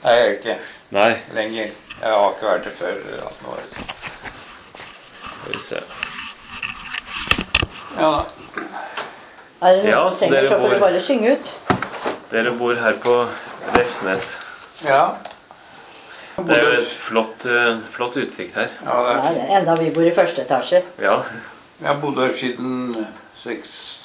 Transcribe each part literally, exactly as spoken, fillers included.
Nei, jeg er ikke Nei. lenger. Jeg har ikke vært det før atten år. Skal vi se. Ja da. Er det noen Ja, som trenger, dere så får bor- du bare synge ut. Dere bor her på Refsnes. Ja. Det er jo et flott, eh, flott utsikt her. Ja, det er Nei, fint. enda vi bor i første etasje. Ja, Jeg har bodd her siden seks...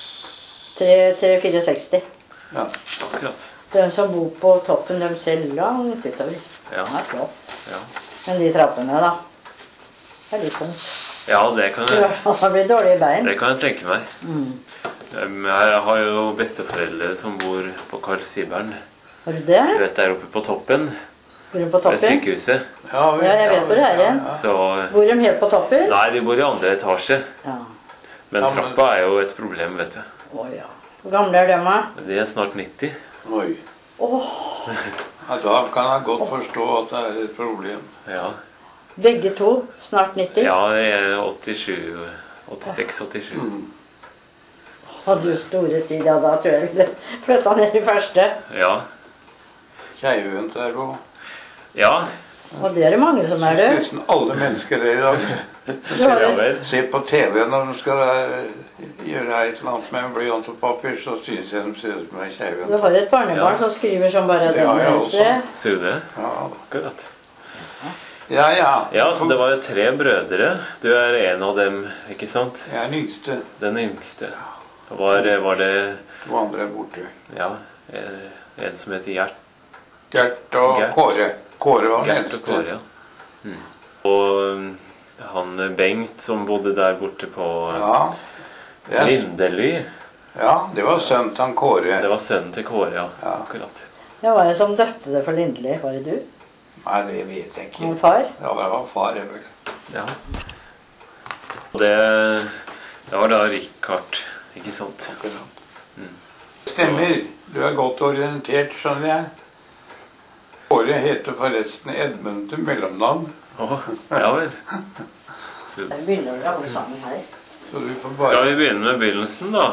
tre fire seksti. Ja. akkurat. De som bor på toppen, de ser langt utover. Ja. Det er flott. Ja, Men de trappene, da. Det er litt tungt. ja det, kan I jeg, hvert fall det blir dårlige bein. det kan jeg tenke meg. Mm. Um, Jeg har jo besteforeldre som bor på Karl Sibern. Har du Du det? vet, der oppe på toppen Bor de på ved toppen? sykehuset. Ja, vi- Ja, jeg vet hvor det er igjen. Ja, ja. Så Bor de helt på toppen? nei, de bor i andre etasje. Ja. Men Ja, men- trappa er jo et problem, vet du. Å ja. Hvor gamle er de, da? De er snart nitti. Oi. Åh, Ja, da kan jeg godt forstå at det er et problem. Ja. begge to. Snart nitti. Ja, det er åttisju, åttiseks åttisju. Mm. Hadde du store tid, ja, da tror jeg vi ville flytta ned i første. Ja. Keivøen der og Ja. Og det er det mange som er det. nesten alle mennesker der i dag. Du har Ja det. vel. Se på T V når de skal eh, gjøre et eller annet med en blyant og papir, så synes jeg de ser ut som en Du keivøen. har et barnebarn Ja. som skriver som bare Det har den jeg leser. også. Ser du det? Ja, Akkurat. ja. ja. Ja, så det var jo tre brødre. Du er en av dem, ikke sant? Jeg er den yngste. Den yngste. Var, var det To andre er borte. ja, eh, en som heter Gjert, Gert og Gert. Kåre. Kåre var den Gert og eldste. Kåre, ja. Mm. Og um, han Bengt som bodde der borte på Ja. Det er- Lindely. ja, det var sønnen til han Kåre. Det var sønnen til Kåre, ja. Ja. Akkurat. Det var det som døpte det for Lindeli. Var det du? Nei, det vet jeg ikke. Han far? Ja, det var far, jeg vel. Ja. Og det, det var da Richard, ikke sant? Akkurat. Mm. Stemmer. Du er godt orientert, skjønner jeg. Kåre heter forresten Edmund til mellomnavn, Åh, ja vel. Så, Vi begynner vel alle sammen her. så du får skal bare... vi begynne med begynnelsen, da?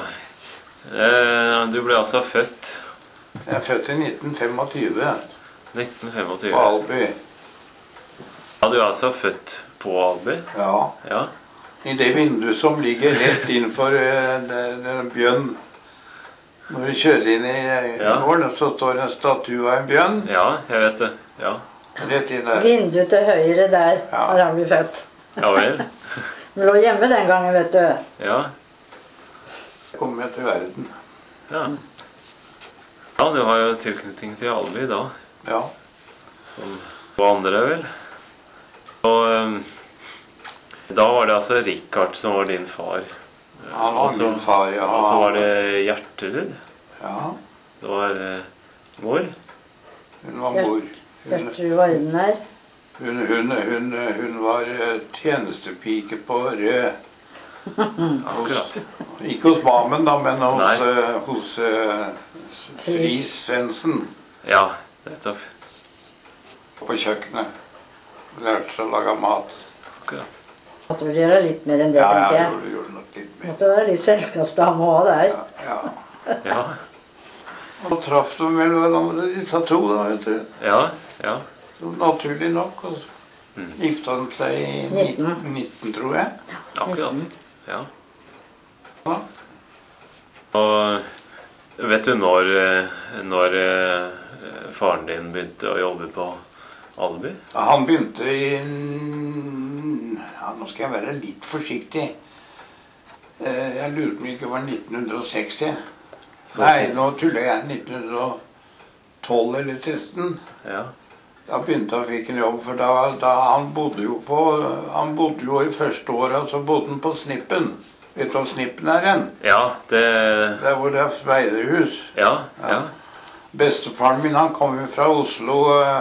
Eh, du ble altså født Jeg er født i nitten femogtyve nitten på femogtyve. Alby. Ja, du er altså født på Alby? Ja. Ja. I det vinduet som ligger rett innenfor uh, den bjønn. Når du kjører inn i uh, Ja. gården, så står en statue av en bjønn. Ja, jeg vet det. Ja. Rett inn der. Vinduet til høyre der Ja. har han blitt født. Ja vel. Han lå hjemme den gangen, vet du. Ja. Kom jeg til verden. Ja. Ja, du har jo tilknytning til Alby da, Ja. som på andre vel. Og um, da var det altså Richard som var din far. Han var Og så- min far, ja. Og så var det Gjertrud. Ja, Det var eh, mor. hun var mor. Hun, Gertrud Varden her. hun, hun, hun, hun var eh, tjenestepike på Rød. Akkurat. Ikke hos Mammen, da, men hos, Nei. eh, hos uh, Friis Svendsen Ja, nettopp. på kjøkkenet. Lærte seg å lage mat. Akkurat. Måtte vel gjøre litt mer enn det, Ja, tenker jeg jeg. gjorde, gjorde nok litt mer. Måtte være litt selskapsdame òg der. Ja, ja. Ja, Og traff de vel hverandre, disse to, da, vet du. ja, ja. Så naturlig nok. Og så Mm. gifta de seg i nitten. nitten, nitten, tror jeg. Akkurat. Ja. Ja. Og vet du når, eh, når eh, faren din begynte å jobbe på Alby? Han begynte i ja, Nå skal jeg være litt forsiktig. Eh, Jeg lurer på om det ikke var nitten seksti. Så- Nei, nå tuller jeg. nitten tolv eller tretten. Ja. Da begynte han fikk en jobb, for da, da han bodde jo på Han bodde jo i første året, så bodde han på Snippen. Vet du hva Snippen er hen? Ja, det Der hvor det er speiderhus. Ja, ja. Bestefaren min, han kom jo fra Oslo eh,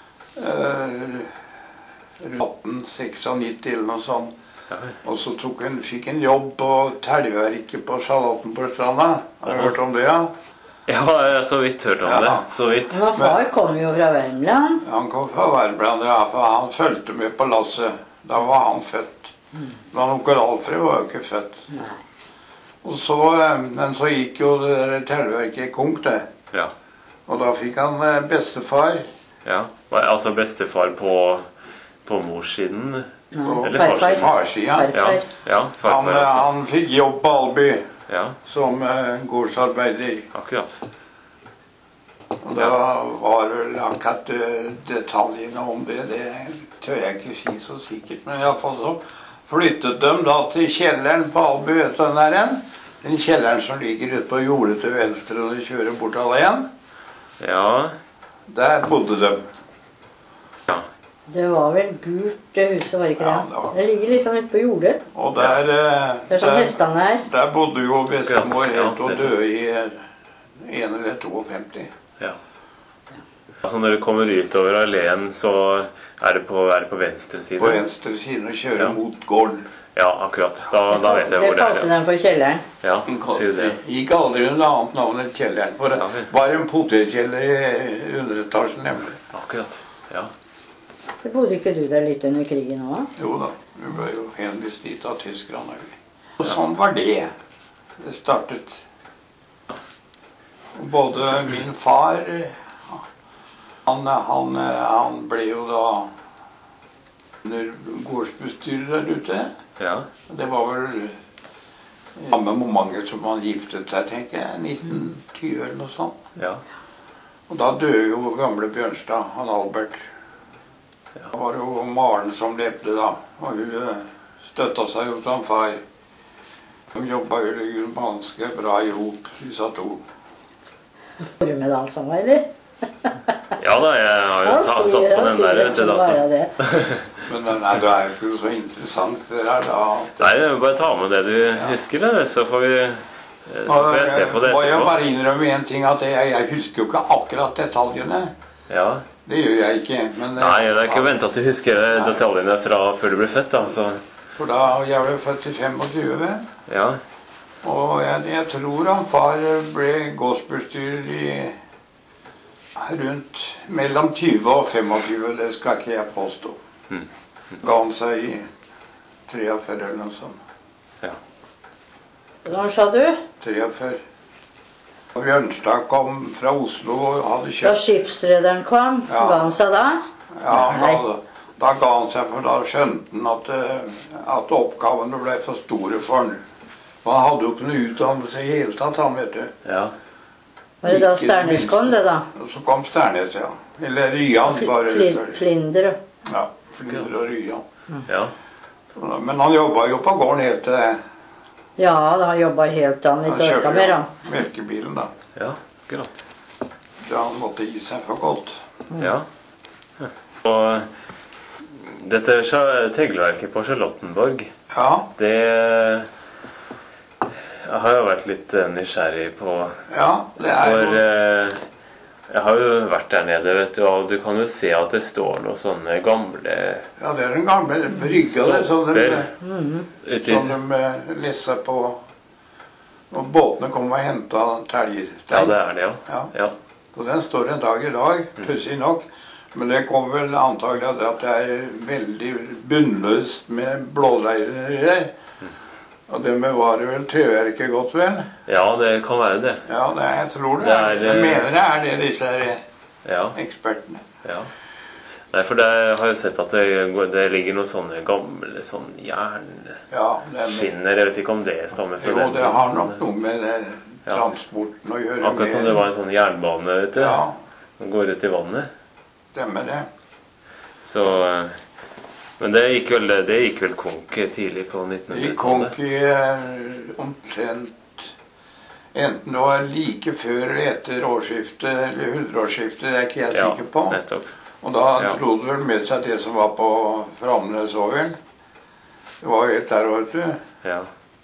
eh, atten nittien eller noe sånt. Ja, Og så tok han, fikk en jobb på Telgverket på Charlottenborgstranda. Har du hørt om det, ja? ja jeg har så vidt hørt om Ja. det. Så vidt. Men far kom jo fra Värmland. Han kom fra Värmland, ja, for han fulgte med på lasset. Da var han født. Men onkel Alfred var jo ikke født. Nei. Og så, eh, men så gikk jo det der Telgverket konk, det. Ja. Og da fikk han eh, bestefar Ja, altså bestefar på, på morssiden? Nei, På farfar. farsida. Ja, Farfar. ja, Han, farfar eh, også. han fikk jobb på Alby Ja, som eh, gårdsarbeider. akkurat. Og da var vel akkurat eh, detaljene om det, det tør jeg ikke si så sikkert. Men iallfall så flyttet de da til kjelleren på Alby, vet du den der en? Den kjelleren som ligger ute på jordet til venstre når du kjører bort alene. Ja, Der bodde de. ja, Det var vel gult, det huset, var ikke det? Ja, det var- Det ligger liksom ute på jordet. Og der, eh, Det er sånn der, hestene er. der bodde jo bestemor Ja, helt og det- døde i eh, en eller femti. ja. Altså når du kommer utover alleen, så er det på, er det på venstre side? På venstre side og kjører Ja. mot gården. Ja, akkurat. Da, da vet jeg hvor Det det kalte er. Ja, de for kjelleren. ja Den sier du det? gikk aldri under annet navn enn kjelleren. For det Ja, vel. var en potetkjeller i underetasjen, nemlig. Akkurat. Ja. Så bodde ikke du der litt under krigen òg? Jo da, vi ble jo henvist dit av tyskerne. Og sånn var det. Det startet. Og både min far han, han, han ble jo da under gårdsbestyrer der ute. Ja. Det var vel samme momentet som han giftet seg, tenker jeg. nitten tjue eller noe sånt. Ja. Og da døde jo gamle Bjørnstad, han Albert. Ja. Det var jo Maren som levde da, og hun eh, støtta seg jo som far. De jobba jo ganske bra i hop, disse to. Får du med det alt sammen, eller? Ja da, jeg har jo Han sa- satt skriver- på han den der, skriver vet du, ikke bare data. det. Men den er, det er jo ikke så interessant det der da. Nei, bare ta med det du husker, det, så får vi eh, så får jeg se på det Må jeg etterpå. bare innrømme en ting, at jeg, jeg husker jo ikke akkurat detaljene. Ja. Det gjør jeg ikke. Men, eh, Nei, det er ikke vent at du husker detaljene fra før du ble født, da. Så, For da jeg ble født i femogtyve. ja. Og jeg, jeg tror han far ble gårdsbestyrer i rundt mellom tyve og femogtyve. Det skal ikke jeg påstå. Mm. Ga han seg i treogfyrre eller noe sånt. Ja. Når sa du? treogfyrre. Bjørnstad kom fra Oslo og hadde Da kjøpt. skipsrederen kom, Ja. ga han seg da? Ja, han Nei. hadde, da ga han seg, for da skjønte han at, eh, at oppgavene ble for store for han. For han hadde jo ikke noe utdannelse i hele tatt, han, vet du. Ja. Var det da Ikke Stærnes minst. kom, det da? Og så kom Stærnes, ja. Eller Ryan, Fl bare. fli før. flinder og Ja, Flinder og Ryan. Ja. Men han jobba jo på gården helt til Ja, da han jobba helt til han han ikke orka kjørte mer, jo han. melkebilen, da. Ja, akkurat. Så han måtte gi seg for godt. Ja. Og dette sja- tegleverket på Charlottenborg, Ja, det jeg har jo vært litt eh, nysgjerrig på. ja, det er For jo eh, jeg har jo vært der nede, vet du, og du kan jo se at det står noen sånne gamle Ja, det er den gamle brygga det, som de, stolper Mhm. uti. som de eh, leser på når båtene kom og henta telger. Ja, det er det, ja. Ja. Ja. Og den står en dag i dag, pussig nok. Men det kommer vel antagelig av det at det er veldig bunnløst med blåleirer i der. Og det bevarer vel treverket godt, vel? Ja, det kan være det. Ja, det, jeg tror det. Det er, er, jeg eh, mener det er det, disse her Ja. ekspertene. Ja. Nei, for det har jeg sett at det, går- det ligger noen sånne gamle sånn jernskinner. Ja, det, Jeg vet ikke om det stammer fra jo, den det har tiden. nok noe med det, Ja. transporten å gjøre. Akkurat som det var en sånn jernbane, vet du. Ja, Den går ut i vannet. stemmer det. Så eh, Men det gikk vel, det gikk vel konk tidlig på Vi nittenhundretallet. kom ikke eh, omtrent enten det var like før eller etter årsskiftet eller hundreårsskiftet, det er ikke jeg Ja, sikker på. nettopp. Og da Ja. dro det vel med seg det som var på Framnes òg, vel. Det var jo helt der òg, vet du. Ja.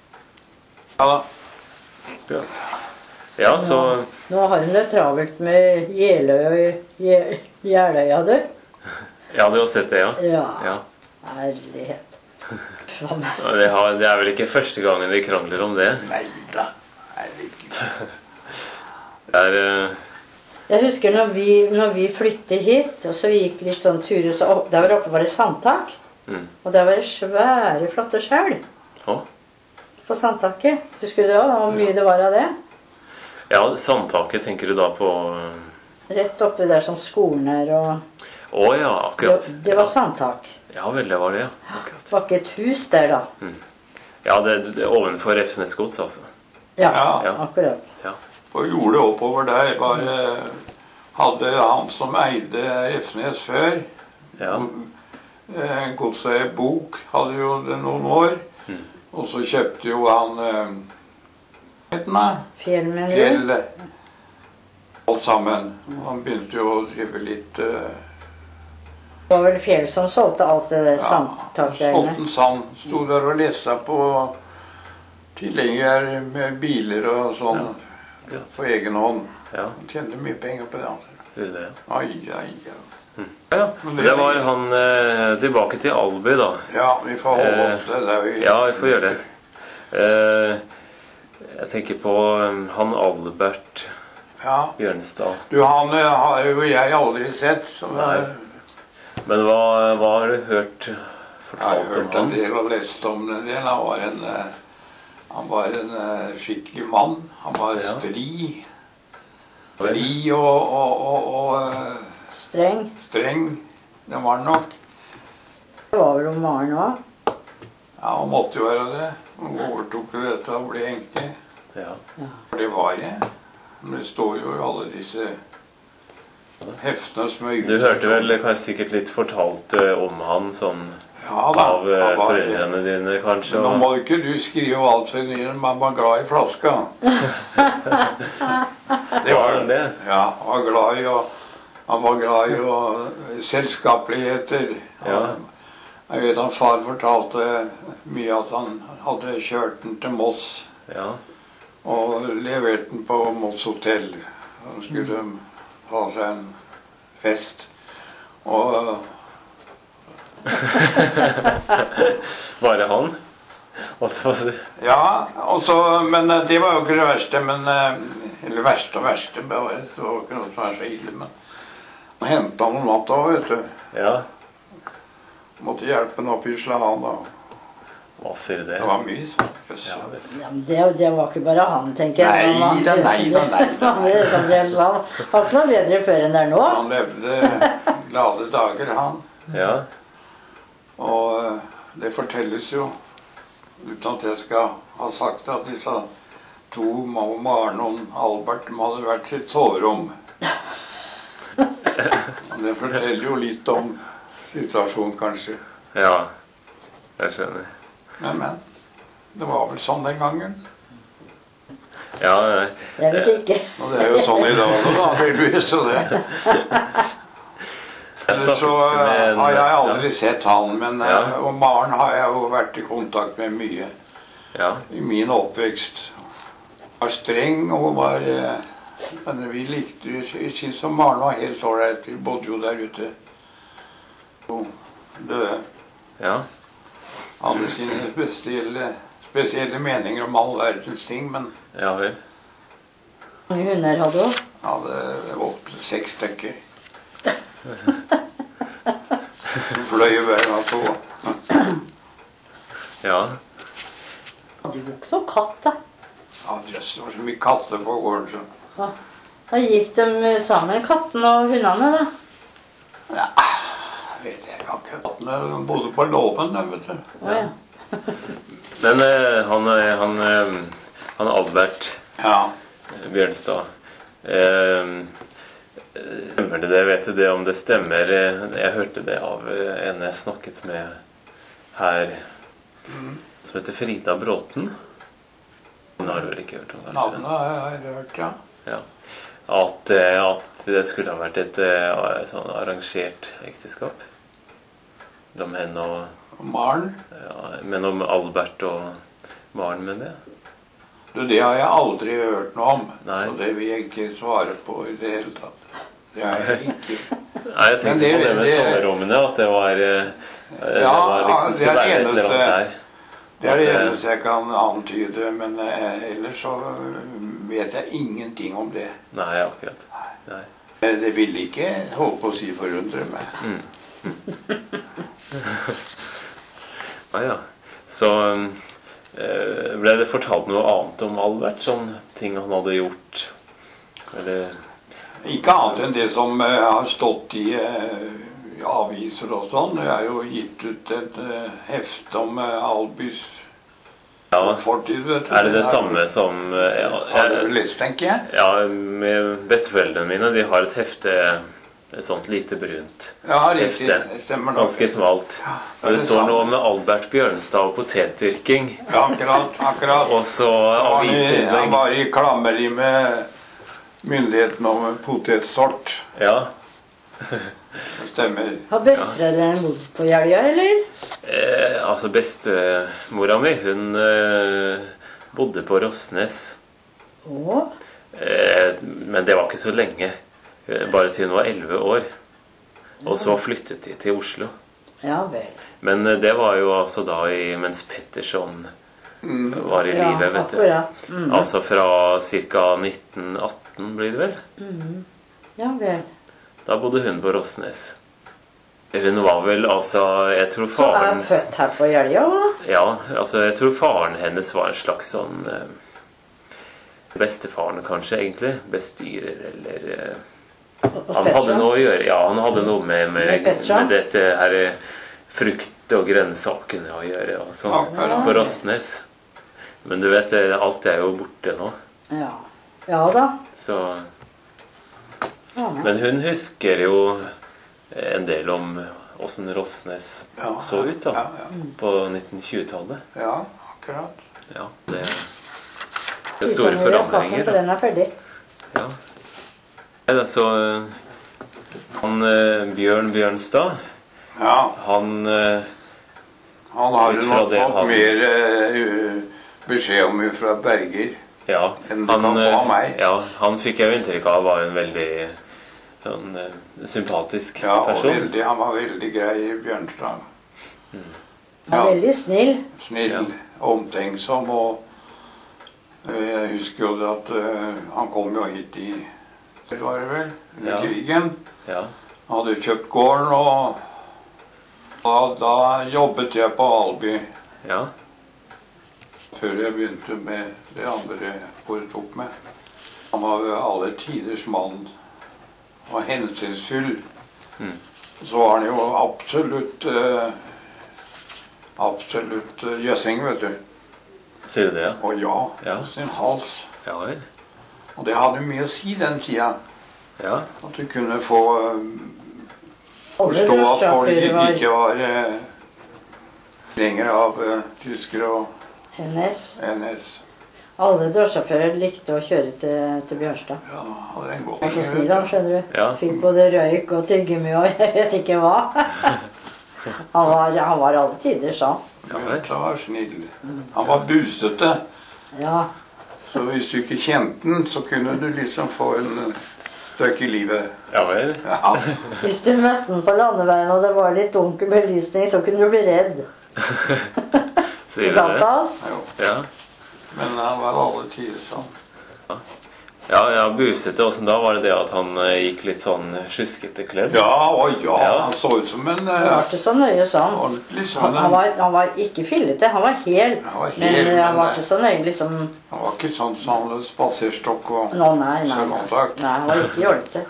Ja da. Ja, ja så Nå har hun det travelt med Jeløya og Je- Jeløya, du. Ja, du har sett det, ja? Ja. Ja. Herlighet. Hva med- Og Det, har, det er vel ikke første gangen vi krangler om det. Nei da. Herregud. Det er eh, Jeg husker når vi, når vi flyttet hit, og så vi gikk litt sånn turer, så opp, der oppe var det sandtak. mm. Og der var det svære, flotte skjell Å. på sandtaket. Husker du det også? Hvor mye det var av det? Ja, sandtaket tenker du da på eh, Rett oppe der som skolen er, og Å ja, akkurat. det, det var sandtak. Ja vel, det var det, ja. Akkurat. Det var ikke et hus der da. Mm. Ja, det, det ovenfor Refsnes gods, altså. Ja, Ja. akkurat. Ja. Og jordet oppover der var, eh, hadde han som eide Refsnes før. Ja. Eh, Godset Bok hadde jo det noen år. Mm. Og så kjøpte jo han eh, vet du hva? Fjell, mener du? Fjell. Alt sammen. Han begynte jo å drive litt eh, Det var vel Fjell som solgte alt det der ja, sandtakgreiene. Solten sand. Sto der og leste på tilhenger med biler og sånn Ja. på egen hånd. Ja, Han tjente mye penger på det. Altså. det er det. Ai, ai, ai. Ja, det var han eh, tilbake til Alby, da. Ja, vi får holde Eh, opp det. det er vi, Ja, vi får gjøre det. Eh, jeg tenker på um, han Albert ja. Bjørnstad. Du, han eh, har jo jeg aldri sett. Så det er, Men hva, hva har du hørt jeg har fortalt om hørt en han? del og lest om en del. Han var en, eh, han var en eh, skikkelig mann. Han var Ja. stri. Vel. Stri og, og, og, og eh, Streng. streng. Det var han nok. Det var vel om Maren også. Ja, han måtte jo være det. Han overtok jo dette og ble enke. Ja. For det var jeg. Men det står jo i alle disse heftene som er Du hørte vel kanskje sikkert litt fortalt eh, om han sånn ja, da, av eh, han var- foreldrene dine, kanskje? Nå Og, må ikke du skrive altfor mye. Man var glad i flaska. det var han det? Ja, han var glad i å Han var glad i å selskapeligheter. Ja. Jeg vet han far fortalte mye at han hadde kjørt den til Moss Ja. og levert den på Moss hotell. Han skulle ha seg en fest. Og Bare han? Og det var, ja, og så, men eh, det var jo ikke det verste, men eh, eller verste og verste, bare, det var ikke noe som var så ille, men han hentet han om natta, vet du. ja. Måtte hjelpe han opp i slagen da. Hva sier du det? Det var mye sånn. Jøss. Ja, vet du. Ja, men det, det var ikke bare han, tenker jeg. Nei Det var da, nei da, nei da, nei. Det som drev sånn. Var ikke noe bedre før enn det er nå. Han levde glade dager, han. Ja. Og eh, det fortelles jo, uten at jeg skal ha sagt det, at disse to, Maren og Albert, de hadde vært sitt soverom. Og det forteller jo litt om situasjonen, kanskje. Ja. Jeg skjønner. Men, men. Det var vel sånn den gangen. Ja, nei. Jeg vet ikke. Og det er jo sånn i dag også, da. Heldigvis, så det. Jeg Ellers så snakket med eh, en- har jeg aldri sett han, men eh, Ja. og Maren har jeg jo vært i kontakt med mye Ja. i min oppvekst. Hun var streng, og hun var eh, Men vi likte Jeg syns Maren var helt ålreit. Vi bodde jo der ute. Hun døde. Ja. Hadde sine spesielle, spesielle meninger om all verdens ting, men Ja vel. Hvor mange hunder hadde hun? hadde opptil seks stykker. Som fløy i hver av to. Ja. Hadde jo ikke noe katt, da. Ja, jøss, det var så mye katter på gården. Så. Ja. Da gikk de sammen, kattene og hundene, da. Ja, vet jeg ikke. Kattene bodde på låven, da, vet du. Å, ja. Men eh, han, eh, han, eh, han Albert Ja. Bjørnstad eh, Stemmer det det? Vet du det om det stemmer? Eh, Jeg hørte det av eh, en jeg snakket med her, som heter Frida Bråten. Hun har du vel ikke hørt om? kanskje? Navnet har jeg hørt, ja. Ja. At, eh, at det skulle ha vært et eh, sånn arrangert ekteskap mellom henne og Og Maren, ja, mellom Albert og Maren, mener jeg. du, det har jeg aldri hørt noe om. Nei. Og det vil jeg ikke svare på i det hele tatt. Det har jeg ikke. Nei, jeg tenkte Men det- på det med det- soverommene, at det var eh, det Ja, var liksom, det skulle er være et eller eneste- annet der. Det er det At, eh, eneste jeg kan antyde, men eh, ellers så vet jeg ingenting om det. Nei, akkurat. Nei. Eh, Det vil ikke, holdt på å si, forundre meg. Ah, ja. Så eh, ble det fortalt noe annet om Albert? Sånn ting han hadde gjort? Eller Ikke annet enn det som eh, har stått i eh, aviser og sånn. Det er jo gitt ut et eh, hefte om eh, Albys Ja. fortid, vet du. Er det det samme som eh, ja, Har du jeg- lest, tenker jeg? Ja, med besteforeldrene mine, de har et hefte, et sånt lite brunt Ja, riktig. hefte. Det stemmer nok. Ganske smalt. Ja, Og det det står samme. noe med Albert Bjørnstad og potetdyrking. Ja, akkurat. akkurat. Og så Han var i- han avisinnlegg. var i klammeri med myndighetene om en potetsort. Ja. Det stemmer. Har besteforeldrene bodd på Jeløya, eller? Eh, altså bestemora mi, hun eh, bodde på Rosnes. Å, Eh, men det var ikke så lenge. Eh, Bare til hun var elleve år. Og så flyttet de til Oslo. ja vel. Men eh, det var jo altså da i, mens Petterson Mm. var i Ja, live, vet du. akkurat. Mm. Altså fra ca. nitten atten blir det vel. Ja vel. Da bodde hun på Rosnes. Hun var vel altså Jeg tror Så er faren hun født her på Jeløya, da? Ja, altså jeg tror faren hennes var en slags sånn eh, Bestefaren kanskje, egentlig. Bestyrer eller eh, Og Han hadde noe å gjøre Ja, han hadde noe med, med, Med Petterson? med dette her eh, frukt- og grønnsakene å gjøre. Og sånn, Akkurat. på Rosnes. Men du vet, eh, alt er jo borte nå. Ja. Ja da. Så Ja. Men hun husker jo en del om åssen Rosnes Ja, så ut da Ja, ja. på nitten tjue-tallet. ja akkurat. Ja, det, det er store forandringer. For Da. den er ferdig. Ja. Nei, da, Så eh, han eh, Bjørn Bjørnstad, Ja, han eh, han har Ut jo fra nok det fått han- mer eh, beskjed om fra Berger. Ja, Enn du han, kan få av eh, meg. ja, han fikk jeg jo inntrykk av var en veldig sånn, eh, sympatisk Ja, og person. veldig, han var veldig grei, Bjørnstad. Han er veldig snill. Snill, Ja. omtenksom, og eh, jeg husker jo det at eh, han kom jo hit i det var det vel, under Ja. krigen. Ja, Han hadde kjøpt gården, og da, da jobbet jeg på Alby ja, før jeg begynte med det andre jeg foretok meg. Han var ved alle tiders mann og hensynsfull. Mm. Så var han jo absolutt eh, absolutt eh, jøssing, vet du. sier du det, ja? Og ja, Ja. på sin hals. Ja vel. Og det hadde mye å si den tida. Ja, At du kunne få eh, Alle forstå at folk drosjesjåfører var ikke var eh, lenger av eh, tyskere og N S. N S. Alle drosjesjåfører likte å kjøre til, til Bjørnstad. Ja, hadde en god Og så sier han, skjønner du. Ja. Fikk både røyk og tyggegummi og jeg vet ikke hva. Han var, han var alle tider sånn. Ja, vel. Bjørnstad var snill. Han var busete. Ja. Så hvis du ikke kjente den, så kunne du liksom få en støkk i livet. Ja vel. Ja, Hvis du møtte den på landeveien og det var litt dunkel belysning, så kunne du bli redd. Sier I du det? samtalen. jo. Ja. Men han var alle tider sånn. Ja, ja, busete. Åssen da? Var det det at han eh, gikk litt sånn sjuskete kledd? Ja, og ja, Ja. han så ut som en Han var eh, ikke så nøye sånn. ordentlig Han, sånn han, en- var, han var ikke fillete, han var hel. Han var hel, Men eh, han men, var eh, ikke så nøye liksom. Han var ikke sånn som han hadde spaserstokk og Nå, nei, nei. Nei, sølvhåndtak. nei han var ikke jålete.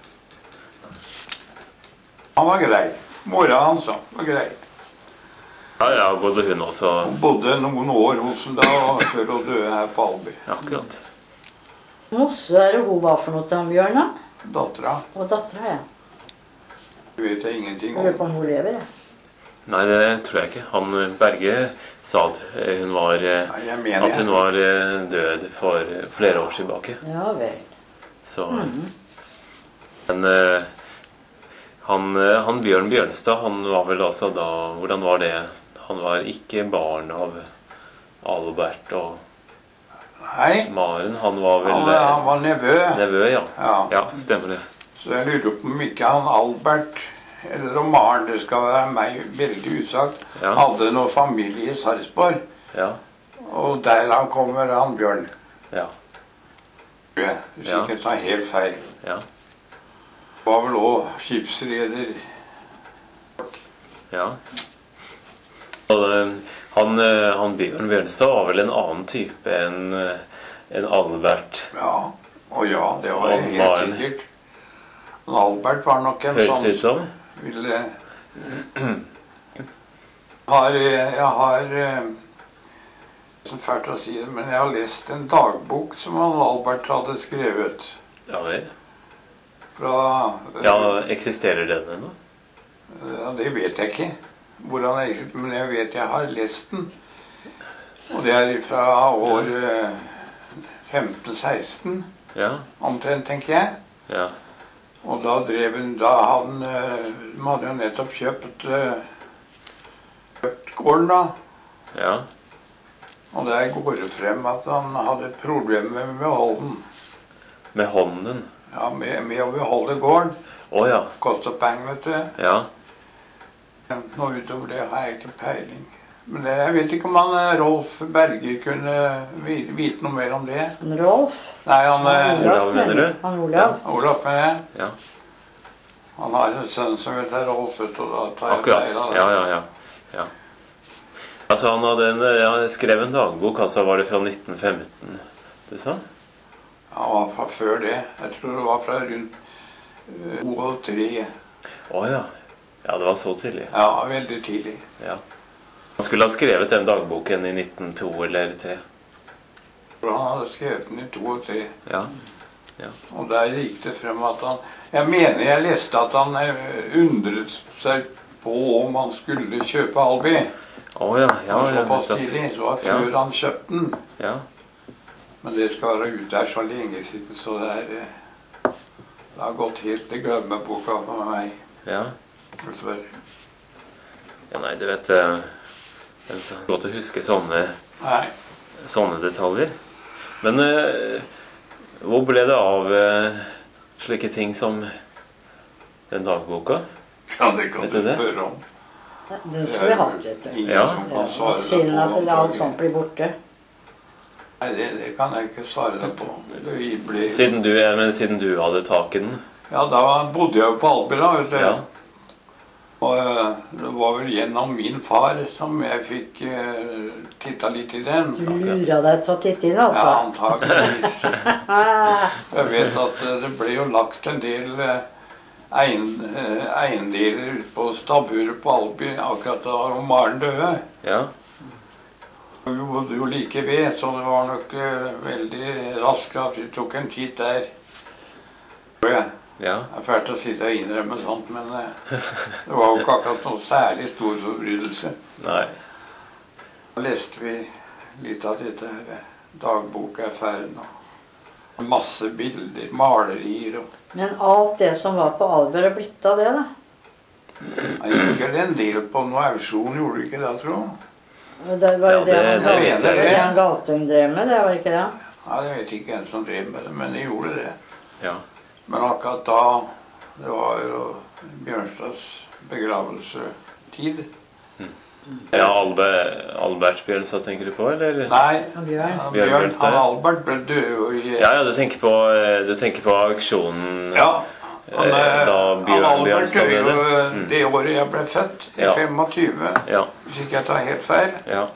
Han var grei. Mora hans da, var grei. Ja, ja, bodde hun også Hun bodde noen år hos henne da, og før hun døde her på Alby. Ja, akkurat. Mosse er det hun var for noe til han Bjørn, da? Dattera, Og dattera, ja. det vet jeg ingenting Jeg lurer om. på om hun lever, jeg. Nei, det tror jeg ikke. Han eh, Berge sa at eh, hun var eh, Nei, jeg mener At hun jeg. var eh, død for eh, flere år tilbake. Ja vel. Så Men eh, han, eh, han Bjørn Bjørnstad, han var vel altså da Hvordan var det? Han var ikke barn av Albert og Nei, Maren. Han var vel han, eh, han var nevø. nevø, ja. Ja. Ja, stemmer det. Så jeg lurer på om ikke han Albert eller om Maren, det skal være meg veldig usagt, Ja. hadde noe familie i Sarpsborg. Ja. Og der han kommer han Bjørn. Ja. tror jeg, Hvis Ja. ikke jeg tar helt feil. Ja. Var vel òg skipsreder. Ja. Og, eh, han, eh, han Bjørn Bjørnstad var vel en annen type enn eh, enn Albert. Ja. Og ja, det var Og helt Maren. sikkert. Albert var nok en Høres ut som. ville har, Jeg har så fælt å si det, men jeg har lest en dagbok som han Albert hadde skrevet. Ja vel. Fra, Ja, eksisterer den ennå? Ja, det vet jeg ikke. Hvordan jeg, men jeg vet jeg har lest den. Og det er fra år femten seksten, Ja. omtrent, tenker jeg. Ja. Og da drev hun, da han, de hadde jo nettopp kjøpt, kjøpt gården da. Ja. Og der går det frem at han hadde problemer med å beholde den. Med hånden? Ja, med, med å beholde gården. Å ja. Kostet penger, vet du. Ja. Nå utover det har jeg ikke peiling. Men det, jeg vet ikke om han Rolf Berger kunne vite, vite noe mer om det. En Rolf? Nei, han... Han Olav, mener du? Han Olav. Ja, Olav, mener jeg. Ja. Han har en sønn som heter Rolf, og da tar jeg Akkurat. feil av det. Ja, ja, ja. ja. Altså, han hadde en, ja, skrev en dagbok, altså var det fra nitten femten, du sa? Ja, det var fra før det. Jeg tror det var fra rundt uh, to og tre. Å ja. Ja, det var så tidlig. Ja, veldig tidlig. Ja. Han skulle ha skrevet den dagboken i nitten to eller tre. For han hadde skrevet den i to og tre. Ja. Ja. Og der gikk det frem at han... Jeg mener jeg leste at han uh, undret seg på om han skulle kjøpe Albi. Å ja, ja, ja. Såpass tidlig, så var før Ja. han kjøpte den. Ja. Men det skal være ute der så lenge siden, så det er... eh, Det har gått helt til glemmeboka for meg. Ja. Dessverre. Ja, nei, du vet, eh, det er så godt å huske sånne, Nei. sånne detaljer. Men eh, hvor ble det av eh, slike ting som den dagboka? Ja, det kan Vet du du det? spørre om. Den skulle vi hatt, vet du. Ingen Ja. som kan Ja, svare deg Synd på at det. alt sånt blir borte. Nei, det, det kan jeg ikke svare deg på. Det ble... Siden du, ja, men siden du hadde tak i den. Ja, da bodde jeg jo på Albi da, vet du. Ja. Og eh, det var vel gjennom min far som jeg fikk uh, titta litt i den. Du lurer deg til å titte inn, Ja, altså. antageligvis. Jeg vet at eh, det ble jo lagt en del eh, ein, eh, eiendeler ut på stabburet på Albi akkurat da Maren døde. Ja. Vi bodde jo like ved, så det var nok eh, veldig raskt at vi tok en titt der. Det Ja. er fælt å sitte og innrømme sånt, men eh, det var jo ikke akkurat noe særlig stor forbrytelse. Nei. Da leste vi litt av dette her eh, dagbokaffæren og masse bilder, malerier og... Men alt det som var på Albert er blitt av det, da. Jeg gikk vel en del på noe auksjon, gjorde du ikke det, tror jeg? Og det var jo Ja, det, det- han det vet Galtung- jeg. det han Galtung drev med, det var ikke det? Ja, jeg vet ikke hvem som drev med det, men de gjorde det. Ja. Men akkurat da, det var jo Bjørnstads begravelsetid. Ja, Albe, Albert Bjørnstad tenker du på, eller? Nei, Og Bjørn. han, Bjørn Bjørn, Bjørnstad. han Albert ble død jo i... Ja, ja, du tenker på, eh, du tenker på auksjonen. Ja, han, Eh, eh, da han Bjørn Albert Bjørnstad døde jo døde. eh, Mm. det året jeg ble født, i Ja. femogtyve, Ja, hvis ikke jeg tar helt feil. ja.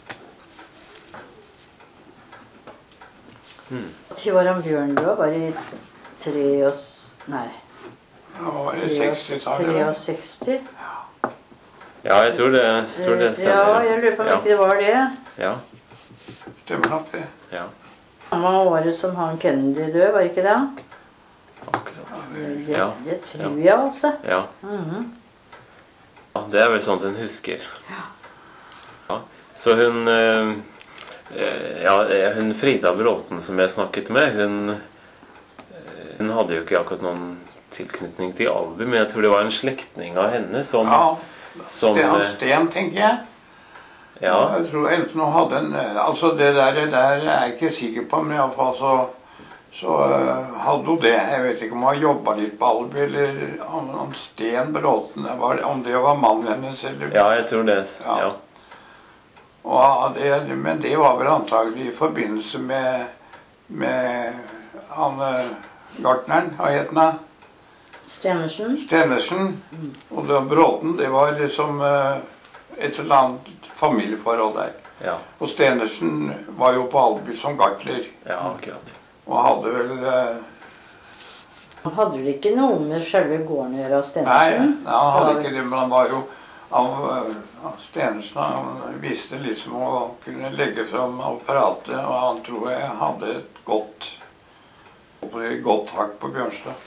Til var han Bjørn død? Var i tre og... s- Nei. Det var i tre og- sekstitallet. sekstitre? Ja, jeg tror det, jeg tror det stemmer. Ja, jeg lurer på om Ja. ikke det var det. Ja, Stemmer nok det. ja, Samme året som han Kennedy død, var ikke det? akkurat. Det, Ja. det tror jeg, altså. Ja. Mhm. Ja, det er vel sånt hun husker. Ja. Så hun eh, eh, Ja, eh, hun Frida Bråten som jeg snakket med, hun, eh, hun hadde jo ikke akkurat noen tilknytning til Albi, men jeg tror det var en slektning av henne som, Ja, som Sten, eh, Sten, tenker jeg. Ja, Jeg tror enten hun hadde en... eh, Altså, det der, det der er jeg ikke sikker på, men i alle fall så... Så eh, hadde hun det. Jeg vet ikke om hun har jobbet litt på Albi, eller om, om Sten Bråten, det var, om det var mannen hennes, eller... ja, jeg tror det. Ja. Ja. Og det, men det var vel antagelig i forbindelse med, med han eh, gartneren, hva het han? Stenersen. Stenersen. Og det, Bråten, det var liksom eh, et eller annet familieforhold der. Ja, Og Stenersen var jo på Albi som gartler, ja, akkurat. og hadde vel eh, Han hadde vel ikke noe med selve gården å gjøre av Nei, Stenersen? nei, han hadde ikke det, men han var jo han, Stenersen han visste liksom å kunne legge fram apparatet, og han tror jeg hadde et godt godt hakk på Bjørnstad.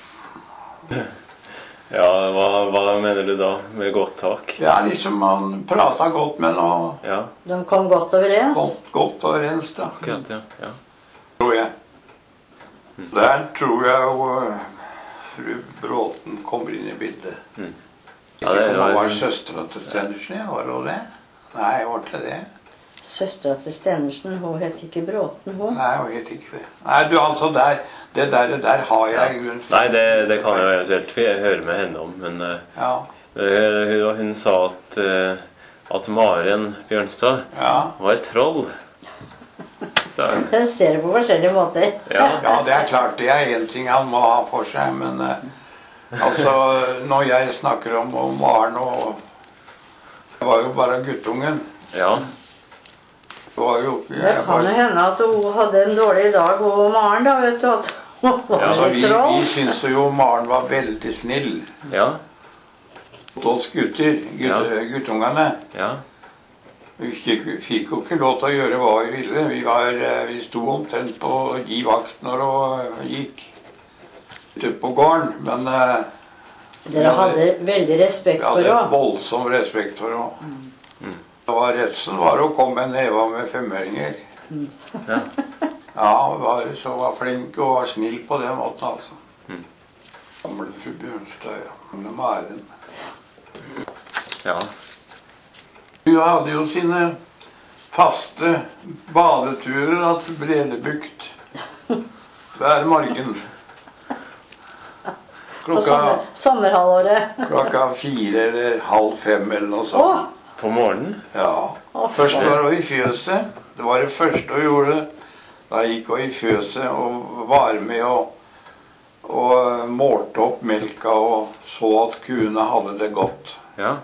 Ja, hva, hva mener du da med godt tak? Ja, liksom han prata godt med noe. Ja, De kom godt overens? Godt, godt overens, da. akkurat, ja. ja. Tror jeg. Der tror jeg jo eh, fru Bråten kommer inn i bildet. Mm. Ja, Ja, det det var- var søstera til Stenersen, ja, var det det? Nei, var det det? Søstera til Stenersen, hun het ikke Bråten, hun. Nei, hun het ikke det. Nei, du, altså, der, det der, der har jeg i grunnen. Nei, det, det kan jeg jo eventuelt høre med henne om, men eh, Ja, hun, hun sa at, eh, at Maren Bjørnstad ja. var et troll. Så, Den ser det på forskjellige måter. ja, Ja, det er klart, det er en ting han må ha for seg, men eh, altså, når jeg snakker om, om Maren og det var jo bare guttungen. ja, Det var jo ikke Det kan jo hende at hun hadde en dårlig dag, og Maren, da, vet du. At hun var Altså, vi, et troll. vi syntes jo Maren var veldig snill ja, mot oss gutter, gutt, guttungene. ja, Vi fikk, fikk jo ikke lov til å gjøre hva vi ville. Vi, var, eh, vi sto omtrent på å gi vakt når hun gikk ute på gården. Men eh, Dere hadde veldig vi respekt for hadde henne. voldsom respekt for henne. Mm. Det var redselen var å komme med en neve med femøringer. ja. Ja, hun var så var flink og var snill på den måten, altså. Mm. Gamle fru Bjørnstad, ja. Gamle Maren. ja. Hun hadde jo sine faste badeturer til Bredebukt hver morgen. På Klokka, sommer, sommerhalvåret. klokka fire eller halv fem eller noe Å! sånt. På morgenen? Ja. Å, Først fy. var hun i fjøset. Det var det første hun gjorde. Da gikk hun i fjøset og var med og, og målte opp melka og så at kuene hadde det godt. Ja,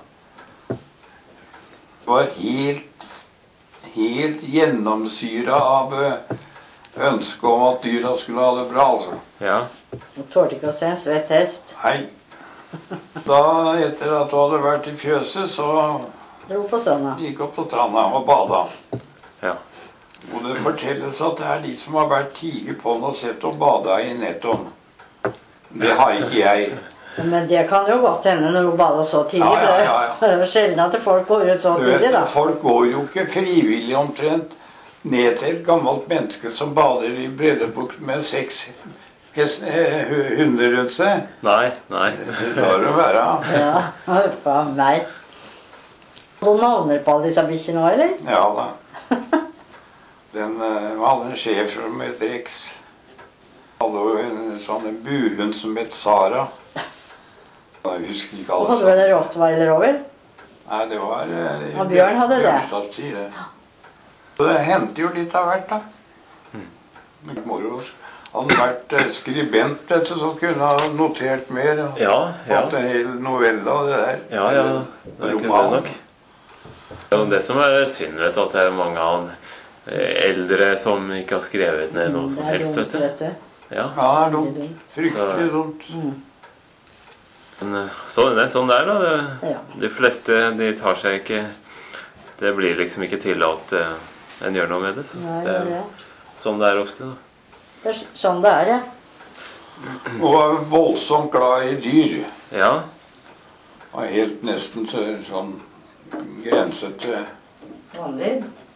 Det var helt, helt gjennomsyra av eh, ønsket om at dyra skulle ha det bra, altså. ja, Hun tålte ikke å se en svett hest. Nei. Da, etter at hun hadde vært i fjøset, så Dro på stranda. gikk hun på stranda og bada. ja, Og det fortelles at det er de som har vært tidlig på den og sett og bada i nettoen. Det har ikke jeg. Men det kan jo godt hende når hun bada så tidlig. Ja, ja, ja, ja. Det er jo sjelden at folk går ut så Du vet, tidlig, da. folk går jo ikke frivillig omtrent ned til et gammelt menneske som bader i Bredebukt med seks hest- eh, hu- hunder rundt seg. nei, nei. Det lar det være. Ja, huff a meg. Noen navner på alle disse bikkjene òg, eller? Ja da. Den uh, hadde en sjef som het Rex. Hadde jo en sånn en buhund som het Sara. Jeg husker ikke Hun alle hadde vel en rottweiler òg, vel? Nei, det var uh, Ja, Bjørn hadde det. Bjørnstadstid, det. Så det hendte jo litt av hvert, da. Litt moro. Hadde vært eh, skribent, vet du, som kunne ha notert mer. Og Ja, ja, fått en hel novelle av det der. ja, ja, det kunne det Roman. nok. Det er jo det som er synd, vet du, at det er mange av eh, eldre som ikke har skrevet ned noe som Det er helst, dumt, vet du. vet du. Ja, Ja, det er Det er dumt. dumt. Fryktelig dumt. men eh, sånn, det er sånn der, da. Det, Ja. de fleste, de tar seg ikke. Det blir liksom ikke til at eh, en gjør noe med det. Så Nei, det det er er jo det. sånn det er ofte, da. Det er sånn det er, ja. Og var voldsomt glad i dyr. Ja, Var helt nesten til sånn grensete. Vanlig.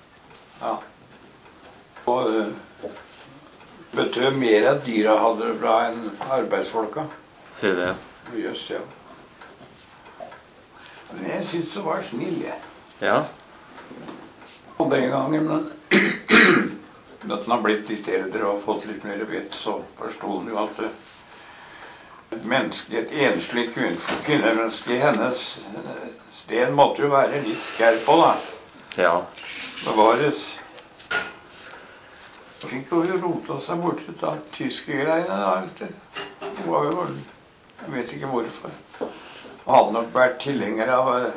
Og uh, betød mer at dyra hadde det bra enn arbeidsfolka. sier det. Jøss, ja. Men jeg syns det var snill, jeg. Ja, Og den gangen, men at han har blitt litt eldre og fått litt mer vett, så forsto han jo at det, et menneske, et enslig kvinne- kvinnemenneske i hennes eh, sted måtte jo være litt skerp på, da. ja, Bevares. Så fikk hun jo rota seg bort ut av tyske greiene da, vet du. Hun var jo, jeg vet ikke hvorfor. Hun hadde nok vært tilhenger av eh,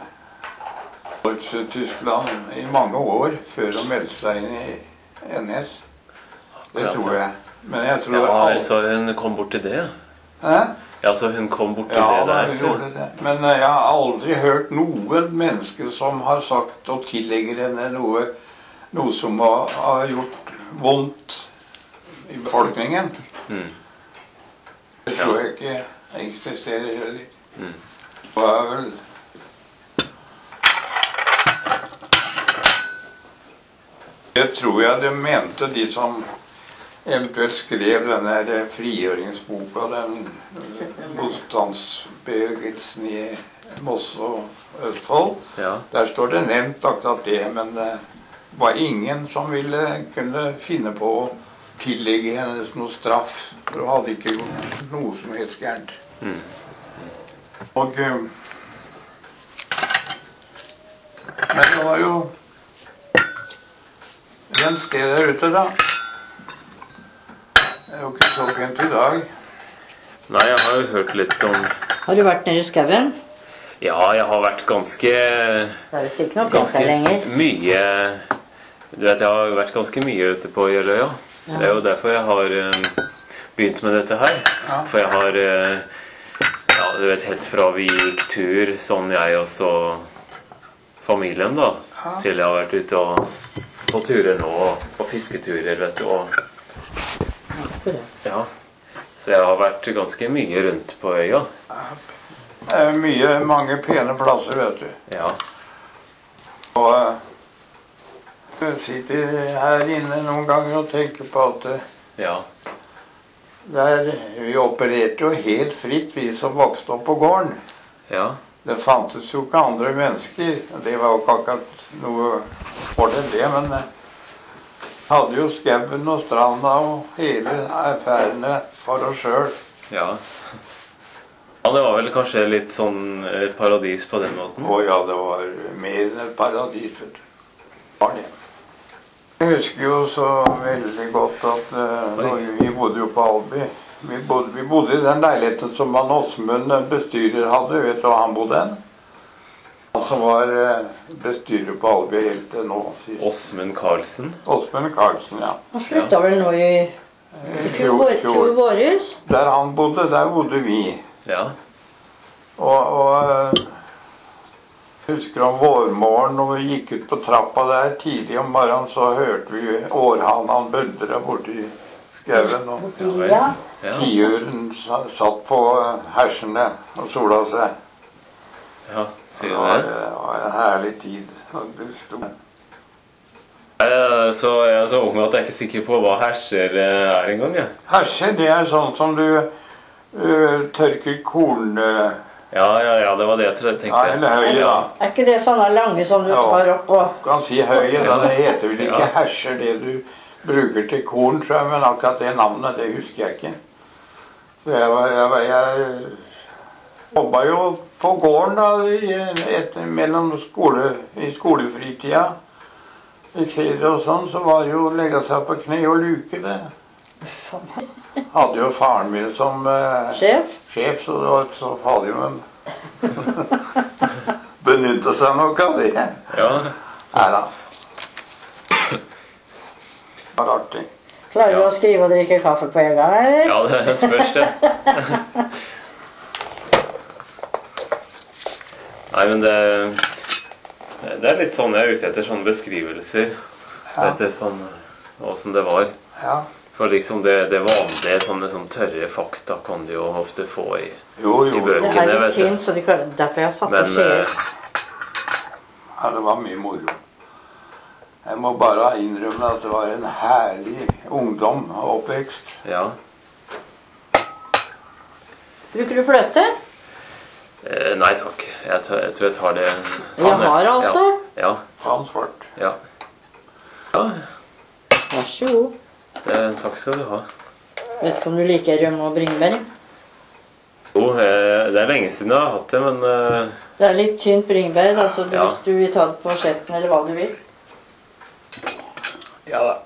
Tyskland i mange år før hun meldte seg inn i N S. Det tror jeg. Men jeg tror ja, alle, så hun kom bort til det. Hæ? Ja, så hun kom borti Ja, det da, der. hun Så. gjorde det. Men eh, jeg har aldri hørt noen menneske som har sagt og tillegger henne noe, noe som har, har gjort vondt i befolkningen. Mm. Det tror jeg ikke eksisterer heller. Mm. Det var vel Det tror jeg de mente, de som eventuelt skrev denne her frigjøringsboka, den motstandsbevegelsen i Moss og Østfold. Ja. Der står det nevnt akkurat det, men det var ingen som ville kunne finne på å tillegge hennes noe straff. For hun hadde ikke gjort noe som helst gærent. Mm. Og eh, Men det var jo en sted der ute, da. Det er jo ikke så pent i dag. Nei, jeg har jo hørt litt om Har du vært nede i skauen? Ja, jeg har vært ganske Det er visst ikke noe pent der lenger. mye Du vet, jeg har vært ganske mye ute på Jeløya. Ja. Det er jo derfor jeg har um, begynt med dette her. Ja. For jeg har uh, Ja, du vet, helt fra vi gikk tur, sånn jeg og så familien, da, Ja. til jeg har vært ute og på turer nå, og på fisketurer, vet du, og Akkurat. ja. Så jeg har vært ganske mye rundt på øya. Det er mye, mange pene plasser, vet du. Ja. Og eh, jeg sitter her inne noen ganger og tenker på at eh, Ja. der, vi opererte jo helt fritt, vi som vokste opp på gården. Ja. Det fantes jo ikke andre mennesker. Det var jo ikke akkurat noe for det, det, men eh, hadde jo skauen og stranda og hele affærene for oss sjøl. Ja. Ja, det var vel kanskje litt sånn et paradis på den måten. Å ja, det var mer enn et paradis, vet du. Var det. Jeg husker jo så veldig godt at eh, når vi bodde jo på Alby. Vi bodde, vi bodde i den leiligheten som han Åsmund bestyrer hadde. Vet du hva han bodde hen? Han som var eh, bestyrer på Alby helt til nå. sist. Åsmund Karlsen. Åsmund Karlsen, ja. Han slutta vel nå i, i fjor, vår, fjor våres? Der han bodde, der bodde vi. Ja. Og, og eh, jeg husker om vårmorgen når vi gikk ut på trappa der tidlig om morgenen, så hørte vi århanen buldre borti skauen. Og Ja. Ja. tiuren sa- satt på eh, hersene og sola seg. Ja, sier Det du var, det? det var en herlig tid. Og du sto- Jeg er så, jeg er så ung at jeg er ikke sikker på hva herser eh, er engang, jeg. Herse, det er sånn som du eh, tørker korn eh, Ja, ja, ja, det var det jeg tenkte. Ja, eller høye, da. Er ikke det sånne lange som du Ja. tar opp og Du kan si høye, da. Det heter vel ikke Ja. herser, det du bruker til korn, tror jeg, men akkurat det navnet, det husker jeg ikke. Så jeg var, jeg, var, jeg jobba jo på gården da, i, etter, mellom skole, i skolefritida. I ferie og sånn, så var det jo å legge seg på kne og luke det. Hadde jo faren min som eh, sjef? sjef, så det var ikke så farlig, men benytte seg nok av det. Ja, Nei da. Det var artig. Klarer du Ja. å skrive og drikke kaffe på en gang, eller? ja det spørs det. Nei, men det, det er litt sånn jeg er ute etter, sånne beskrivelser. Ja. Dette sånn, åssen det var. Ja. For liksom det, det vanlige, sånne sånn tørre fakta kan du jo ofte få i, Jo, i jo. Det bøkene, er litt vet du. tynt, så de kan, derfor jeg satte Men skjeer. eh, Ja, det var mye moro. Jeg må bare innrømme at det var en herlig ungdom og oppvekst. ja. Bruker du fløte? Eh, nei takk. Jeg, tar, jeg tror jeg tar det Jeg har altså. Ja. Faen svart. Ja. Ja, Vær så god. det, takk skal du ha. Vet ikke om du liker rømme og bringebær? Jo, eh, det er lenge siden jeg har hatt det, men eh, Det er litt tynt bringebær, da, så Ja. hvis du vil ta det på skjetten eller hva du vil. Ja da.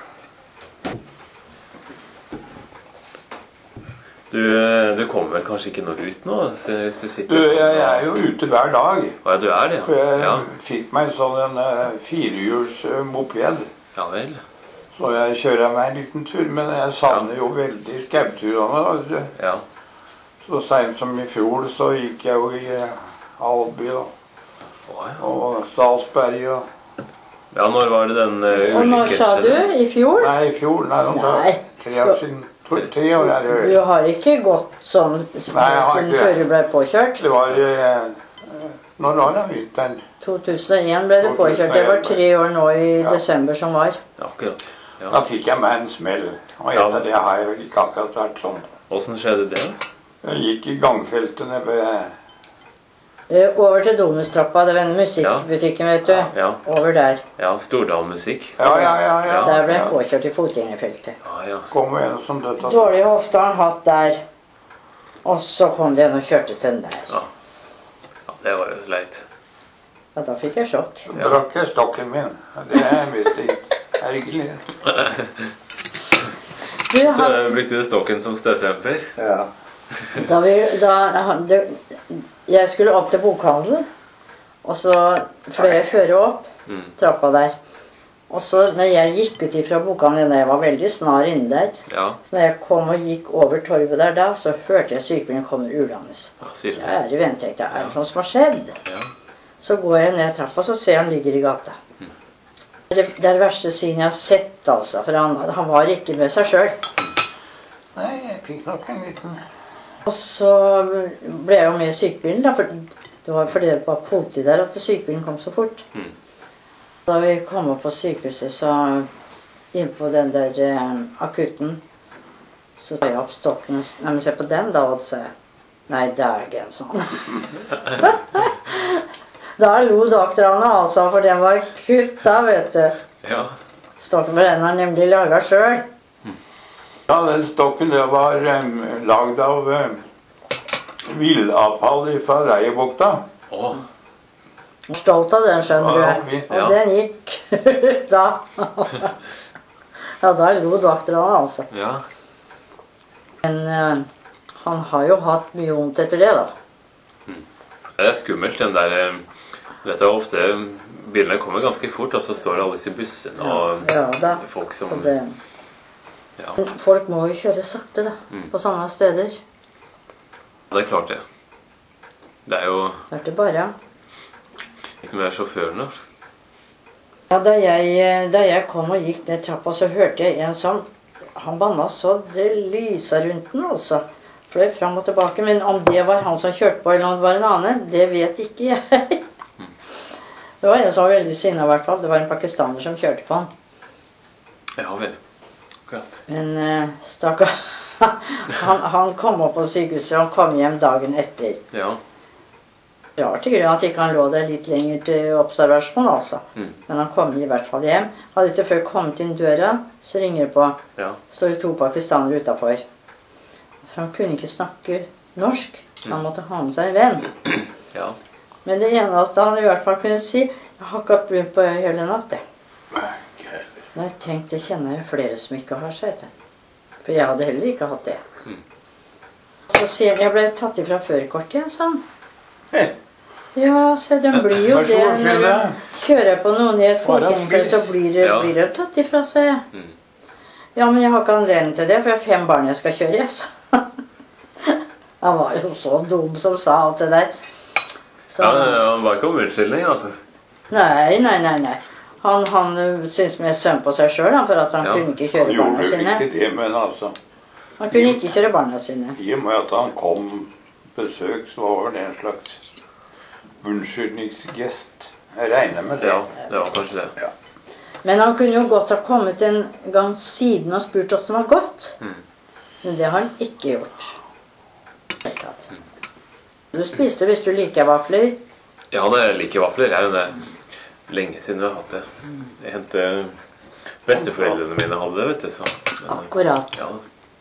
du, eh, du kommer vel kanskje ikke noe ut nå? så Hvis du sitter Du, jeg, jeg er jo ute hver dag. Å, ja, du er det, For ja. jeg Ja, fikk meg sånn en uh, firehjuls uh, moped. ja vel. Så jeg kjører meg en liten tur, men jeg savner jo veldig skauturene. vet du. Ja. Så sent som i fjor så gikk jeg jo i eh, Alby da. Å, ja. Og Stalsberg og Ja, når var det den uh, Og når sa du? I fjor? Nei, i fjor. Nei, nå tar Nei. tre år siden. To, tre år er det. Du har ikke gått sånn Nei, jeg har siden ikke. før du ble påkjørt? Det var eh, Når var det vinteren? to tusen og en ble du påkjørt. Det var tre år nå i Ja. desember som var. Ja, akkurat. Ja. Da fikk jeg meg en smell. Og etter det har jeg vel ikke akkurat vært sånn. Hvordan skjedde det? Jeg gikk i gangfeltene ved Eh, Over til Domustrappa, det var den musikkbutikken, vet du. Ja. Over der. Ja, Stordal-musikk. Ja, ja, ja. ja, Der ble jeg ja. påkjørt i fotgjengerfeltet. Ja, ja. Kom en som døde. Dårlig hofte har han hatt der. Og så kom det en og kjørte til den der. Ja. Ja, det var jo leit. Ja, da fikk jeg sjokk. Så brakk jeg stokken min. Det er mye ergerlig. Du, Så han, eh, brukte du stokken som støtdemper? Ja. da vi, da, han, det, jeg skulle opp til bokhandelen, og så fløy jeg føre opp Mm. trappa der. Og så når jeg gikk ut ifra bokhandelen, jeg var veldig snar inne der, Ja. så når jeg kom og gikk over torvet der da, så hørte jeg sykebilen komme ulende. Ja, sier du. Jeg er i ventetekt, det er noe som har skjedd. Ja. Så går jeg ned trappa, så ser jeg han ligger i gata. Det, det er det verste synet jeg har sett, altså, for han, han var ikke med seg selv. Nei, jeg fikk nok en liten Og så ble jeg jo med i sykebilen, da, for det var fordi det var politi der at sykebilen kom så fort. Mm. Da vi kom opp på sykehuset, så inn på den der eh, akutten, så tar jeg opp stokken og s- Nei, men se på den da, og så Nei, dægen, sånn. Da lo doktorene altså, for den var kutta, vet du. Ja. Stokken var den har nemlig laga sjøl. Ja, den stokken det var um, lagd av um, villavfall fra Reiebukta. Å, Stolt av den, skjønner Ja, du. vi- Og ja. den gikk ut da. Ja, da lo doktorene, altså. ja. Men eh, han har jo hatt mye vondt etter det, da. Det er skummelt, den der eh, Du vet det er ofte bilene kommer ganske fort, og så står alle disse bussene og Ja da. folk som Så det, Ja, Men folk må jo kjøre sakte, da. Mm. På sånne steder. det er klart det. Det er jo Det er ikke bare. ikke mer sjåførene. Ja, da jeg, da jeg kom og gikk ned trappa, så hørte jeg en som Han banna så det lysa rundt den, altså. Fløy fram og tilbake. Men om det var han som kjørte på, eller om det var en annen, det vet ikke jeg. Det var en som var veldig sinna, i hvert fall. Det var en pakistaner som kjørte på han. Ja vel. Akkurat. Men uh, stakkar han, han kom opp på sykehuset, og han kom hjem dagen etter. Ja. Rart i grunnen at ikke han lå der litt lenger til observasjon, altså. Mm. Men han kom i hvert fall hjem. Hadde ikke før kommet inn døra, så ringer det på. Ja. Står det to pakistanere utafor. For han kunne ikke snakke norsk. Han måtte ha med seg en venn. Ja. Men det eneste han i hvert fall kunne si, jeg har ikke hatt brun på øyet hele natt, jeg. Men jeg tenkte, kjenner jeg flere som ikke har seg det. For jeg hadde heller ikke hatt det. Mm. Så sier han, jeg ble tatt ifra førerkortet igjen, sa han. Hei. Ja, se, den blir jo Vær så det. god, Når Fille. du kjører på noen i et Bare fotgjengerfelt, så spis. blir det, Ja. blir det tatt ifra seg. Mm. Ja, men jeg har ikke anledning til det, for jeg har fem barn jeg skal kjøre, jeg, sa han. Var jo så dum som sa alt det der. Så, Ja, han var ikke om unnskyldning, altså. nei, nei, nei, nei. Han, han øh, syntes mer søvn på seg sjøl, for at han Ja. kunne ikke Han kjøre gjorde barna vel sine. ikke det, men altså Han kunne ikke kjøre barna sine. I og med at han kom besøk, så var det en slags unnskyldningsgest. Jeg regner med det. Ja, det var kanskje det. Men han kunne jo godt ha kommet en gang siden og spurt oss det var godt. Mm. Men det har han ikke gjort. Helt klart. Du spiste hvis du liker vafler. Ja, det liker vafler. Det er jo det. Lenge siden vi har hatt det. Jeg hendte besteforeldrene mine hadde det, vet du. Så. Men, Akkurat. ja.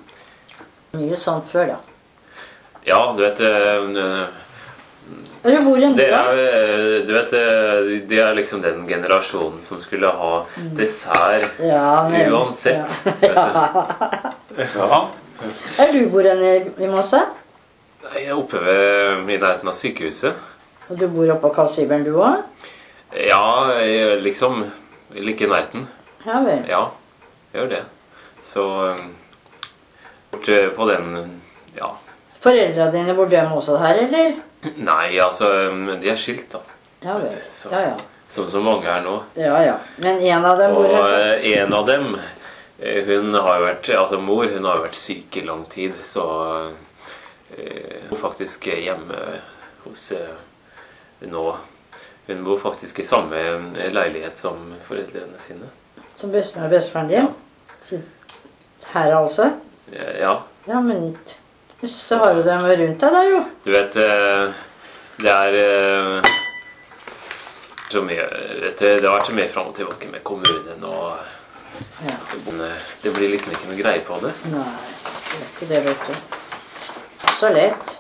Mye sånt før, da. ja, du vet eh, Og du bor i en Det by? er, eh, du vet, eh, det er liksom den generasjonen som skulle ha dessert Ja, men- uansett. Ja. Ja. Er du bor i, i Mosse? Jeg er oppe ved, i nærheten av sykehuset. Og du bor oppe på Kalsiberen, du òg? Ja, jeg, liksom like i nærheten. Ja vel. Ja, jeg gjør det. Så eh, bort eh, på den, ja, Foreldrene dine bor de også her, eller? Nei, altså, de er skilt da. Ja vel. Så, Ja, ja. som så mange er nå. Ja, ja. Men en av dem bor Og her. eh, en av dem, eh, hun har jo vært, altså mor, hun har jo vært syk i lang tid, så eh, hun er faktisk hjemme hos eh, nå. Hun bor faktisk i samme leilighet som foreldrene sine. Som bestemor og bestefaren din? Så- Her altså? Ja, Ja, men så har du dem rundt deg da, jo. du vet, eh, det er eh, så mye, vet du, det har vært så mye fram og tilbake med kommunen, og Ja. det blir liksom ikke noe greie på det. Nei, det er ikke det, vet du. Så lett.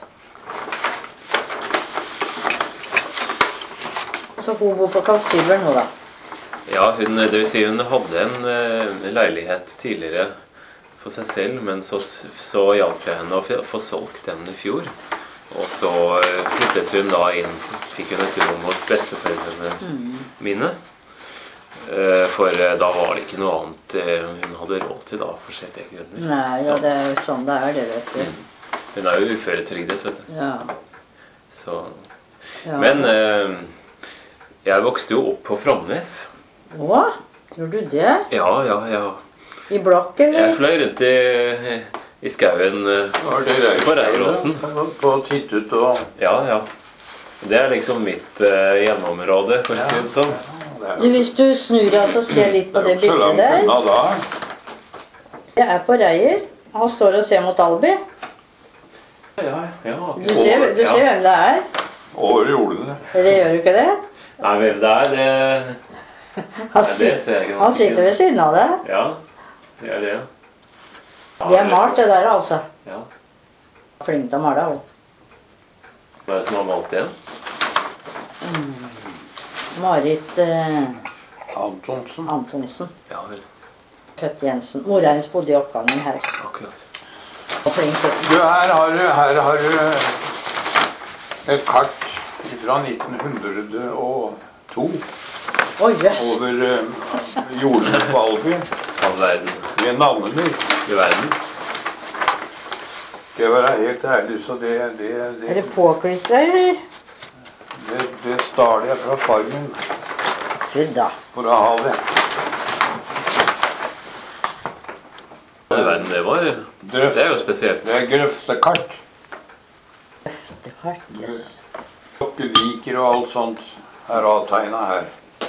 Så hun bor på Kalsilver nå, da. Ja, hun, det vil si hun hadde en eh, leilighet tidligere for seg selv, men så, så hjalp jeg henne å få- få solgt den i fjor. Og så eh, flyttet hun da inn, fikk hun et rom hos besteforeldrene mine. Eh, For eh, da var det ikke noe annet eh, hun hadde råd til da, for forskjellige grunner. Nei, ja, Så- det er jo sånn det er, det, vet du. Mm. Hun er jo uføretrygdet, vet du. Ja. Så. Ja. Men eh, jeg vokste jo opp på Framnes. Å? Gjorde du det? Ja, ja, ja. I blokk, Jeg eller? fløy rundt i, i skauen eh, Var det Reir- på Reiråsen. På, på tittet og Ja, ja. Det er liksom mitt eh, hjemmeområde, for å si det sånn. det er Du, hvis du snur deg og så ser litt på det jo ikke så bildet langt der. unna da. Jeg er på Reier. Han står og ser mot Albi. Ja, ja. Du ser, du ser hvem det er. Over jordene. Eller gjør du ikke det? Nei, hvem det er, det Han, det sit, ser jeg ikke han sitter ved siden av deg. Ja, det er det. De er malt, det der, altså. Ja. Flink til å male òg. Hva er det som har malt igjen? Marit eh, Antonsen. Antonsen. Ja vel, Født Jensen. Mora hennes bodde i oppgangen her. akkurat. Og flink til. Du, her har du, her har du et kart fra nitten hundre og to Å, jøss. over uh, jordene på Alby All verden. med navner. I verden. Det var helt ærlig, så det, det, Er det, det påklistra, eller? det, det stal jeg fra far min Fy da. for å ha det. All verden, det var Drøft. Det er jo spesielt. Det er grøftekart. Det kart, jøss. Klokkeliker og alt sånt er avtegnet her.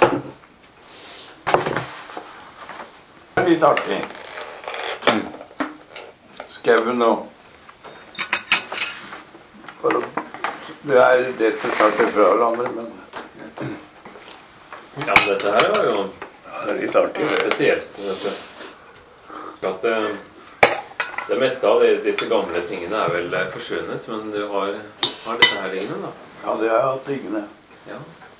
Det er litt artig. Skauen og for å- Det er dette starter fra hverandre, men Ja, men dette her var jo det er litt artig. spesielt. Dette. At det, det meste av de, disse gamle tingene er vel eh, forsvunnet, men du har, har dette her liggende, da. Ja, det har jeg hatt liggende. Ja.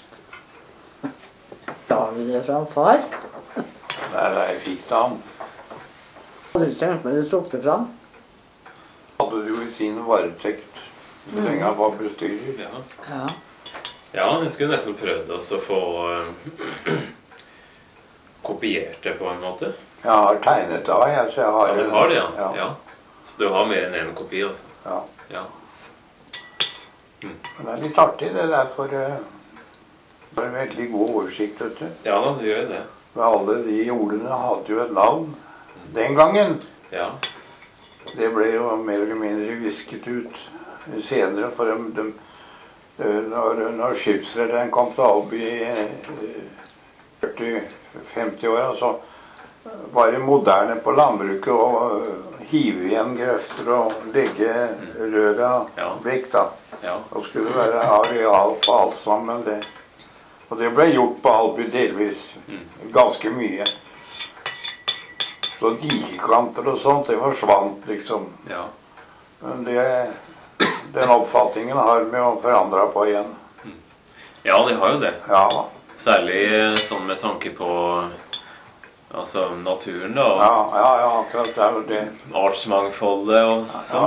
Har du det fra en far? Nei, nei, jeg fikk det han. Hadde du tenkt meg du tok det fram? Hadde det jo i sin varetekt så lenge han var bestyrer. Ja. Ja. Ja, jeg skulle nesten prøvd også å få eh, kopiert det på en måte. Jeg har tegnet det av, jeg, så jeg har Ja, du har det, ja. Ja. ja. Så du har mer enn én kopi, altså. ja. Ja. Men det er litt artig, det der, for uh, det er en veldig god oversikt, vet du. Ja da, du gjør det. Men alle de jordene hadde jo et navn den gangen. Ja. Det ble jo mer eller mindre visket ut senere, for de, de, de, når, når skipsrederen kom til Alby i førti femti-åra, så var det moderne på landbruket å hive igjen grøfter og legge røra Ja. vekk, da. Ja. Da skulle det være areal på alt sammen. Det. Og det ble gjort på Alby delvis. Ganske mye. Så dikekanter og sånt, det forsvant liksom. Ja. Men det, den oppfatningen har vi jo forandra på igjen. Ja, de har jo det. Ja, Særlig eh, sånn med tanke på altså naturen, da. Og ja, ja, ja akkurat det er jo det. artsmangfoldet og sånn. Ja.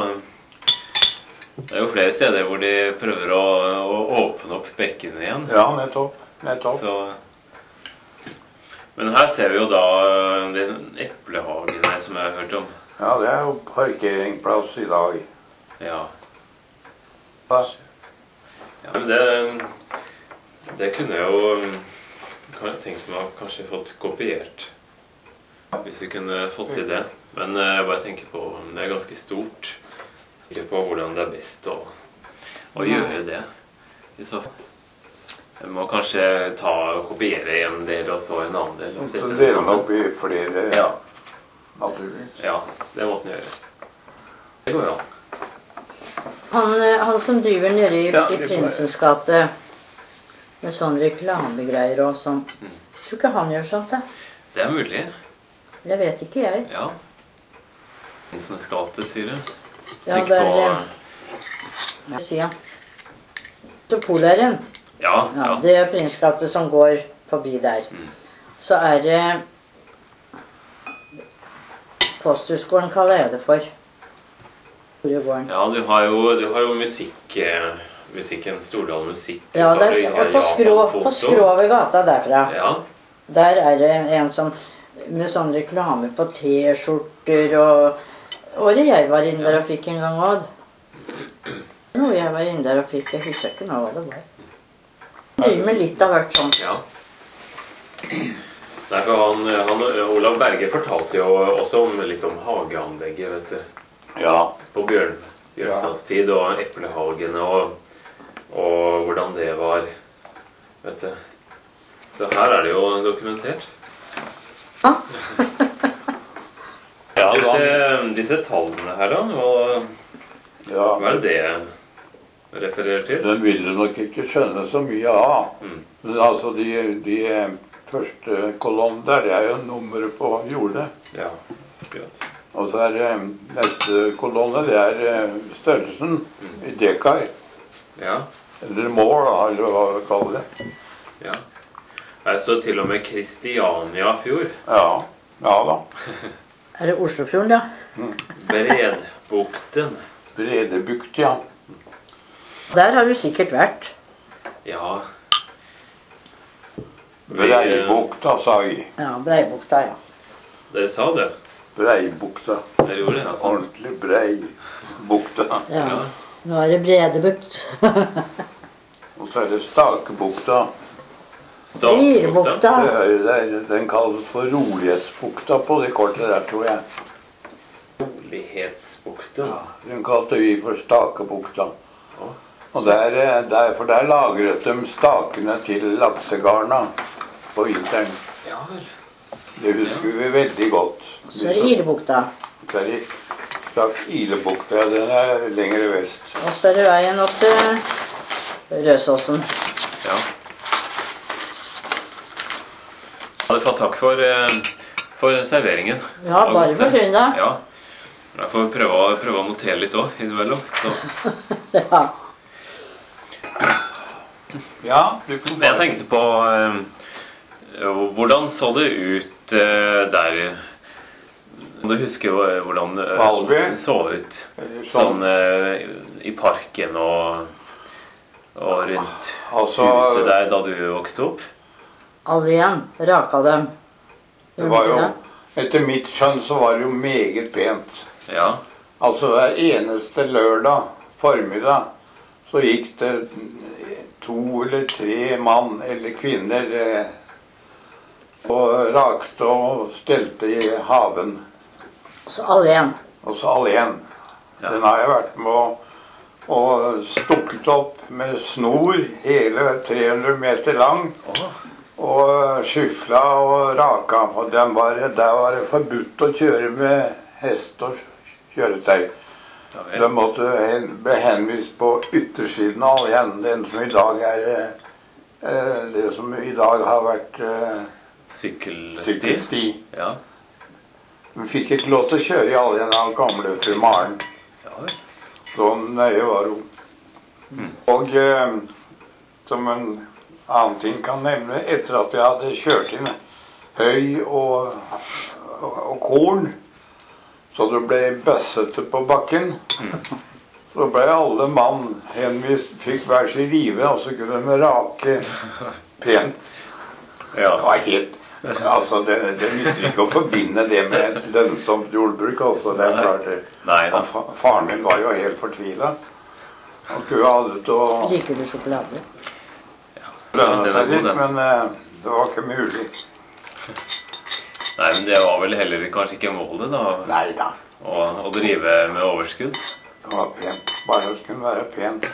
Så det er jo flere steder hvor de prøver å, å åpne opp bekkene igjen. Ja, nettopp. Nettopp. Så, men her ser vi jo da de eplehagene som jeg har hørt om. Ja, det er jo parkeringsplass i dag. Ja. Ja, men det, det kunne jeg jo kan jeg tenke meg å kanskje fått kopiert. Hvis vi kunne fått til det. Men jeg bare tenker på, det er ganske stort. Ikke på hvordan det er best å, å gjøre det. I så fall. Jeg må kanskje ta og kopiere en del, og så en annen del. Og så dele opp i flere, ja. Naturligvis. Ja, det måtte den gjøre. Det går jo an. Han, han som driver nede i, Ja, i Prinsens gate med sånne reklamegreier og sånn. Mm. Tror ikke han gjør sånt, da? Det er mulig. Det vet ikke jeg. Ja. Prinsens gate, sier du? Ja, Tenk det er på... Hva sier jeg? Topoleren. Ja, Ja, ja. det er Prinsens gate som går forbi der. Mm. Så er det Posthusgården kaller jeg det for. Gården. Ja, du har jo, du har jo musikk, eh, musikken, Stordal musikk. Ja, så har der, du og på skrå, Japan-foto. på skrå ved gata derfra. Ja, Der er det en som med sånn reklame på T-skjorter og Året jeg var inne der og fikk en gang òg. Noe jeg var inne der og fikk, jeg husker ikke nå hva det var. Driver med litt av hvert sånt. ja. Nei, for han, han, Olav Berge fortalte jo også om, litt om hageanlegget, vet du. Ja. På Bjørn, Bjørnstads tid, og eplehagene, og, og hvordan det var, vet du. Så her er det jo dokumentert. Ja. Ja, Disse, da, disse tallene her da, hva, ja. hva er det det refererer til? Den vil du nok ikke skjønne så mye av. Mm. Men altså, de, de første kolonne der, det er jo nummeret på jordet. Ja, akkurat. Og så er det neste kolonne, det er eh, størrelsen i dekar. Ja, Eller mål, da, eller hva vi kaller det. ja. Her står til og med Kristianiafjord. Ja, ja da. Er det Oslofjorden, da? Bredbukten. Bredebukt, ja. Der har du sikkert vært. Ja. Breibukta, sa vi. Ja, Breibukta, ja. Dere sa det. Breibukta. Dere gjorde det, altså. Ordentlig breibukta. ja. Ja. Nå er det Bredebukt. Og så er det Stakebukta. Styrbukta. Det er, det er, den kalles for Rolighetsbukta på det kortet der, tror jeg. Rolighetsbukten. Ja, den kalte vi for Stakebukta. Ja. Og der, der, for der lagret de stakene til laksegarna på vinteren. Ja vel. Det husker vi veldig godt. Så er det Ilebukta. Så er det stak Ilebukta, den er lengre vest. Og så er det veien opp til Røsåsen. Ja. Jeg hadde fått takk for, eh, for serveringen. Ja, bare forsyn deg. Ja. Jeg får prøve å, prøve å notere litt også, innimellom. Så. Ja. Ja, du kan Men jeg tenkte på eh, hvordan så det ut eh, der? Kan du huske hva- hvordan eh, Valby? det så ut? Eller Sånn sånn. eh, i parken og, og rundt Altså, huset der da du vokste opp? Alle igjen. Raka dem. det var jo, etter mitt skjønn så var det jo meget pent. Ja. Altså hver eneste lørdag formiddag så gikk det to eller tre mann eller kvinner eh, og rakte og stelte i haven. Så alle igjen. Og så alene. Ja. Den har jeg vært med å og stukket opp med snor hele tre hundre meter lang. Åh. Og skyfla og raka. Og den var, der var det forbudt å kjøre med hest og kjøretøy. Ja, De vel. måtte hen, ble henvist på yttersiden av igjen, den som i dag er eh, det som i dag har vært eh, Sykkelsti? sykkelsti. Ja. Vi fikk ikke lov til å kjøre i alle den gamle fru Maren. Ja vel. Så nøye var hun. Mm. Og eh, som en annen ting kan nevne, etter at jeg hadde kjørt inn høy og, og, og korn, så det ble bøssete på bakken, så ble alle mann henvist, fikk hver sin rive, og så kunne de rake pent. Ja. Det var helt, Altså, det, det nytter ikke å forbinde det med et lønnsomt jordbruk. Altså, det er klart det. Nei, da. Og fa- Faren min var jo helt fortvilet. Han kunne aldri til å Liker du sjokolade? lønne den er seg god, litt, den. men eh, det var ikke mulig. Nei, men det var vel heller kanskje ikke målet, da? Nei da. Å, å drive med overskudd? Det var pent. Bare det skulle være pent.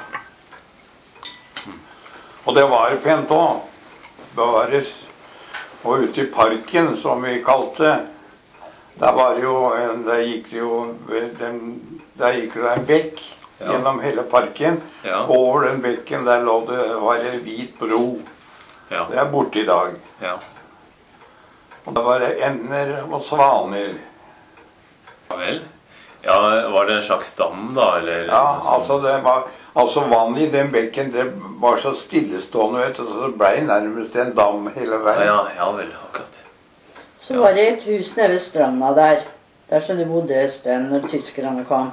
Og det var pent òg. Bevares. Og ute i parken, som vi kalte det, der var jo en, der gikk det jo den, der gikk det en bekk Ja. gjennom hele parken. Ja. Over den bekken der lå det, var det hvit bro. Ja. Det er borte i dag. Ja. Og da var det ender og svaner. Ja vel? Ja, var det en slags dam, da, eller? Ja, noe sånt? altså det var altså vannet i den bekken, det var så stillestående, vet du, så det ble nærmest en dam hele veien. Ja, ja vel, akkurat. Så var det et hus nede ved stranda der. Der som de bodde et sted når tyskerne kom.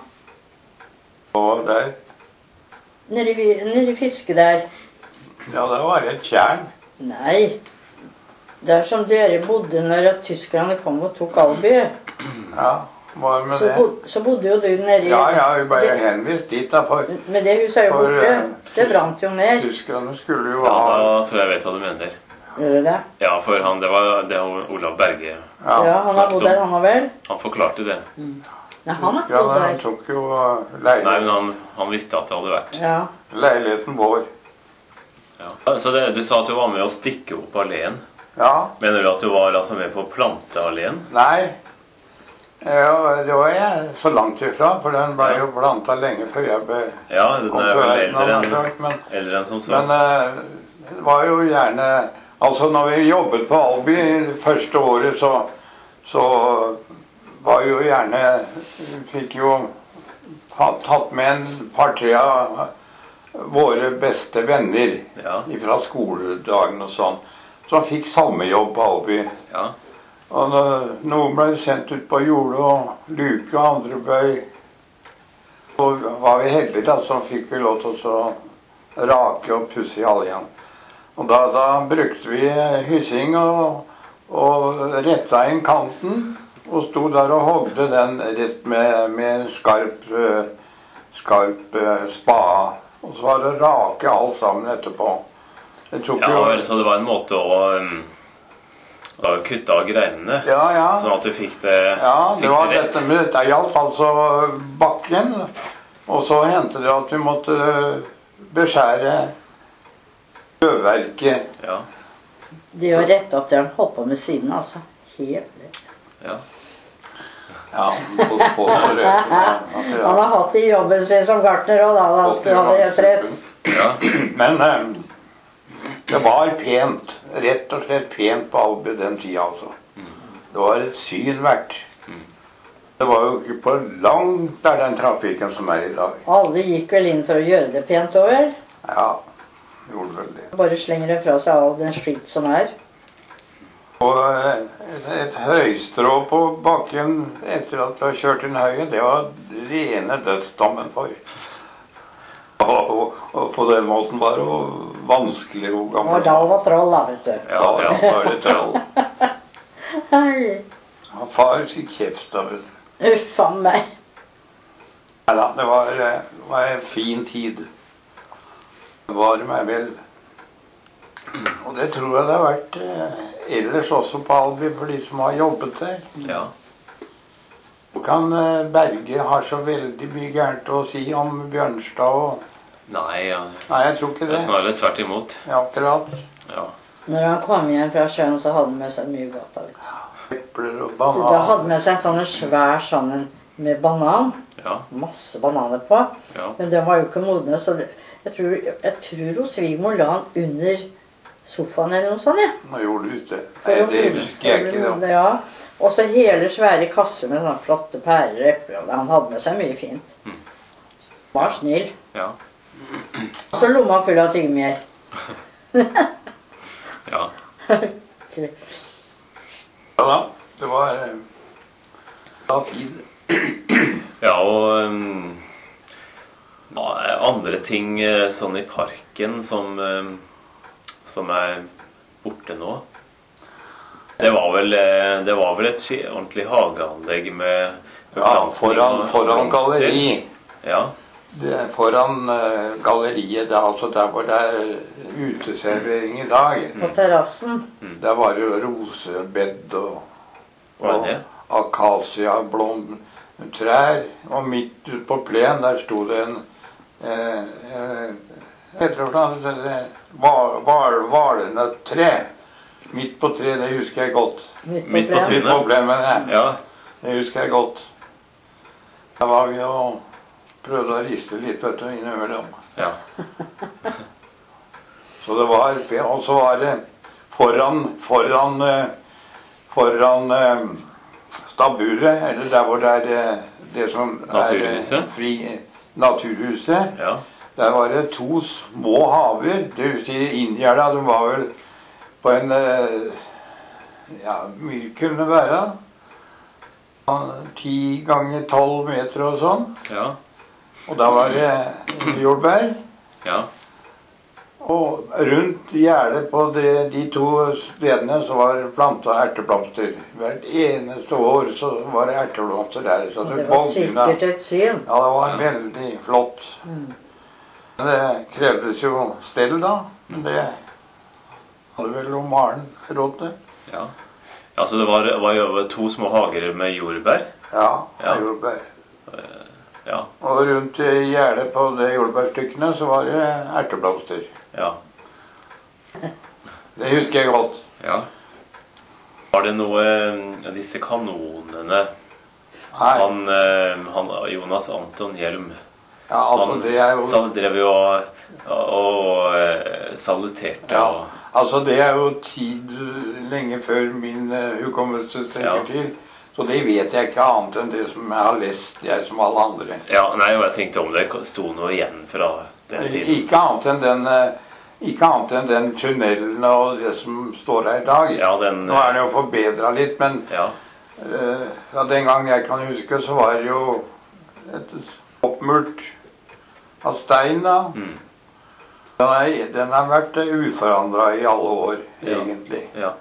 Og der, Nede i, nede i fiske der. ja, det var et tjern. Nei. Der som dere bodde når tyskerne kom og tok Alby. Ja, var med Så, det. bo, så bodde jo du nede i Ja, ja, vi ble det, henvist dit da, for Men det huset er jo For, borte. eh, Det brant jo ned. tyskerne skulle jo Ja, ha, da tror jeg jeg vet hva du mener. Gjør du det? Ja, for han, det var det var Olav Berge. Ja, ja, han har bodd der, han har vel? Han forklarte det. Nei, han har ikke ja, bodd han der. tok jo uh, Nei, men leiligheten, han, han visste at det hadde vært. Ja. leiligheten vår. Ja. Så det, du sa at du var med å stikke opp alleen. Ja, Mener du at du var altså med på å plante alleen? nei, ja, det var jeg så langt ifra, for den ble jo plantet lenge før jeg ble Ja, den kom er til vel verden, eldre han enn har sagt, men eldre enn som så. Men eh, det var jo gjerne Altså, når vi jobbet på Alby det første året, så, så var jo gjerne Fikk jo ha, tatt med en par-tre av våre beste venner Ja, fra skoledagen og sånn, som fikk samme jobb på Alby. ja, Og når noen ble sendt ut på jorde og luke, og andre ble Så var vi heldige, da, så fikk vi lov til å rake og pusse i halvhjem. Og da, da brukte vi hyssing og, og retta inn kanten, og sto der og hogde den rett med, med skarp, eh, skarp eh, spade. Og så var det å rake alt sammen etterpå. Det tok ja jo vel, så det var en måte å, um, å kutte av greinene, Ja, ja. sånn at du fikk det, Ja, det fikk var det rett. dette med dette gjaldt altså bakken. Og så hendte det at vi måtte beskjære løvverket. Ja, Det å rette opp det han holdt på med siden, altså. Helt rett. ja. Ja, på, på, på rødt, Han har hatt det i jobben sin som gartner òg, da. Da skulle han ha det helt rett. ja. Men eh, det var pent. Rett og slett pent på Alby den tida, altså. Det var et syn verdt. Det var jo ikke på langt der den trafikken som er i dag. Alle gikk vel inn for å gjøre det pent òg, vel? Ja, gjorde vel det. Bare slenger det fra seg all den skitt som er. Og eh, et, et høystrå på bakken etter at du har kjørt inn høyet, det var rene dødsdommen for. Og, og, og på den måten var det jo vanskelig å Det gammel. var da han var troll, da, vet du. Ja, ja. Da var det troll. Hei. Ja, far fikk kjeft av det. Uff a meg. Neida, det var, eh, det var en fin tid. Det var meg vel. Og det tror jeg det har vært eh, ellers også på Alby for de som har jobbet der. Ja. Og kan eh, Berge har så veldig mye gærent å si om Bjørnstad og Nei, ja. Nei, jeg tror ikke Det det. er snarere tvert imot. Ja, akkurat. Ja. Når han kom hjem fra sjøen, så hadde han med seg mye godt. Da, vet du. Epler og Da hadde han banan. med seg en sånn svær sånn med banan. Ja. Masse bananer på. Ja. Men den var jo ikke modne, så det, jeg tror, jeg tror hos svigermor la han under sofaen eller noe sånt, ja. Nå gjorde du det. For Nei, å det få- husker jeg ikke. Da. Ja. Og så hele svære kasser med sånne flotte pærer og epler. og Han hadde med seg mye fint. Var snill. Ja. Og så lomma full av tyggegummier. Ja. Ja da, det var eh, da tid. Ja, og um, ja, andre ting eh, sånn i parken som, um, som er borte nå. Det var vel, eh, det var vel et ski- ordentlig hageanlegg med Ja, foran, foran galleri. Ja. Det er foran uh, galleriet, det er altså der hvor det er uteservering i dag. På terrassen. Der var det jo rosebed og, Var og det? akasia-blomtrær. Og midt ute på plenen, der sto det en eh, eh, heter det noe? Valnøttre. Midt på treet, det husker jeg godt. Midt på Midt på plenen. Midt på plenen, Ja. det husker jeg godt. Da var vi og prøvde å riste litt, vet du, innover dem. Ja. Så det var, og så var det foran, foran, eh, foran eh, stabburet, eller der hvor det er eh, det som er Naturhuset? eh, fri naturhuset. Ja. Der var det to små haver. Det vil si Indierne, de var vel på en, eh, ja, mye kunne det være. ti ganger tolv meter og sånn. Ja. Og da var det jordbær. Ja. Og rundt gjerdet på de, de to stedene så var det planta erteblomster. Hvert eneste år så var det erteblomster der. Så Og det, det var bogna. sikkert et syn. Ja, det var veldig flott. Mm. Men det krevdes jo stell da. Men det hadde vel om Maren råd til. Ja. Ja, så det var, var jo to små hager med jordbær. Ja, Ja. jordbær. Ja. Og rundt gjerdet på de jordbærstykkene så var det erteblomster. Ja. Det husker jeg godt. Ja. Var det noe av disse kanonene? Nei, Han, eh, han Jonas Anton Hjelm, ja, altså han det er jo... sa- drev jo og, og eh, saluterte Ja, og altså det er jo tid lenge før min uh, hukommelse strekker Ja. til. Så det vet jeg ikke annet enn det som jeg har lest, jeg som alle andre. Ja, nei, og jeg tenkte om det sto noe igjen fra den tiden. Ikke annet enn den, uh, ikke annet enn den tunnelen og det som står her i dag. Ja, den Nå er det jo forbedret litt, men Ja. uh, ja, den gang jeg kan huske, så var det jo et oppmurt av stein da. Mm. Den, er, den har vært uforandret i alle år, Ja. egentlig. Ja.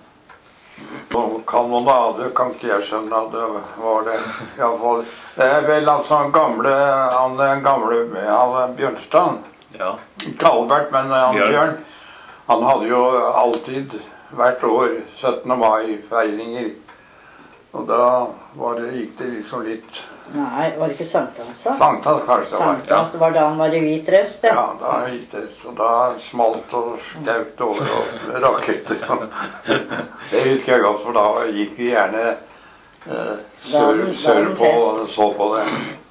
Og kanonade kan ikke jeg skjønne at det var det. I alle fall. Det er vel altså han gamle, han den gamle han Bjørnstad. Ja. Ikke Albert, men han Bjørn. Bjørn. Han hadde jo alltid hvert år syttende mai-feiringer. Og da var det, gikk det liksom litt Nei, var det ikke sankthans, da? Sankthans kanskje det var. Sankthans, det var da han var i hvit dress, det. Ja, da gikk det. Så da smalt og skaut over og raketter. Det husker jeg godt, for da gikk vi gjerne eh, sør, Dagen- sør dagen på og fest. så på det.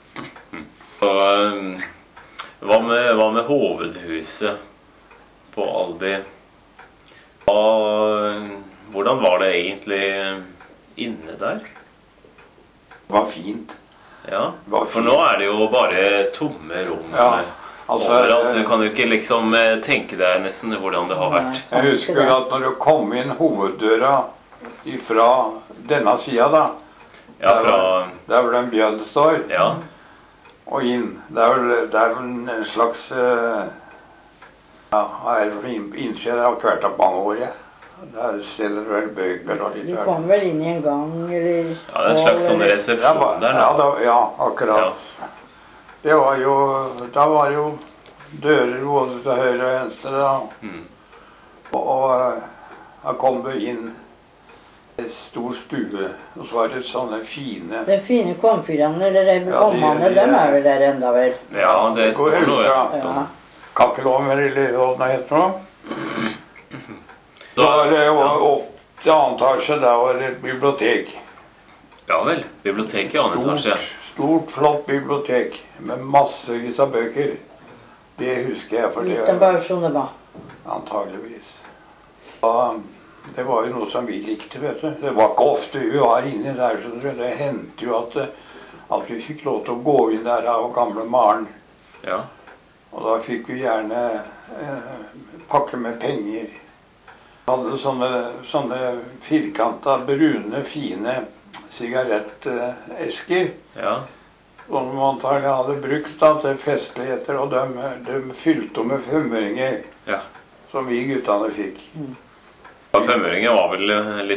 Og um, hva med, hva med hovedhuset på Albi? Hva, hvordan var det egentlig inne der? Det var fint. Ja, Hva for nå er det jo bare tomme rom Ja, altså, overalt. Du eh, kan jo ikke liksom eh, tenke deg nesten hvordan det har vært. Jeg husker at når du kom inn hoveddøra ifra denne sida, da, Ja, der, fra hvor- der hvor den bjørn står, Ja, og inn, det er vel, det er vel en slags eh, ja, er vel inn- innskjedd av hvert av mange år, ja. Der selger du vel bøker og litt Du hvert. kom vel inn i en gang, eller ja, det er en slags sånn eller- Ja, resepsjon ba- der ja, nå. da, ja, akkurat. Det var jo, da var jo dører både til høyre og venstre, da. Mm. Og, og eh, da kom du inn i en stor stue, og så var det sånne fine... De fine komfyrene, eller de Ja, de- omhane, de- dem er vel der enda vel. Ja, det går står ut noe. fra. Ja. Sånn. Kakkelovner, eller hva det heter for noe. Så, Så var det jo ja. opp til annen etasje, der var det et bibliotek. ja vel. Biblioteket i annen etasje. Stort, stort, flott bibliotek med massevis av bøker. Det husker jeg, for Gikk det de bare sånn det var. antageligvis. Og det var jo noe som vi likte, vet du. Det var ikke ofte vi var inne der, så det, det hendte jo at, at vi fikk lov til å gå inn der av gamle Maren. Ja. Og da fikk vi gjerne eh, pakke med penger. Vi hadde sånne, sånne firkanta, brune, fine sigarettesker. Ja. Som man antagelig hadde brukt da, til festligheter, og de, de fylte med femøringer Ja. som vi guttene fikk. Og femøringen var vel eh, litt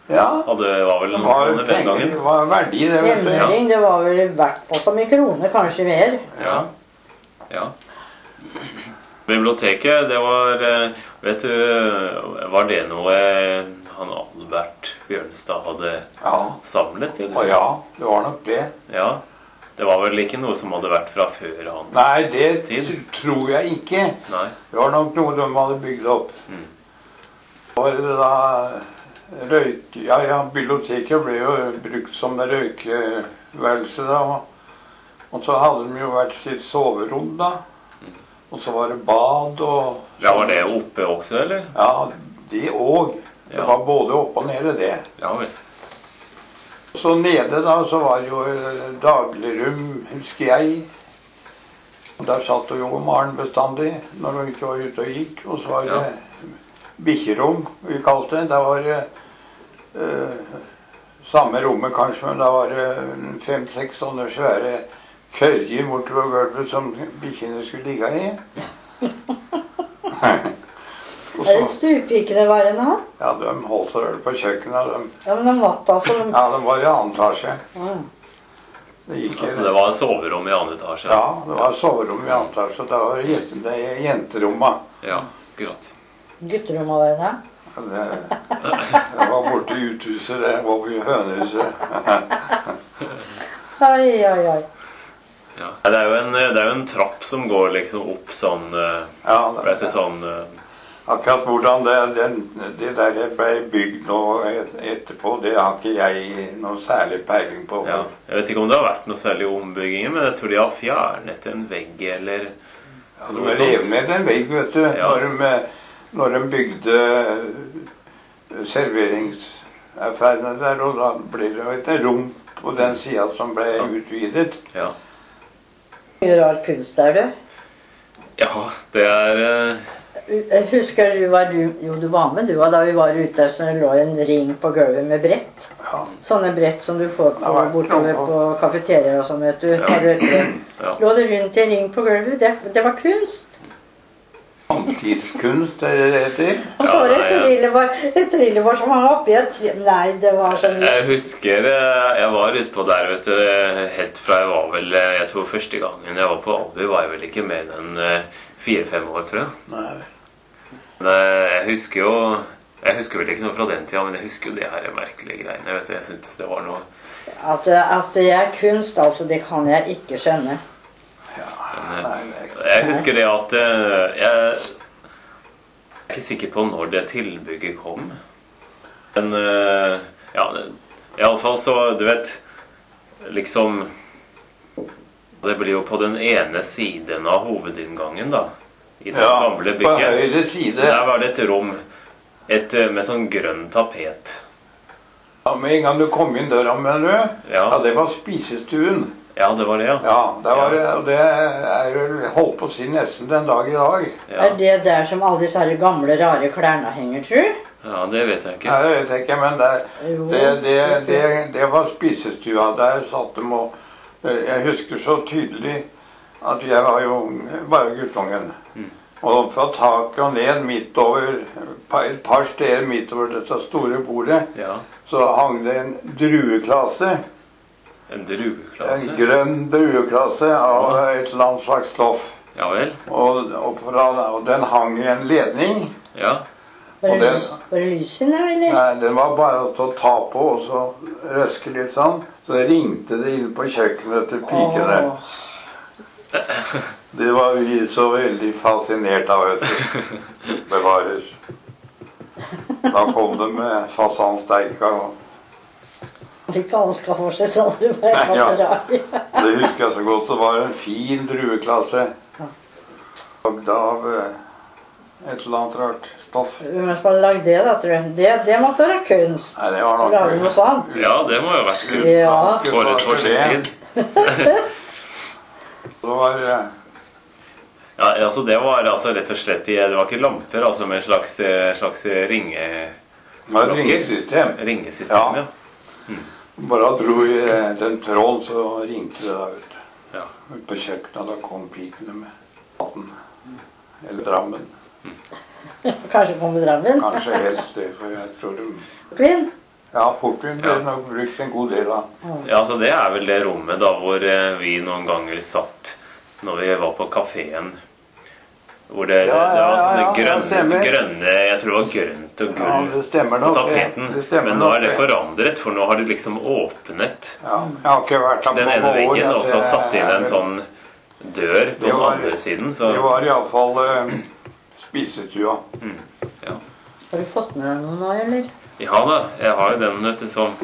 Ja. Og det var vel Det noen var, kroner den penger, gangen. det var verdi, det, vet du. Ennering, det var vel verdt på så mye kroner, kanskje mer. Ja. Ja. Biblioteket, det var eh, vet du, var det noe eh, han Albert Bjørnstad hadde Ja. samlet? Eller? Å ja, det var nok det. Ja. Det var vel ikke noe som hadde vært fra før han? Nei, det Tid? tror jeg ikke. Nei. Det var nok noe de hadde bygd opp. Mm. Og da røyk... Ja, ja, biblioteket ble jo brukt som røykeværelse da. Og så hadde de jo vært sitt soverom da. Og så var det bad og... Ja, var det oppe også, eller? Ja, det òg. Det Ja. var både opp og nede, det. Ja vel. Så nede da, så var det jo eh, dagligrom, husker jeg. Og der satt jo Maren bestandig, når hun ikke var ute og gikk. Og så var det Ja. bikkjerom, vi kalte det. Der var det eh, samme rommet kanskje, men da var det fem-seks sånne svære kørger bortover gulvet som bikkjene skulle ligge i. Og Er det så, stupikene var en av? ja, de holdt seg vel på kjøkkenet. De, Ja, men de natta så de... ja, de var i annen etasje. Ja. Det gikk Altså det var soverom i andre etasje? Ja, det var soverom i annen etasje. Det var jente- det er jenterommet. Ja, akkurat. Gutterommet var en av? Det, det var borte i uthuset, det var i hønehuset. Oi, oi, oi. Ja. Det er jo en, det er jo en trapp som går liksom opp sånn, eh, Ja, vet du, det, sånn eh, akkurat hvordan det, den, det der ble bygd nå et- etterpå, det har ikke jeg noe særlig peiling på. ja. Jeg vet ikke om det har vært noe særlig ombygginger, men jeg tror de har fjernet en vegg eller Ja, de rev ned en vegg, vet du, Ja. når, de, når de bygde serveringsaffærene der, og da ble det jo et rom på den siden som ble Ja. utvidet. Ja. Mye rar kunst der, du. Ja, det er eh, Jeg husker du var du, jo du var med du var da vi var ute der, så det lå en ring på gulvet med brett. Ja. Sånne brett som du får på, Det var bortover klart. på kafeterier og sånn, vet du. Tar du et brett. Ja. Lå det rundt en ring på gulvet. Det, det var kunst. Samtidskunst, er det det heter? Og så Ja, var det nei, et ja. trillebar, et trillebar som hang oppi et tre. Nei, det var så mye. Jeg husker eh, jeg var ute på der, vet du, helt fra jeg var vel eh, Jeg tror første gangen jeg var på Albu, var jeg vel ikke mer enn eh, fire-fem år, tror jeg. Nei. Men eh, jeg husker jo Jeg husker vel ikke noe fra den tida, men jeg husker jo de her merkelige greiene. Vet du, jeg syntes det var noe At, at det er kunst, altså, det kan jeg ikke skjønne. Ja, Men, eh, nei, det er Jeg husker det at eh, Jeg er ikke sikker på når det tilbygget kom. Men eh, ja, iallfall så Du vet, liksom Det blir jo på den ene siden av hovedinngangen, da. I det Ja, gamle på bygget. høyre side. Der var det et rom et, eh, med sånn grønn tapet. Ja, med en gang du kom inn døra, mener du? Ja. Ja, det var spisestuen. Ja, det var det, ja. Ja, det var det, og det er vel holdt på å si nesten den dag i dag. Ja, Er det der som alle disse her gamle, rare klærne henger, tru? ja det vet jeg ikke. Nei, det vet jeg ikke, men det, Jo, det, det, det- det, det var spisestua. Der satt de og Jeg husker så tydelig at jeg var jo bare guttungen. Mm. Og fra taket og ned midt over et par steder midt over dette store bordet, Ja, så hang det en drueklase. En En drueklasse. grønn drueklasse av et eller annet slags stoff. Ja vel. Og, og, fra, og den hang i en ledning. Ja. Var Og det, den- lys, var det lys inne, eller? Nei, den var bare til å ta på og så røske litt sånn. Så ringte det inn på kjøkkenet til pikene. Åh. Det var vi så veldig fascinert av, vet du. Bevares. Da kom det med fasansteika. Og Fikk vansker for seg, så det var Nei, ja. ja. rar. det husker jeg så godt. Det var en fin drueklasse. Lagd av eh, et eller annet rart stoff. Hvem er det som har lagd det, da, tror jeg? Det, det måtte være kunst. Nei, det var Å nok lage noe sånt. Ja, det må jo ha vært kult. Ja. Forut for sin tid. Det var eh, Ja, altså det var altså rett og slett i, Det var ikke lamper, altså med en slags, slags ringe, det var et ringesystem. ringesystem, ja. Bare dro i eh, den tråden, så ringte det da, vet du. Ja. Ut på kjøkkenet, da kom pikene med maten. Eller Drammen. Kanskje på med Drammen. Kanskje helst det, for jeg tror de Kvinn, Ja, portvin ble Ja. nok brukt en god del av. Ja, så det er vel det rommet da hvor eh, vi noen ganger satt når vi var på kaféen. Hvor det, Ja, ja, det var ja, sånne ja, det grønne, stemmer. grønne, jeg tror det var grønt og Ja, gull det stemmer på nok. tapeten. Det stemmer Men nå nok er det det. forandret, for nå har de liksom åpnet Ja, jeg har ikke vært der den på ene mange år, veggen og så altså, satt inn en jeg- sånn dør på Det den var- andre siden. Så Det var iallfall uh, spisestua. mm, ja. Har du fått med deg noe nå, eller? ja da, jeg har jo den vet du, som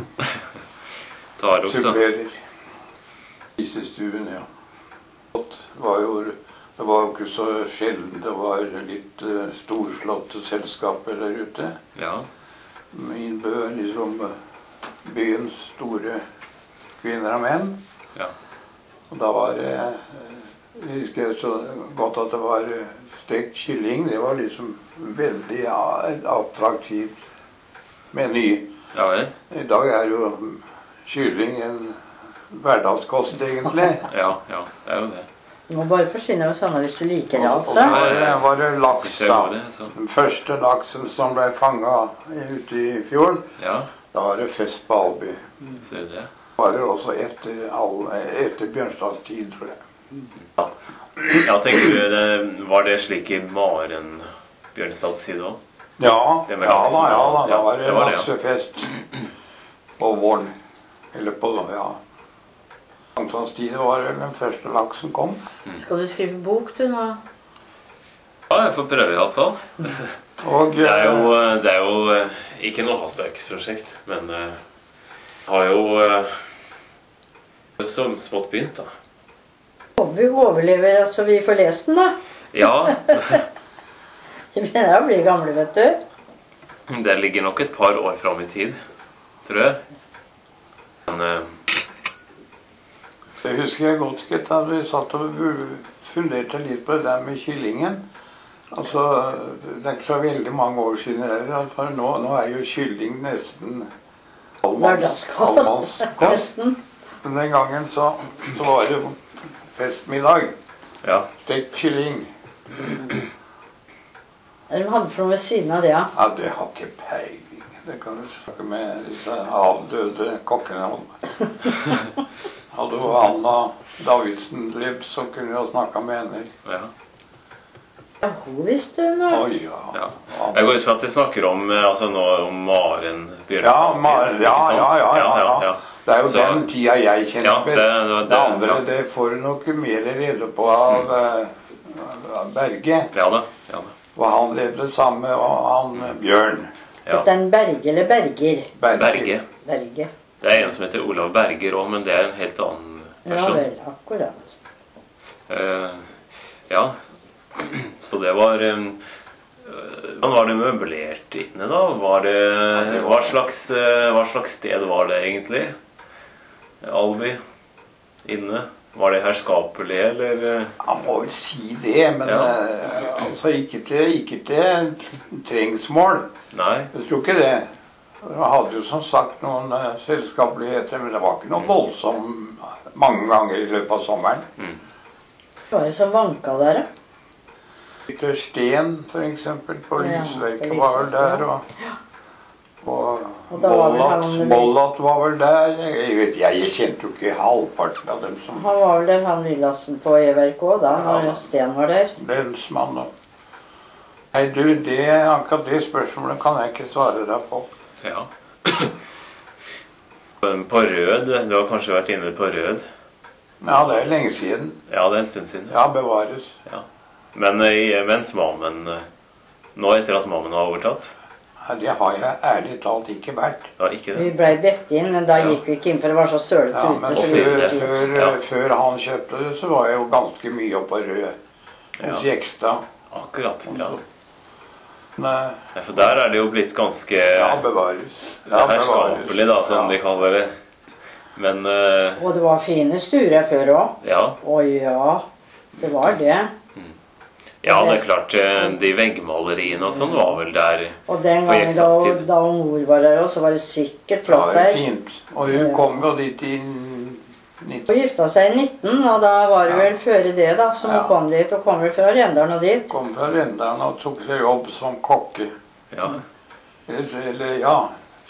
tar opp så. Supplerer. Spisestuen, ja. Det var jo det var jo ikke så sjelden det var litt uh, storslåtte selskaper der ute. Ja. Min bø er liksom uh, byens store kvinner og menn. Ja. Og da var det uh, Jeg husker så godt at det var uh, stekt kylling. Det var liksom veldig ja, attraktivt meny. Ja vel. I dag er jo kylling en hverdagskost, egentlig. Ja, ja, det er jo det. Du må bare forsyne deg sånn hvis du liker det, Og så altså. var det, var det laks, Hvis jeg da. gjorde det, så. Den første laksen som ble fanga ute i fjorden, Ja, da var det fest på Alby. ser du det? Det var det også etter, all, etter Bjørnstads tid, tror jeg. Ja. Ja, tenker du, det, var det slik i Maren Bjørnstads tid også? Ja, Det ja med da, laksen, ja da. ja, Da var det det var det, ja. laksefest på våren. Eller på, ja. Sankthanstider var det den første laksen kom. Skal du skrive bok, du, nå? Ja, jeg får prøve i hvert fall. Og Det er jo, eh, eh, det er jo eh, ikke noe hastverksprosjekt, men eh, har jo eh, så smått begynt, da. Håper vi overlever så vi får lest den, da. Ja, Vi begynner å bli gamle, vet du. det ligger nok et par år fram i tid, tror jeg. Men eh, det husker jeg godt, gitt, da vi satt og funderte litt på det der med kyllingen. Altså, det er ikke så veldig mange år siden heller, for nå, nå er jo kylling nesten Hverdagskost. almannskost. Nesten. Men den gangen så, så var det jo festmiddag. ja. Stekt kylling. Hva er det de hadde for noe ved siden av det, ja? Ja, det har ikke peiling. Det kan du snakke med disse avdøde kokkene om. Hadde jo Anna Davidsen levd, så kunne vi ha snakka med henne. ja. Ja, hun visste noe. Oi, ja. Ja. Jeg går ut fra at vi snakker om, eh, altså nå, om Maren Bjørnstads Ja, tid, Mar ikke ja, sant? ja, ja, ja, ja. Det er jo Så- den tida jeg kjenner Ja, best. det- Det, det- det- andre ja. det får du nok mer rede på av, eh, av Berge. Ja da. Ja da. Og han levde sammen med han eh, Bjørn. Ja. Dette er en Berge eller Berger? Berge. Berge. Det er en som heter Olav Berger òg, men det er en helt annen Ja person. vel, akkurat. Eh, ja. Så det var eh, Hvordan var det møblert inne, da? Var det, hva, slags, eh, hva slags sted var det egentlig? Alby inne? Var det herskapelig, eller? eh? Han må vel si det, men Ja. eh, altså ikke til, ikke til trengsmål. Nei? Jeg tror ikke det. Han hadde jo som sagt noen uh, selskapeligheter, men det var ikke noe voldsomt mange ganger i løpet av sommeren. Hva var det som vanka der, da? Peter Steen, for eksempel, på Ja, Lysverket på var vel Lysverket, der. Og, og, Og da var vel Mollat, han- Mollat var vel der. Jeg, vet, jeg, jeg kjente jo ikke halvparten av dem som Han var vel der, han Villassen på E V R K da, når Ja. Sten var der. lensmann. Og. Nei, du, det, akkurat det spørsmålet kan jeg ikke svare deg på. Ja. På Rød. Du har kanskje vært inne på Rød? Ja, det er lenge siden. Ja, det er en stund siden. Ja, bevares. Ja. Men eh, mens mammen eh, Nå etter at mammen har overtatt? Nei, det har jeg ærlig talt ikke vært. Ja, ikke Vi det? blei bedt inn, men da Ja. gikk vi ikke inn, for det var så sølete Ja, ute. men så vi før, gikk ikke inn. før, Ja. før han kjøpte det, så var jeg jo ganske mye oppe på Rød. Hos Ja. Jekstad. Akkurat. Ja. Nei, Ja, for der er det jo blitt ganske ja, bevares. Ja, herskapelig, da, som Ja. de kaller det. Men eh, Og det var fine stuer før òg. ja. Å ja, det var det. Ja, det er klart. eh, De veggmaleriene og sånn var vel der. Og den På gangen da, Jekstads tid. da mor var der òg, så var det sikkert Det var flott jo der. fint. Og hun kom jo dit i nitten... Hun gifta seg i nitten, og da var det Ja. vel før det da, som hun Ja. kom dit. Og kom vel fra Rendalen og dit. Kom fra Rendalen og tok seg jobb som kokke. Ja. Eller, eller ja,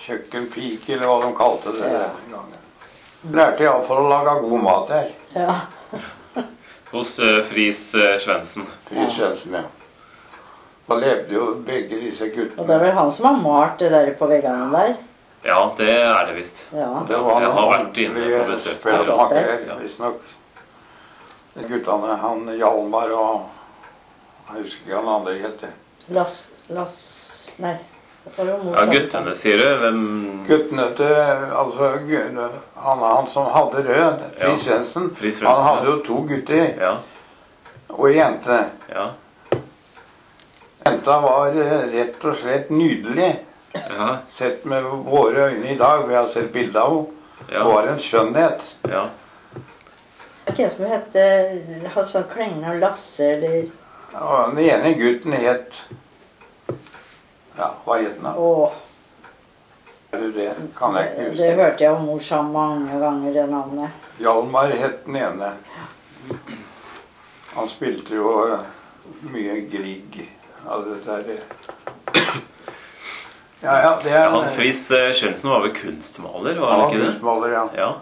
kjøkkenpike, eller hva de kalte det den gangen. Lærte iallfall å lage god mat der. Ja. Hos uh, Friis uh, Svendsen. Friis Svendsen, ja. Da levde jo begge disse guttene. Og det er vel han som har malt det der på veggene der? Ja, det er det visst. Ja. Det var jeg har vært inne på besøk. Spelemaker, visstnok. Guttene, han Hjalmar og jeg husker ikke hva han andre heter. Lass, Lass, nei. Ja, guttene, sier du? Hvem? Guttene til, altså, han, han som hadde rød, Friis Svendsen, ja. han hadde jo to gutter, ja. Og en jente. Ja. Jenta var rett og slett nydelig. Ja. Sett med våre øyne i dag, vi har sett bilder av henne. Ja. Det var en skjønnhet. Ja. Hvem som het hadde sånn Klenge og Lasse, eller? Ja, den ene gutten het ja, hva het den da? Åh. Er det det? Kan jeg ikke huske. Det hørte jeg om mor sa mange ganger, det navnet. Hjalmar het den ene. Han spilte jo mye Grieg av det der. Ja, ja, det er... Han Friis Svendsen var vel kunstmaler, var han ikke det? Ja, kunstmaler, ja. Ja.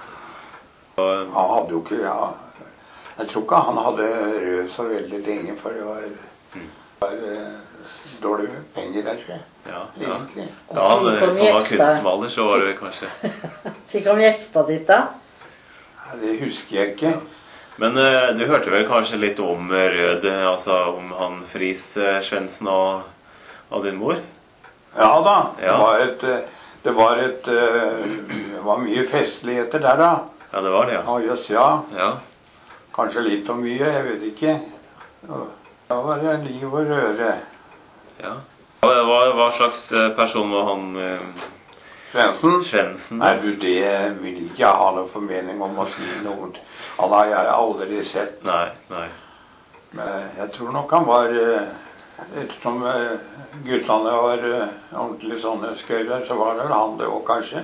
Og, han hadde jo ikke, ja, jeg tror ikke han hadde rød så veldig lenge, for det var, mm. var uh, dårlig penger der, tror jeg. Ja, ja. Egentlig. Da han som var kunstmaler, så var det kanskje. Fikk han Jekstad ditt da? Ja, det husker jeg ikke. Men uh, du hørte vel kanskje litt om Rød, altså om han Friis Svendsen og, og din mor? Ja da, ja. det var et, det var et, det var mye festligheter der da. Ja, det var det, ja. Å, jøss, ja. Ja. Kanskje litt og mye, jeg vet ikke. Da var det liv og røre. Ja. Hva, hva slags person var han? Eh, Svendsen? Svendsen? Nei, du, det vil ikke jeg ha noen formening om å si noe. Han har jeg aldri sett. Nei, nei. Men jeg tror nok han var, ettersom guttene var ordentlig sånne skøyler, så var det han det også, kanskje.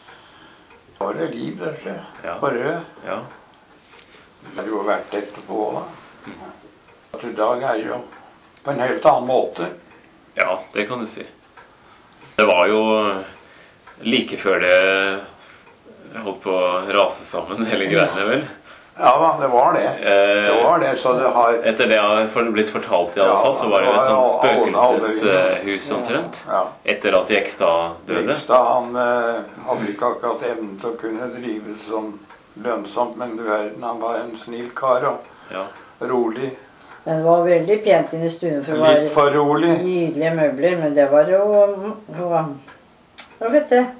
Da var det liv, dette. Ja. På rød. Ja. Det har jo vært etterpå, da. At i dag er det jo på en helt annen måte. Ja, det kan du si. Det var jo like før det holdt på å rase sammen hele greiene, vel? Ja da, det var det. Eh, det var det, så det har... Etter det har blitt fortalt i alle fall, så var det jo et sånt spøkelseshus omtrent. Ja. Etter at Jekstad døde. Jekstad, han eh, hadde ikke akkurat evnen til å kunne drive sånn lønnsomt, men du verden, han var en snill kar og ja. rolig. Men det var veldig pent inne i stuen, for det var litt for rolig. Nydelige møbler, men det var jo, hva, hva vet jeg,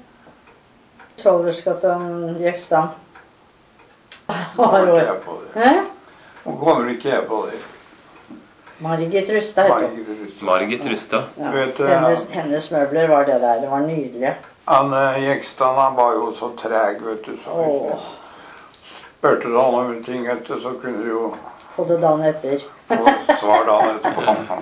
Tollersgatan Jekstad. Nå kommer ikke jeg på det. Hæ? Nå kommer ikke jeg på det. Margit Rustad heter hun. Margit Rustad. Margit Rustad. Ja. Vet du, hennes, hennes møbler var det der, det var nydelige. Han eh, Jekstad, han var jo så treg, vet du. Så Åh. Spørte du han om ting etter, så kunne du jo Få det dagen etter. få svar dagen etterpå.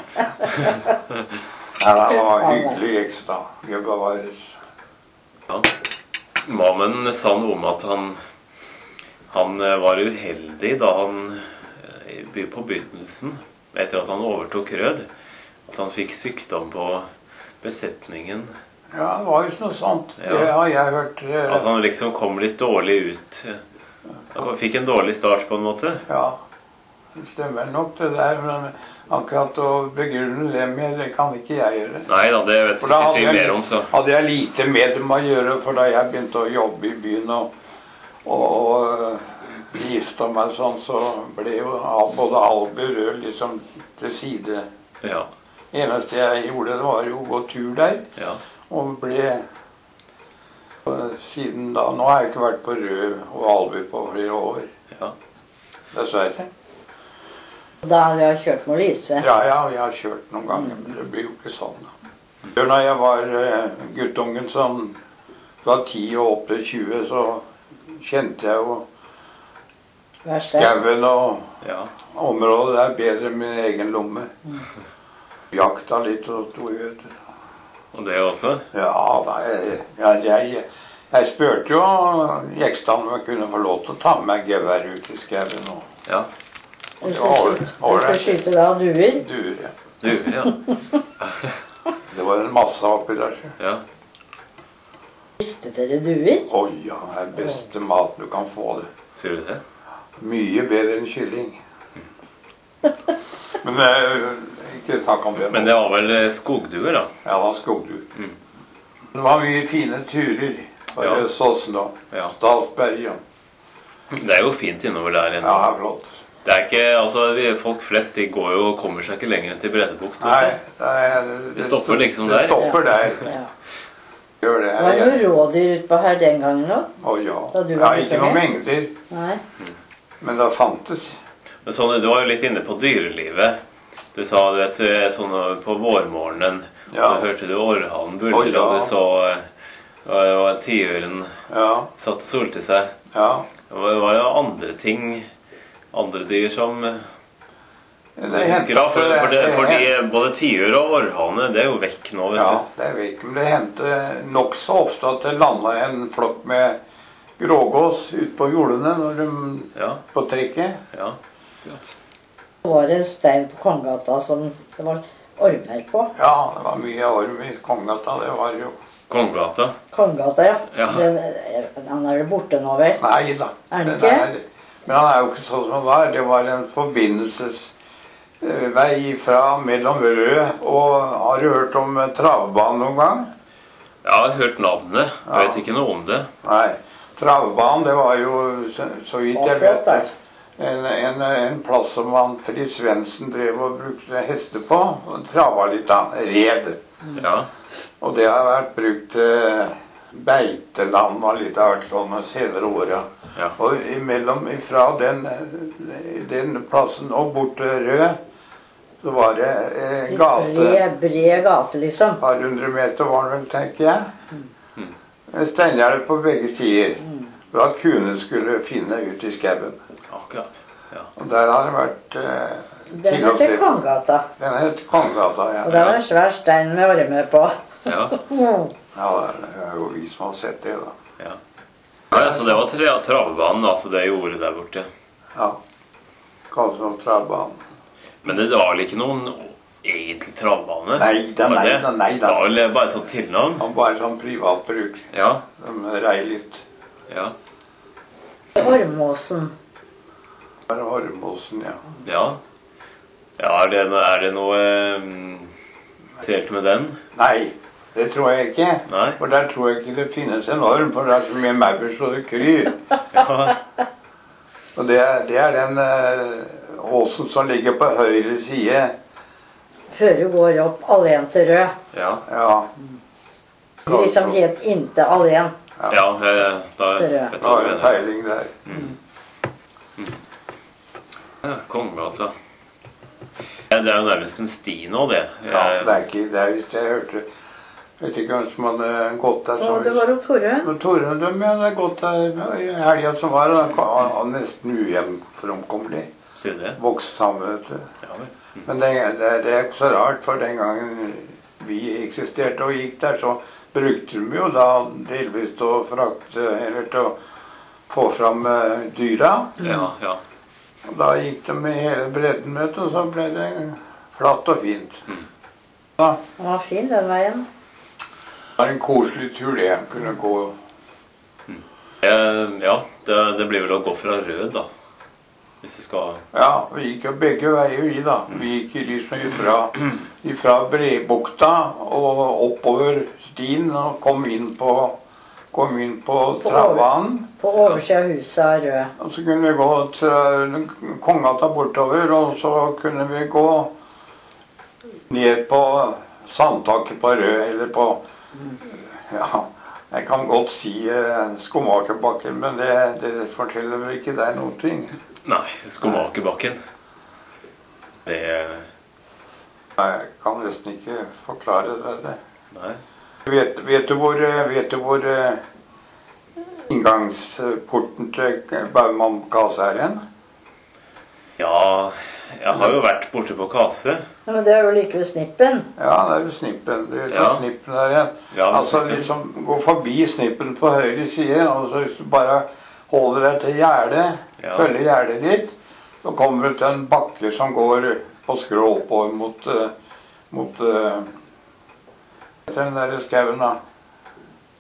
Ja, han var hyggelig Jekstad. Gud bevares. Ja. Mammen sa noe om at han Han var uheldig da han på begynnelsen, etter at han overtok Rød, at han fikk sykdom på besetningen. Ja, det var jo noe sånt. Ja. Det har jeg hørt. eh, At han liksom kom litt dårlig ut. Han fikk en dårlig start på en måte. Ja, det stemmer nok det der, men akkurat å begrunne det mer, det kan ikke jeg gjøre. Nei da, det vet For da jeg hadde ikke jeg, mer om, så. hadde jeg lite med dem å gjøre, for da jeg begynte å jobbe i byen og, og, og gifte meg sånn, så ble jo både Albu og Rød liksom til side. Ja. Eneste jeg gjorde, det var jo å gå tur der, Ja. og ble og siden da, nå har jeg ikke vært på Rød og Albu på flere år, Ja. dessverre. Da hadde jeg kjørt med Lise. Ja, ja, jeg har kjørt noen ganger, men det blir jo ikke sånn. Før når jeg var uh, guttungen som fra ti og opp til tjue, så kjente jeg jo Verste. skauen og Ja. området der bedre med min egen lomme. Jakta litt og sto i, vet du. Og det også? Ja, nei, jeg, jeg, jeg spurte jo Jekstad om jeg kunne få lov til å ta med meg gevær ut i skauen. Og Ja. Du det skal var skyte, du skal ålreit. skyte da duer. Duer, ja. Du, ja. Det var en masse oppi der. så. Ja. Visste dere duer? Oi, ja, det er beste mat du kan få det. Sier du det? Mye bedre enn kylling. Men det er ikke snakk om det. Men det var vel eh, skogduer, da? Ja, det var skogduer. Mm. Det var mye fine turer. Bare Ja. Såsen og Ja. Stalsberg. Ja. Det er jo fint innover der. Ja, det er flott. Det er ikke, altså, vi- Folk flest de går jo og kommer seg ikke lenger enn til Bredebukt. Nei, også. det, er, Det stopper liksom det der. stopper der. Ja. Gjør det. Det var jo rådyr utpå her den gangen òg. Å ja. Da du Ja, var ikke ute noen med? mengder, Nei. men det fantes. Men sånn, Du var jo litt inne på dyrelivet. Du sa du vet, eh, sånn på vårmorgenen Ja. så hørte du orrhanen buldre, Oi, ja. og du så eh, og og tiuren Ja, satt og solte seg. ja. Det var, det var jo andre ting, andre dyr som eh, Det jeg husker da, for, for det, fordi både tiur og orrhane, det er jo vekk nå, vet Ja, du. det er vekk. Men det hendte nokså ofte at det landa en flokk med grågås ute på jordene når de Ja, på trekket. ja. Akkurat. Det var en stein på Kongegata som det var ormer på. Ja, det var mye orm i Kongegata. Det var jo Kongegata. Kongegata, ja. Ja. Den, han er vel borte nå, vel? Nei da. Er den Den ikke? er- Men han er jo ikke sånn som han var. Det var en forbindelsesvei fra mellom Rød og Har du hørt om eh, travbanen noen gang? Jeg har hørt navnet, jeg Ja. vet ikke noe om det. Nei. Travbanen, det var jo, så, så vidt Å, jeg flott, vet, der. en, en, en plass som han Fritz Svendsen drev og brukte hester på. Og trava litt, da. Red. Ja, Og det har vært brukt til beiteland og litt av hvert sånn de senere åra. ja. Og imellom fra den, den plassen og bort til Rød, så var det eh, gate. Bred, bred gate, liksom. Et par hundre meter var det vel, tenker jeg. Med steingjerde på begge sider. For at kuene skulle finne ut i skauen. Akkurat. Ja. Og der har det vært eh, Den ting og heter steder. Kongegata. Den heter Kongegata, ja. Og der var en svær stein med ormer på. Ja. Ja, det er jo vi som har sett det, da. Ja. Ja, så det var tra travebanen, altså det gjorde der borte. Ja. Kalles det travbanen. Men det var vel ikke noen egentlig travbane? Nei da, Var nei det? da, nei da. Det var vel bare sånn tilnavn? Han bare sånn privatbruk. Ja, De rei litt. ja, Ormåsen. Det er Ormåsen, ja. ja. Ja, er det, er det noe um, spesielt med den? Nei, det tror jeg ikke. Nei? For der tror jeg ikke det finnes en orm, for det er så mye maur så det kryr. Ja, Og det er, det er den eh, åsen som ligger på høyre side. Før du går opp alene til Rød. ja, Ja. Liksom helt inntil alene. ja jeg, da vet jeg Da hva har du jeg mener. peiling der. Ja, Kongegata. Ja, det er jo nærmest en sti nå, det. Ja, Jeg- det er ikke det er hvis jeg hørte Vet ikke hvem som hadde gått der. Og det var jo Tore. Men Tore, de hadde gått der i helga som var, og han var nesten ujevnfremkommelig. Sier du det? Vokst sammen, vet du. Ja vel. Mm. Men det, det, det er ikke så rart, for den gangen vi eksisterte og gikk der, så brukte de jo da delvis til å frakte, eller til å få fram eh, dyra. Ja, ja. Og da gikk de med hele bredden, vet du, og så ble det flatt og fint. Ja, Den var fin, den veien. det var en koselig tur, det. Kunne gå. Eh, ja, det, det blir vel å gå fra Rød, da. Hvis vi skal Ja, vi gikk jo begge veier, vi da. Vi gikk liksom ifra, ifra Bredbukta og oppover stien og kom inn på, kom inn på På travbanen. På oversida av huset av Rød. Og så kunne vi gå til Kongegata bortover, og så kunne vi gå ned på sandtaket på Rød, eller på Ja, jeg kan godt si eh, Skomakerbakken, men det, det forteller vel ikke deg noen ting. Nei, Skomakerbakken. Det Nei, jeg kan nesten ikke forklare deg det. Nei. Vet, vet du hvor, eh, vet du hvor eh, inngangsporten til Baumann Kase er hen? Ja, jeg har jo vært borte på Kase. Ja, men det er jo like ved Snippen. Ja, det er jo Snippen. Det er jo Ja. Snippen der igjen. Ja, Altså Snippen. liksom gå forbi Snippen på høyre side, og så hvis du bare holder deg til gjerdet, Ja. følger gjerdet ditt, så kommer du til en bakke som går på skrå oppover mot, eh, mot uh, den der skauen, da.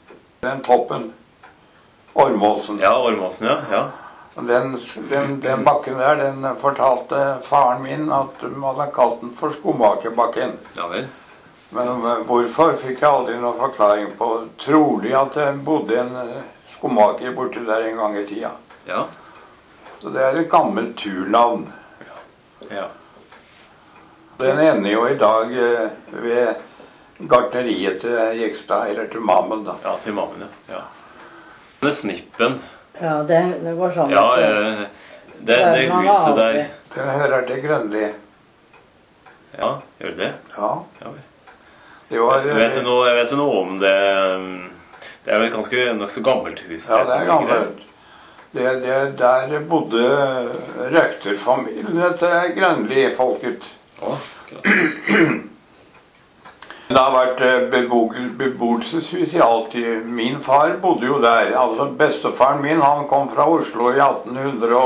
Den toppen. Ormåsen. Ja, Ormåsen, ja. ja. Den, den, den bakken der, den fortalte faren min at de hadde kalt den for Skomakerbakken. Ja vel. Men hvorfor fikk jeg aldri noen forklaring på. Trolig at det bodde en skomaker borte der en gang i tida. Ja. Så det er et gammelt turnavn. Ja. Den ender jo i dag ved gartneriet til Jekstad, eller til Mammen da. Ja, til Mammen, ja. ja. Denne snippen. Ja, det, det går sånn. Ja, det, det, det huset der. Den hører til Grønli. Ja, gjør det? Ja. Ja vel. Det var, vet, du noe, vet du noe om det? Det er vel et ganske nok så gammelt hus. Ja, det er gammelt. Det, det, der bodde røkterfamilien til Grønli-folket. Å, klart. Det har vært beboelseshus i alltid. Min far bodde jo der. Altså bestefaren min, han kom fra Oslo i atten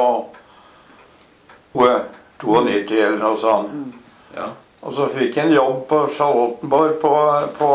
nittito eller noe sånt. Ja. Og så fikk han jobb på Charlottenborg på, på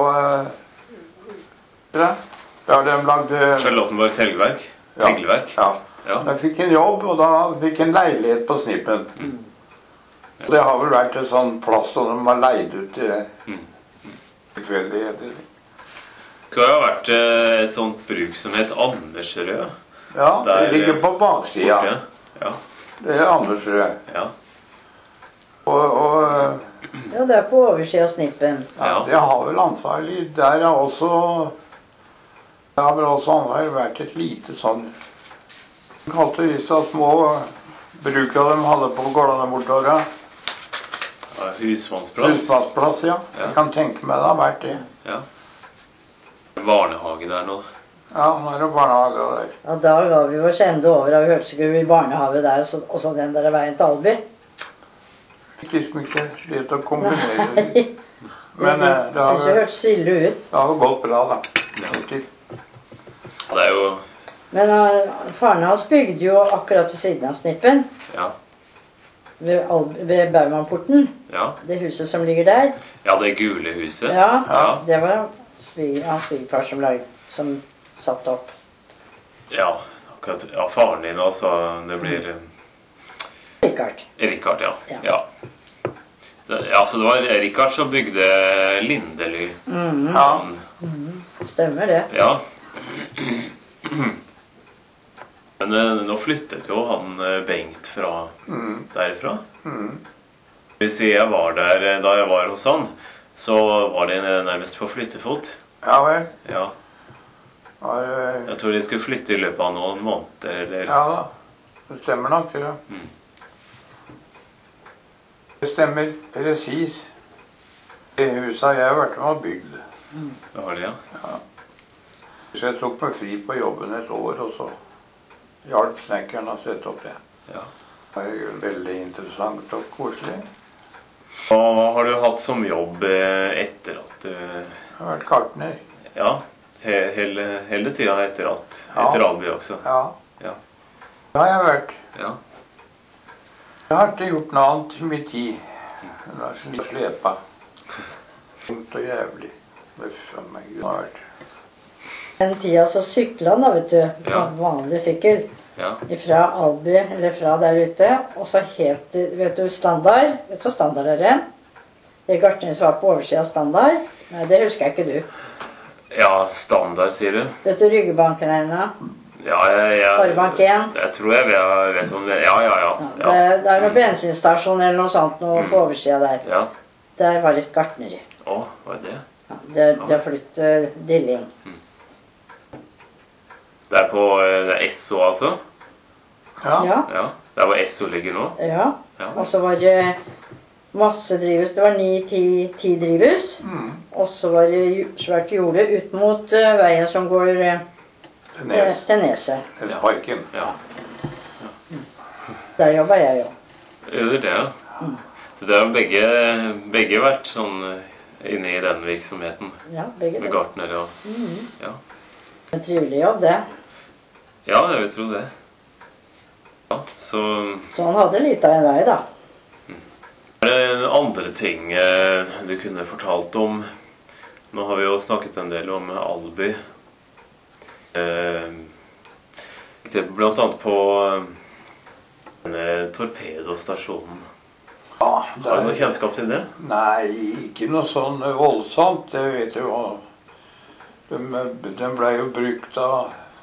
ja, der de lagde Charlottenborg Teglverk? Ja, Teglverk? ja. Ja. Da fikk han jobb, og da fikk han leilighet på Snippen. Mm. Ja. Det har vel vært en sånn plass som de har leid ut til mm. tilfeldigheter. Det skal jo ha vært et sånt bruk som het Andersrød. Ja, det Der, ligger på baksida. Ja. Ja. Det er Andersrød. Ja. Og, og Ja, det er på oversiden av Snippen. ja, det har vel ansvarlig. Der har også Det har vel også ansvarlig vært et lite sånn De kalte disse små bruka de hadde på gårdene bortover. Ja, husmannsplass. Husmannsplass, ja. Ja. Jeg kan tenke meg det har vært det. Ja. Barnehage der nå. Ja, nå er det barnehage der. Ja, da ga vi oss enda over av Hølsegud i barnehage der, så, også den der veien til Alby. Fikk liksom ikke lett å kombinere det. Nei. Men eh, det har synes det vel- hørtes ille ut. det har gått bra, da. Ja. Alltid. Det er jo Men uh, faren hans bygde jo akkurat ved siden av Snippen, Ja. ved, Al- ved Baumannporten, Ja. det huset som ligger der. Ja, det gule huset. Ja, Ja. det var svig, hans svigerfar som, lag- som satt opp. Ja, akkurat. Ja, faren din altså. Det blir eh, Rikard. Rikard, ja. Ja. Ja. Det, ja, så det var Rikard som bygde Lindely. Mhm. Ja. Stemmer det. Ja. Men eh, nå flyttet jo han eh, Bengt fra Mm. derifra. Mm. Hvis jeg var der eh, da jeg var hos han, så var det eh, nærmest på flyttefot. Ja vel. Ja. Har, eh, Jeg tror de skulle flytte i løpet av noen måneder, eller ja da. Det stemmer nok, det. Mm. Det stemmer presis. Det huset jeg har vært med og bygd. Hva har de, ja? Så jeg tok meg fri på jobben et år, og så hjalp snekkeren å sette opp det. Ja. Det er jo veldig interessant og koselig. Og hva har du hatt som jobb eh, etter at du Jeg har vært gartner. Ja, he, hele, hele tida etter at Ja. Etter Alby også. Ja. Ja. Det har jeg vært. Ja. Jeg har ikke gjort noe annet i min tid. Det har sli- slepa. Tungt og jævlig. Uff a meg. Det har vært. Den tida så sykla han da, vet du. Ja. Vanlig sykkel. Ja. Fra Alby, eller fra der ute. Og så helt til, vet du, Standard. Vet du hva Standard er det? Det gartneriet som var på oversiden av Standard. Nei, det husker jeg ikke du. ja, standard, sier du? Vet du Ryggebanken her nå? Ja, jeg, jeg, Sparebank én. jeg tror jeg vet, vet om det. Ja, ja, ja. Ja, det, Ja, er- det er noen bensinstasjon eller noe sånt noe på oversida der. ja. Der var et gartneri. Å, hva er det? Ja, det, det har flyttet Dilling. Det er på eh, det er Esso, altså? Ja. Ja, Ja. Det er hvor Esso ligger nå? ja. Ja. Og så var det masse drivhus. Det var ni-ti ti drivhus. Mm. Og så var det ju- svært jorde ut mot eh, veien som går eh, Til Nes. til Neset. Til parken. Ja. Der jobba jeg jo. Gjør det, ja. Så det har begge, begge vært sånn eh, inne i den virksomheten. Ja, begge Med to. gartnere og Mhm. Ja. En trivelig jobb, det. Ja, jeg vil tro det. Ja, så Så han hadde litt av en vei, da. er det andre ting eh, du kunne fortalt om? Nå har vi jo snakket en del om Alby. Eh, det blant annet på denne torpedostasjonen. Ja, Har du noe kjennskap til det? Nei, ikke noe sånn voldsomt, det vet du hva. Den, den ble jo brukt da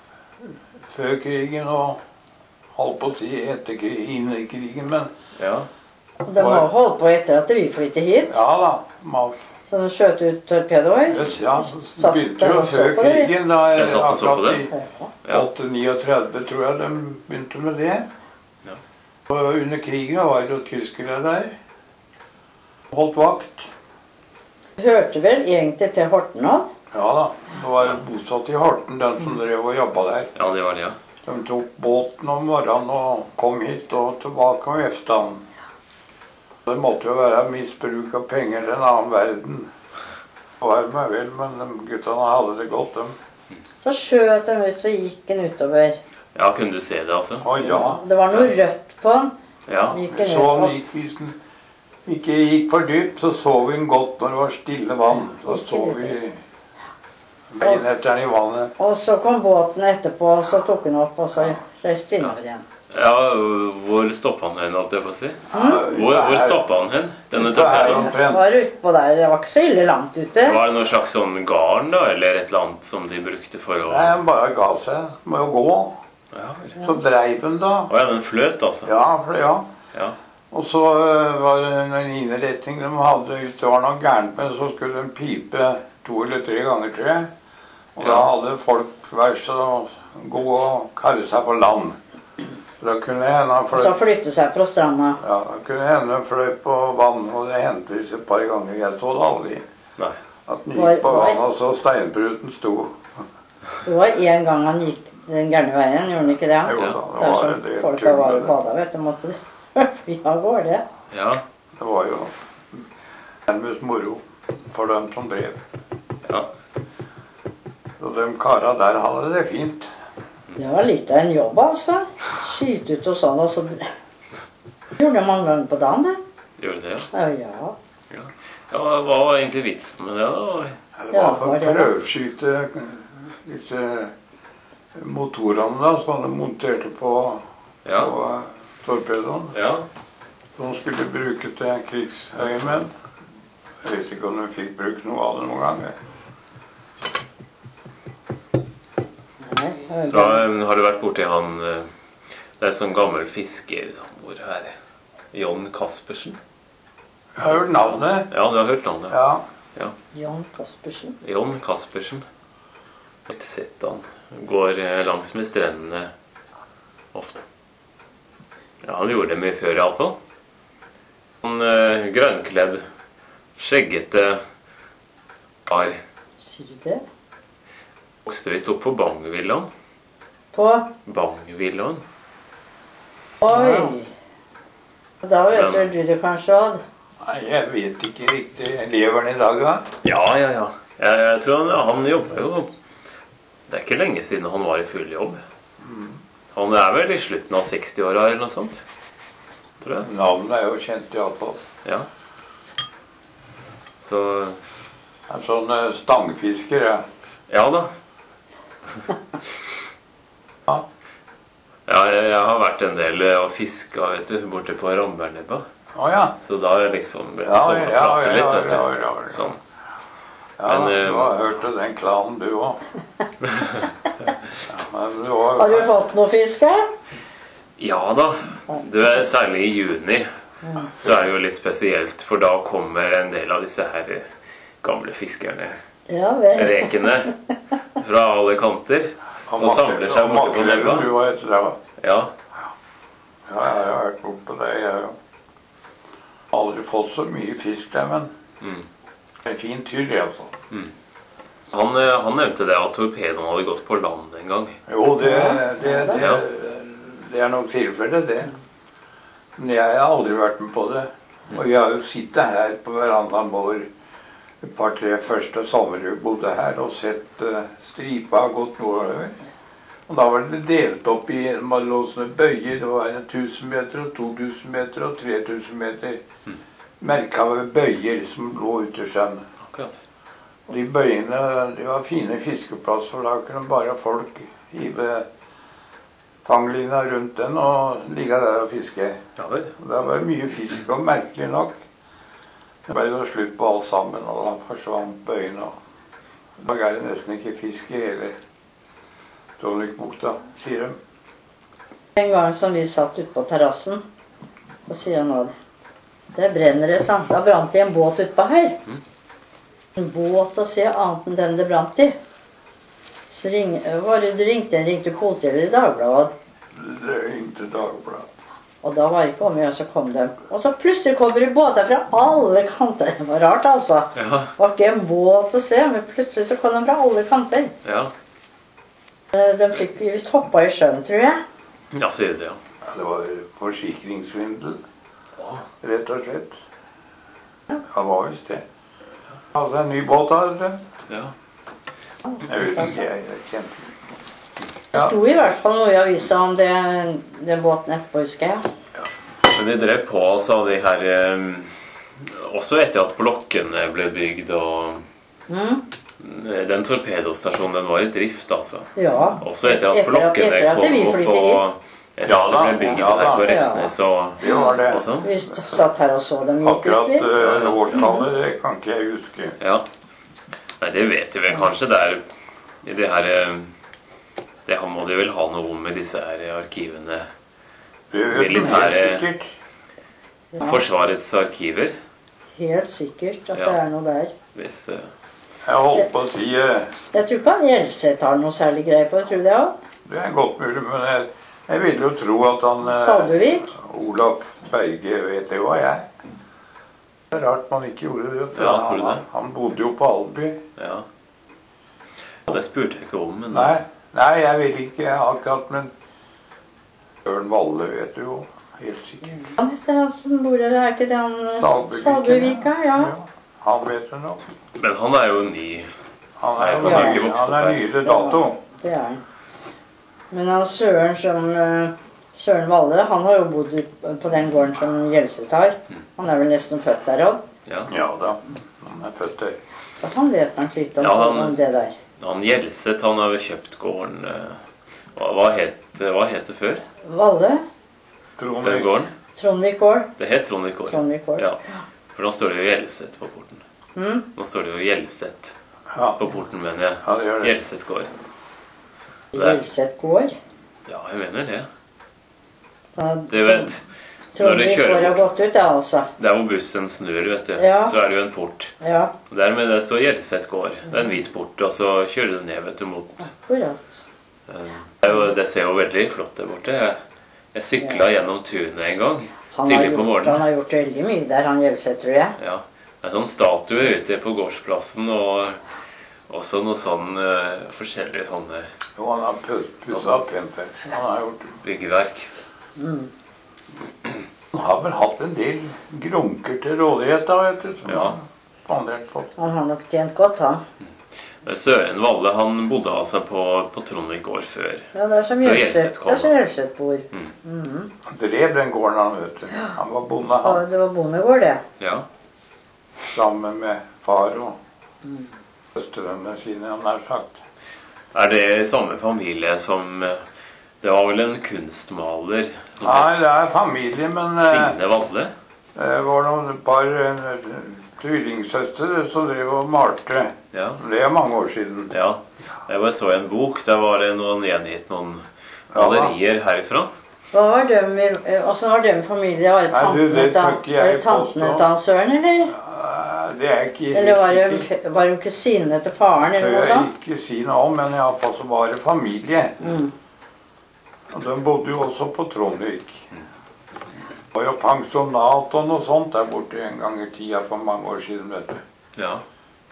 før krigen og holdt på å si etter krigen, i krigen, men Ja. De har holdt på etter at vi flyttet hit. ja da, man, Så de skjøt ut torpedoer. ja, Satt begynte der jo og så før på det. krigen, da Jeg satt og så på akkurat det. i Ja. åtte niogtredve tror jeg de begynte med det. Ja. Og under krigen var det jo tyskere der. Holdt vakt. Hørte vel egentlig til Hortenad. Ja da, det var bosatt i Horten, den som drev og jobba der. Ja, det var det, ja. De tok båten om morgenen og kom hit og tilbake om eftermiddagen. Det måtte jo være misbruk av penger til en annen verden. Det var meg vel, men de guttene hadde det godt, de. Så skjøt de ut, så gikk den utover. Ja, kunne du se det, altså? Å ja. Det var noe rødt på den. Ja. Gikk den Så han ut. gikk, hvis den ikke gikk for dypt, så så vi den godt når det var stille vann. Så så vi beinetteren i vannet. Og så kom båten etterpå, og så tok den opp, og så reiste den innover igjen. Ja, hvor stoppet han hen, alt jeg får si? Mm. Hvor, hvor stoppet han hen, denne Det er torpedoen? Det var utpå der, det var ikke så ille langt ute. Var det noe slags sånn garn, da, eller et eller annet som de brukte for å... Nei, han bare ga seg med å gå. Ja, vel. Så dreiv den da. Å ja, den fløt, altså? Ja, for ja. Ja. Og så øh, var det en innretning de hadde, hvis det var noe gærent med, så skulle de pipe to eller tre ganger, tror jeg. Og da hadde folk vært så gode å karre seg på land. Så da kunne det hende han Og så fløy, flytte seg fra stranda. ja, da kunne det hende han fløy på vann, og det hendte visst et par ganger. Jeg så det aldri. Nei. At den gikk på vann, og så steinpruten sto. Det var en gang han gikk den gærne veien, gjorde han ikke det? Jo da, Det det er var som det folk tullet, var det. bada, vet du, måtte fly av gårde. Ja. Det var jo nærmest moro for dem som drev. Ja. Så de kara der hadde det fint. Det var litt av en jobb, altså. Skyte ut og sånn, og så gjorde det mange ganger på dagen, det. Gjorde det, ja? Ja, ja. Ja. Ja, hva var egentlig vitsen med det, da? Det Ja, var for var å det det? prøveskyte disse motorene da, som de monterte på, Ja. på uh, torpedoen. Ja. Som de skulle bruke til krigsøyemenn. Jeg vet ikke om de fikk brukt noe av det noen ganger. Nei, det Da var- eh, har du vært borti han eh, Det er en sånn gammel fisker sånn, hvor er det? John Kaspersen? Jeg har hørt navnet. Ja, du har hørt navnet? Ja. Jan Kaspersen. John Kaspersen. Jeg har ikke sett han. Går eh, langs med strendene ofte. Ja, han gjorde det mye før i alle fall. Han eh, grønnkledd, skjeggete kar. Sier du det? Vokste visst opp på Bangvillaen. På Bangvillaen. Oi! Da vet Men- du det kanskje, Odd. Nei, jeg vet ikke riktig. Lever han i dag, da? Ja, ja, ja. Jeg, jeg tror han, han jobber jo. Det er ikke lenge siden han var i full jobb. Han er vel i slutten av sekstiåra eller noe sånt. Tror jeg. Navnet er jo kjent iallfall. Ja. Så En sånn uh, stangfisker, ja. ja da. Ja. Ja, jeg, jeg har vært en del eh, og fiska, vet du, borte på Rambernebba. Å ja. Så da har jeg liksom blitt Ja, stående og ja, prate ja, litt, ja, vet du. ja, ja, ja. Sånn. Ja, Men, eh, du har hørt til den klanen, du òg. Men du har, Har du fått noe fisk her? Ja da. Du er særlig i juni. Så er det jo litt spesielt, for da kommer en del av disse her eh, gamle fiskerne. Ja vel. Rekene fra alle kanter. Og Og samler seg borte på makrellen, nebba. du var etter det, va? Ja. Ja, jeg har vært bort på det. Jeg har aldri fått så mye fisk der, men Mm. det er en fin tur, det, altså. Han, eh, han nevnte det at torpedoen hadde gått på land en gang. Jo, det, det, det, Ja. det er nok tilfellet, det. Men jeg har aldri vært med på det. Og jeg har jo sittet her på verandaen vår et par-tre første sommer vi bodde her, og sett uh, stripa gått nordover. Og da var det delt opp i man lå sånne bøyer. Det var en tusen meter, og to tusen meter og tre tusen meter. Merka ved bøyer som lå ute i sjøen. Akkurat. De bøyene, de var fine fiskeplasser, for da kunne bare folk hive fanglina rundt den og ligge der og fiske. Ja vel. Det var mye fisk, og merkelig nok. Det ble jo slutt på alt sammen, og da forsvant bøyene. Da er det nesten ikke fisk i hele Trondvikbukta, sier de. En gang som vi satt ute på terrassen, så sier han at det brenner det sant. Da brant det en båt utpå her. Mm. En båt å se annet enn den det brant i. Så ring, var det, ringte en ringte politiet eller Dagbladet. Det ringte Dagbladet. Og da var det ikke om å gjøre, så kom de. Og så plutselig kommer det båter fra alle kanter. Det var rart, altså. Ja. Det var ikke en båt å se, men plutselig så kom de fra alle kanter. Ja. De fikk visst hoppa i sjøen, tror jeg. Ja, sier du det, ja. Ja, det var forsikringssvindel, rett og slett. Ja, det var visst det. Altså en ny båt, altså. Ja. Jeg vet ikke, jeg, jeg kjente det. Det sto i hvert fall noe i avisa om det, den båten etterpå, husker jeg. Men de drev på, altså, de her eh, også etter at blokkene ble bygd, og Mm. den torpedostasjonen, den var i drift, altså. Ja. Også etter at Etter at- blokkene etter at kom vi opp, flyttet og etter Ja at da, det ble bygd ja her da. på Refsnes og, Det var det. og sånn. Vi satt her og så dem gikk ut, Akkurat vi. uh, årstallet, det kan ikke jeg huske. Ja. Nei, det vet de vel kanskje. Det er i det her eh, det her må de vel ha noe om i disse her arkivene. Det vet du helt Militære- sikkert. Ja. Forsvarets arkiver. Helt sikkert at Ja. det er noe der. Hvis, eh, Jeg holdt på å si uh, Jeg tror ikke han Gjelseth har noe særlig greie på det, tror du det òg? det er godt mulig, men jeg, jeg vil jo tro at han uh, Salvevik? Olaf Berge vet det hva jeg. Det er rart man ikke gjorde det. For Ja, tror du han, det? han bodde jo på Alby. ja. Og det spurte jeg ikke om, men Nei, nei, jeg vil ikke akkurat, men Ørn Valle vet du jo, helt sikkert. Han heter han som bor her, er ikke det han Salvevik, Salvevika? Ja. Han vet det nå. Men han er jo ny. Han er jo Han er ikke ny, vokst han opp er her. nyere dato. Det er han. Men han Søren som eh, Søren Valle, han har jo bodd ut på den gården som Gjelseth har. Han er vel nesten født der òg. Ja. Ja da, han er født der. Så han vet nok litt om, Ja, han- om det der. Han Gjelseth, han har jo kjøpt gården eh, Hva, hva, het, hva het det før? Valle? Trond Den gården? Trondvik gård? Det het Trondvik gård. Trondvik gård. Ja. For nå står det jo Gjelseth på porten. Mm? Nå står det jo Gjelseth Ja, på porten, mener jeg. ja, det gjør det. Gjelseth gård. Gjelseth gård? Ja, jeg mener det. Da, Det vet Når du Trondvik kjører gård har bort, gått ut, ja, altså. der hvor bussen snur, vet du, Ja. så er det jo en port. Ja, Der med det står Gjelseth gård. Det er en hvit port, og så kjører du ned, vet du, mot akkurat. eh, det, er jo, det ser jo veldig flott der borte. Jeg, jeg sykla gjennom tunet en gang. Han har, Tidlig på gjort, han morgenen. har gjort veldig mye der, han Gjelseth, tror jeg. Ja. Det er sånn statue ute på gårdsplassen, og også noe sånn eh, forskjellige sånne Jo, han har pussa opp pent der. Han har gjort byggverk. Mm. Han har vel hatt en del grunker til rådighet, da, vet du. Som Ja. han spandert på. Han har nok tjent godt, han. Men Søren Valle, han bodde altså på, på Trondvik gård før. Ja, det er som Da Gjelseth, Gjelseth kom, det er som da. Gjelseth bor. Mm. Mhm. Han drev den gården, han, vet du. Han var bonde, han. Og det var bondegård, det. Ja. Sammen med far og Mm. søstrene sine, han har sagt. Er det samme familie som eh, Det var vel en kunstmaler som Nei, het det er familie, men eh, Signe Valle? det var noen par eh, tvillingsøstre som drev og malte. Ja. Det er mange år siden. ja. Jeg bare så en bok. Der var det noen gjengitt noen Ja. malerier herfra. Hva var de i, eh, Åssen var de i familie? Var det Nei, du, det tantene til tør han- ikke jeg var det tantene påstå. til han Søren, eller? Eh, Det er ikke Eller var helt det, sikkert. var det kusinene til faren, Det eller tør noe jeg sånt? ikke si noe om, men iallfall så var det familie. Mm. Og de bodde jo også på Trondvik. Det var jo pensjonat og noe sånt der borte en gang i tida for mange år siden, vet du. Ja.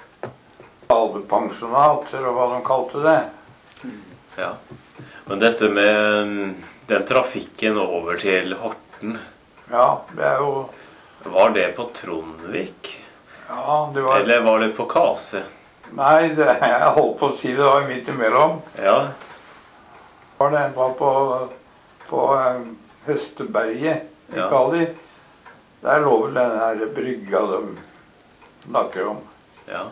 Alvepensjonat, eller hva de kalte det. ja. Men dette med mm, den trafikken over til Horten, Ja, det er jo var det på Trondvik? Ja, det var Eller var det på Kase? Nei, det, jeg holdt på å si det var midt imellom. Ja. Var det var på, på eh, Høsteberget i Ja. Kali. Der lå vel den her brygga de snakker om. Ja.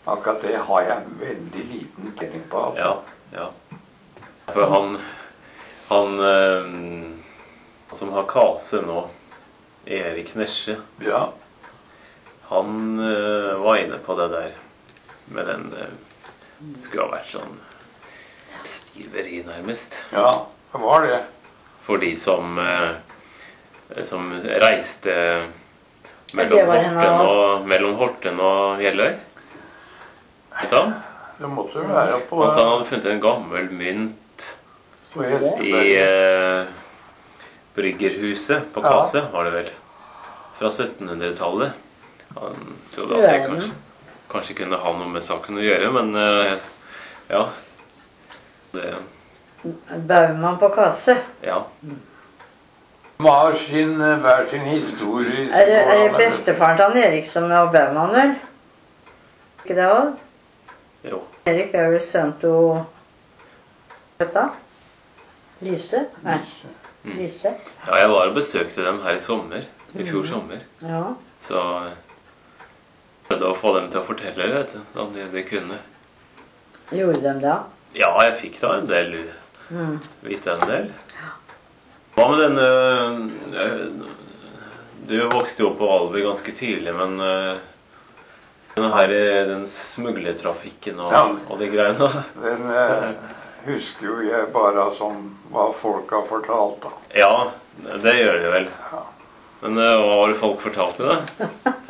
Akkurat det har jeg veldig liten tenning på. Ja, ja. For han, han eh, som har kase nå, Erik Nesje, Ja. han eh, var inne på det der med den eh, det skulle ha vært sånn stiveri nærmest. Ja, det var det. For de som, eh, som reiste mellom Det var en Horten av- og, mellom Horten og Jeløy. Vet du han? Det måtte jo være på, Han sa han hadde funnet en gammel mynt på Hesselberg. i eh, Bryggerhuset på Ja. Kase, var det vel. Fra syttenhundretallet. Han trodde at det kanskje, kanskje kunne ha noe med saken å gjøre, men eh, ja. Det, Baumann på kasse. ja. De har sin, hver sin historie. Er det, er det bestefaren til han Erik som er Baumann, vel? Ikke det òg? Jo. Erik er vel sønn til dette? Lise? Nei, Mm. Lise. Ja, jeg var og besøkte dem her i sommer. I fjor sommer. Ja. Så prøvde å få dem til å fortelle, vet du, om de, de kunne. Gjorde de det? Ja, jeg fikk da en del Mm. vite en del. Hva med denne øh, Du vokste jo opp på Alby ganske tidlig, men øh, den her den smuglertrafikken og, Ja. og de greiene. Den eh, husker jo jeg bare som hva folk har fortalt, da. Ja, det gjør de vel. Ja. Men øh, hva var det folk fortalte, da?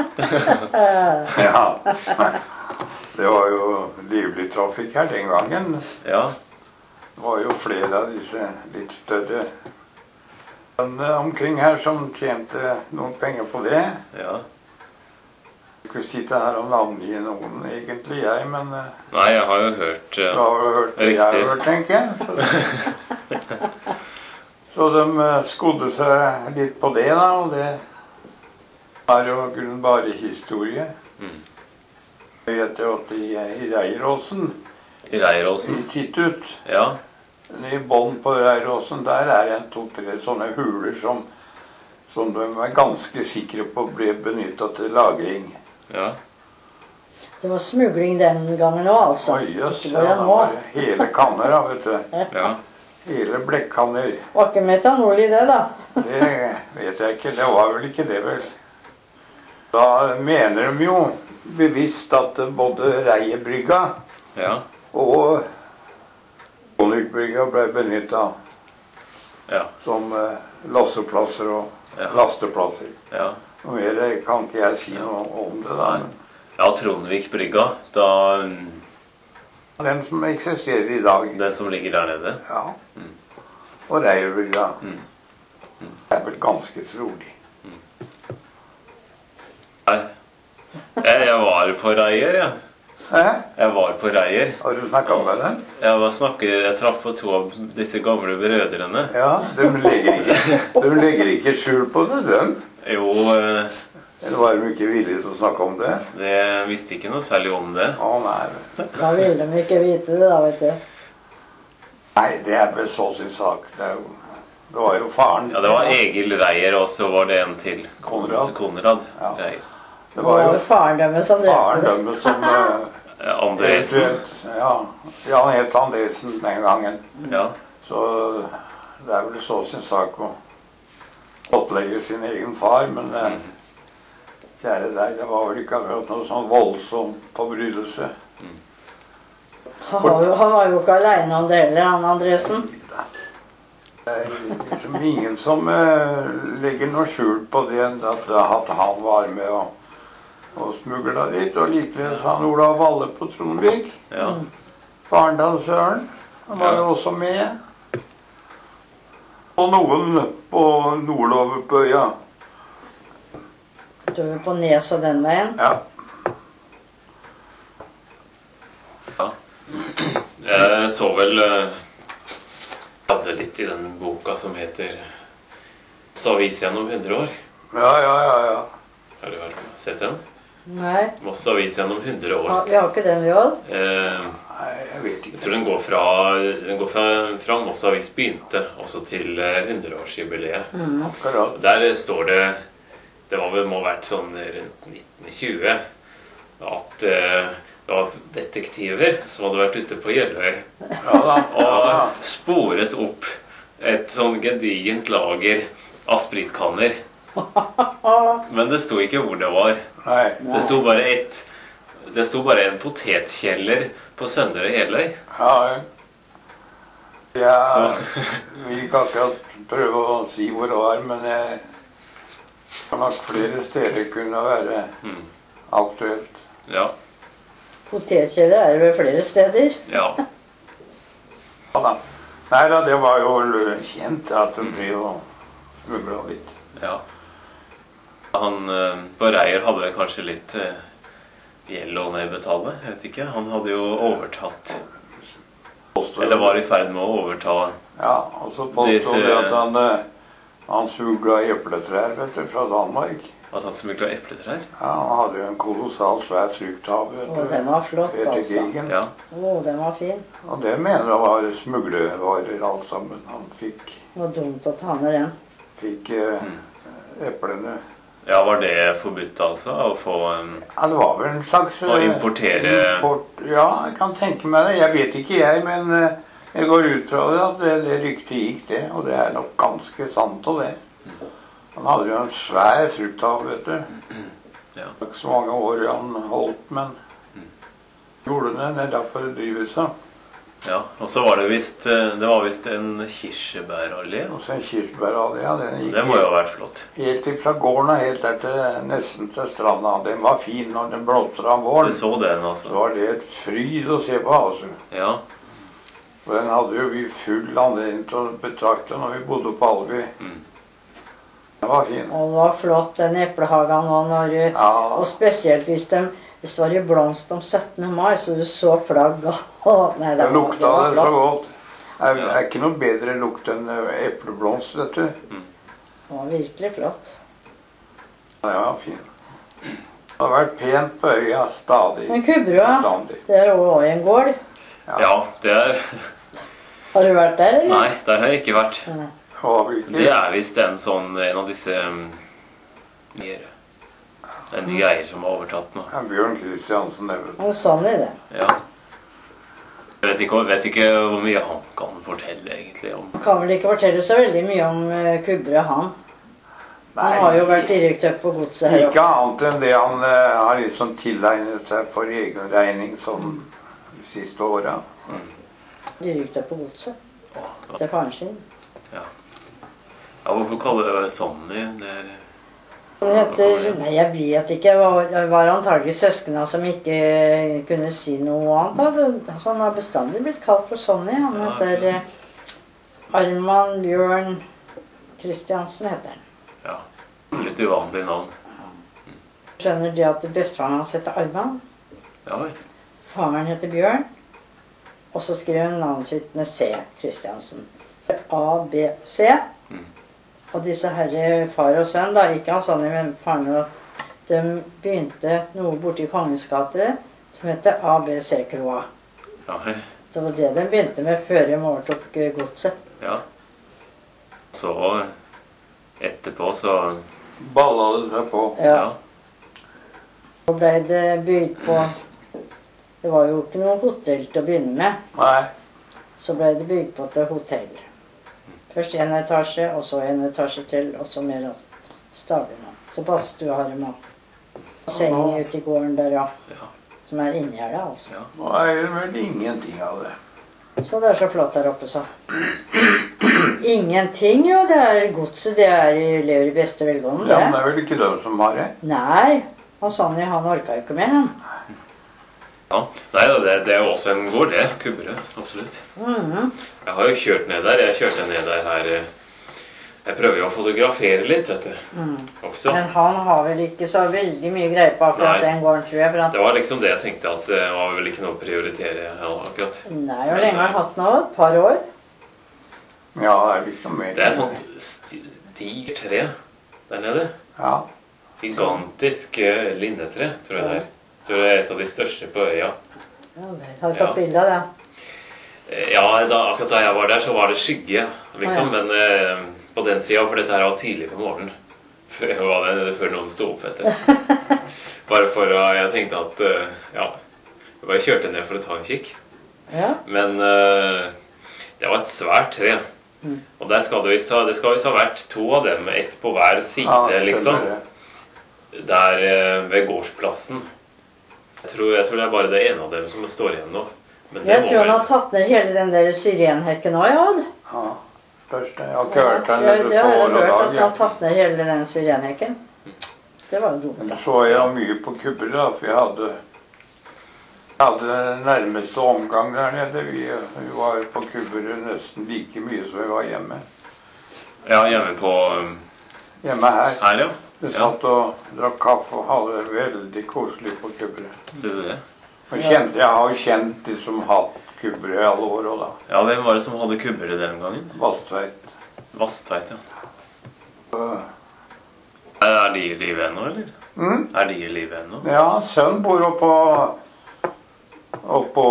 Ja. Det var jo livlig trafikk her den gangen. Ja, Det var jo flere av disse litt større men, eh, omkring her som tjente noen penger på det. ja. Jeg kunne sitte her og navngi noen egentlig, jeg, men eh, Nei, jeg har jo hørt du øh, har jo hørt det jeg har Riktig. hørt, tenker jeg. Så, så de eh, skodde seg litt på det, da, og det er jo i grunnen bare historie. Mm. Jeg vet jo at i, i Reiråsen, I i Reiråsen. Tittut, Ja, i bånn på Reiråsen, der er det en to-tre sånne huler som, som de er ganske sikre på ble benyttet til lagring. ja. Det var smugling den gangen òg, altså. Oi, jøss, Ikke ja, bare det nå. var hele kanner, da, vet du. ja. Hele blekkanner. Var ikke metanol i det, da? Det vet jeg ikke. Det var vel ikke det, vel. Da mener de jo bevisst at både Reierbrygga Ja, og Konykbrygga ble benyttet ja, som eh, lasseplasser og Ja. lasteplasser. ja. Noe mer kan ikke jeg si noe om det, da. Ja, Trondvikbrygga, da mm, Men den som eksisterer i dag. den som ligger der nede. Ja. Og Reierbrygga. Mm. Det er vel ganske trolig. Nei, jeg, jeg var på Reier, jeg. Hæ? Jeg var på Reier. Har du snakket med dem? Jeg var snakket, jeg traff på to av disse gamle brødrene. Ja, de legger ikke, de legger ikke skjul på det, dem. Jo, eh, Eller var de ikke villige til å snakke om det? det visste ikke noe særlig om det. Å, nei. Da ville de ikke vite det, da, vet du. Nei, det er vel så sin sak. Det, er jo, det var jo faren. Ja, det var Egil Reier, og så var det en til. Konrad. Konrad Ja. Reier. Det Det var var jo jo faren deres som faren drepte det. deres som eh, Eh, Andresen. eventuelt- Ja, ja, han het Andresen den gangen. Ja, Så det er vel så sin sak å blottlegge sin egen far, men eh, kjære deg, det var vel ikke akkurat noe sånn voldsom forbrytelse. Han var jo, han var jo ikke aleine om det heller, han Andresen. Det er liksom ingen som eh, legger noe skjul på det at, at han var med og, og smugla dit. Og likevel sa han Olav Valle på Trondvik. ja. Faren til Søren. Han var jo også med. Og noen på Nordlovbøya. Du er på Nes og den veien. Ja. Ja. Jeg så vel eh, hadde litt i den boka som heter Moss-avis gjennom hundre år. Ja, ja, ja, ja. Har du hørt, sett den? Nei, Moss-avis gjennom hundre år. ha- vi har ikke den, vi òg. Eh, Nei, jeg vet jeg ikke. tror den går fra, den går fra, fra Moss-avis begynte, også til eh, hundreårsjubileet. Mm. Akkurat. Der står det, det var vel, må ha vært sånn rundt nitten tjue, at eh, det var detektiver som hadde vært ute på Gjelløy Ja da. og sporet opp et sånn gedigent lager av spritkanner. Men det sto ikke hvor det var. Nei. Det sto bare et Det sto bare en potetkjeller på Søndre Heløy. Ja, jeg vil ikke akkurat prøve å si hvor det var, men jeg kan nok flere steder kunne være Mm. aktuelt. Ja. Potetkjeller er det vel flere steder. Ja. Ja da. Nei da, det var jo kjent at det ble jo smugla litt. Ja. Han eh, på Reier hadde vel kanskje litt eh, gjeld å nedbetale. Jeg vet ikke. Han hadde jo overtatt. Eller var i ferd med å overta. Ja, og så påstod Disse- de at han, eh, han smugla epletrær, vet du, fra Danmark. At han smugla epletrær. Ja, han hadde jo en kolossal svær frukthave, vet Å, du. den var flott, etter altså. krigen. Ja. Å, den var fin. Og det mener jeg var smuglevarer alt sammen. Han fikk, Det var dumt å ta ned den. fikk eh, eplene. Ja, var det forbudt altså? Å få um, Ja, det var vel en slags Å eh, importere- import. Ja, jeg kan tenke meg det. Jeg vet ikke jeg, men eh, jeg går ut fra det at det, det ryktet gikk det. Og det er nok ganske sant og det. Han hadde jo en svær frukthave, vet du. Ja. Det var ikke så mange år han holdt, men gjorde det nedafor drivhuset. Ja. Og så var det visst eh, Det var visst en kirsebærallé. Og så en kirsebærallé, ja, den gikk Det må jo ha vært flott. helt fra gården og helt der til nesten til stranda. Den var fin når den blåste av Du våren. så den, Så altså. var det et fryd å se på, altså. Ja. For den hadde jo vi full anledning til å betrakte når vi bodde på Alby. Mm. Den var fin. Og det var flott, den eplehagen nå, når du, Ja, og spesielt hvis, de, hvis det var i blomst om syttende mai, så du så flagg. Å, nei, det var- lukta var det så flott. godt. Det er, Ja. er ikke noe bedre lukt enn eh, epleblomst, vet du. Det var virkelig flott. Ja, den var fin. Det har vært pent på øya stadig. Men Kubrua, Bestandig. det er også en gård. Ja, det er Har du vært der, eller? Nei, der har jeg ikke vært. Nei. Og vi ikke- Det er visst en sånn En av disse um, mer En ny eier som har overtatt nå. Ja, Bjørn Kristiansen, det vet du. Og sånn er det. Ja. Jeg vet ikke, vet ikke hvor mye han kan fortelle egentlig om. Han kan vel ikke fortelle så veldig mye om uh, Kubrua, han. Han har jo vært direktør på godset her Ikke oppe. annet enn det han eh, har liksom tilegnet seg for egen regning som de siste åra. Direktør på godset. Til faren sin. Ja, hvorfor kaller jeg det Sonny? Det er Han heter Nei, jeg vet ikke. Det var, det var antagelig søskene som ikke kunne si noe annet. Altså, han har bestandig blitt kalt for Sonny. Han Ja, heter eh, Arman Bjørn Kristiansen, heter han. ja, litt uvanlig navn. Skjønner det at bestefaren hans heter Arman. Ja vel. Faren heter Bjørn. Og så skrev han navnet sitt med C. Kristiansen. A, B, C. Mm. Og disse herre far og sønn, da, ikke han Sonny, men faren og de begynte noe borte i Kongens gate som heter A B C-kroa. Ja, vel. Det var det de begynte med før de overtok eh, godset. Ja. Så etterpå så Balla det seg på. Ja. Ja. Så ble det bygd på. Det var jo ikke noe hotell til å begynne med. Nei. Så ble det bygd på til hotell. Først en etasje, og så en etasje til, og så mer stadig nå. Så badstue har de òg. Seng ute i gården der, ja. Ja. Som er inni her, da, altså. Ja. Nå er det vel ingenting av det. Så det er så flott der oppe, så. Ingenting, jo. Det er godset. Det er, lever i beste velgående, Ja, men det det. er vel ikke de som har det? Nei. Og Sonny, han orka jo ikke mer, han. Ja. Nei da, det, det er jo også en gård, det. Kubberud. Absolutt. Mhm. Jeg har jo kjørt ned der. Jeg kjørte ned der her eh, Jeg prøver jo å fotografere litt, vet du. Mm. Også. Men han har vel ikke så veldig mye greie på akkurat Nei. den gården, tror jeg. For han, Det var liksom det jeg tenkte, at det var vel ikke noe å prioritere ja, akkurat. nei, hvor lenge har han hatt nå? Et par år? Ja, det er liksom mer. Det er sånt sti- digert tre der nede. Ja. Gigantisk eh, linnetre, tror jeg det er. Tror det er et av de største på øya. Ja, vel. Har du tatt Ja. bilde av det? Eh, Ja, da, akkurat da jeg var der, så var det skygge, liksom. Ja. Men eh, på den sida, for dette her var tidlig på morgenen. Før, var det, før noen sto opp, vet du. Bare for å Jeg tenkte at eh, ja, Og jeg kjørte ned for å ta en kikk. Ja. Men uh, det var et svært tre. Mm. Og der skal det visst ha, det skal visst ha vært to av dem, ett på hver side, Ja, liksom. det. Der uh, ved gårdsplassen. Jeg tror, jeg tror det er bare det ene av dem som står igjen nå. Men det Jeg må tror han vel- har tatt ned hele den der syrenhekken også, ja. Odd. Ja, største. Jeg har ikke hørt den Ja, nede det på har jeg år og hørt, at dag. han har Ja. tatt ned hele den syrenhekken. Det var jo dumt, Men da. så jeg mye på kubber, da, for jeg hadde, jeg hadde nærmeste omgang der nede. Vi, vi var på kubber nesten like mye som vi var hjemme. Ja, hjemme på um, Hjemme her. her, ja. Vi Ja, satt og drakk kaffe og hadde det veldig koselig på kubber. ser du det? Og kjente, jeg har jo kjent de som hatt kubber i alle år, og da. Ja, hvem var det som hadde kubbere den gangen? Vastveit. Vastveit, ja. Så, Er de i live ennå, eller? mm? Er de i live ennå? Ja, sønnen bor oppå Oppå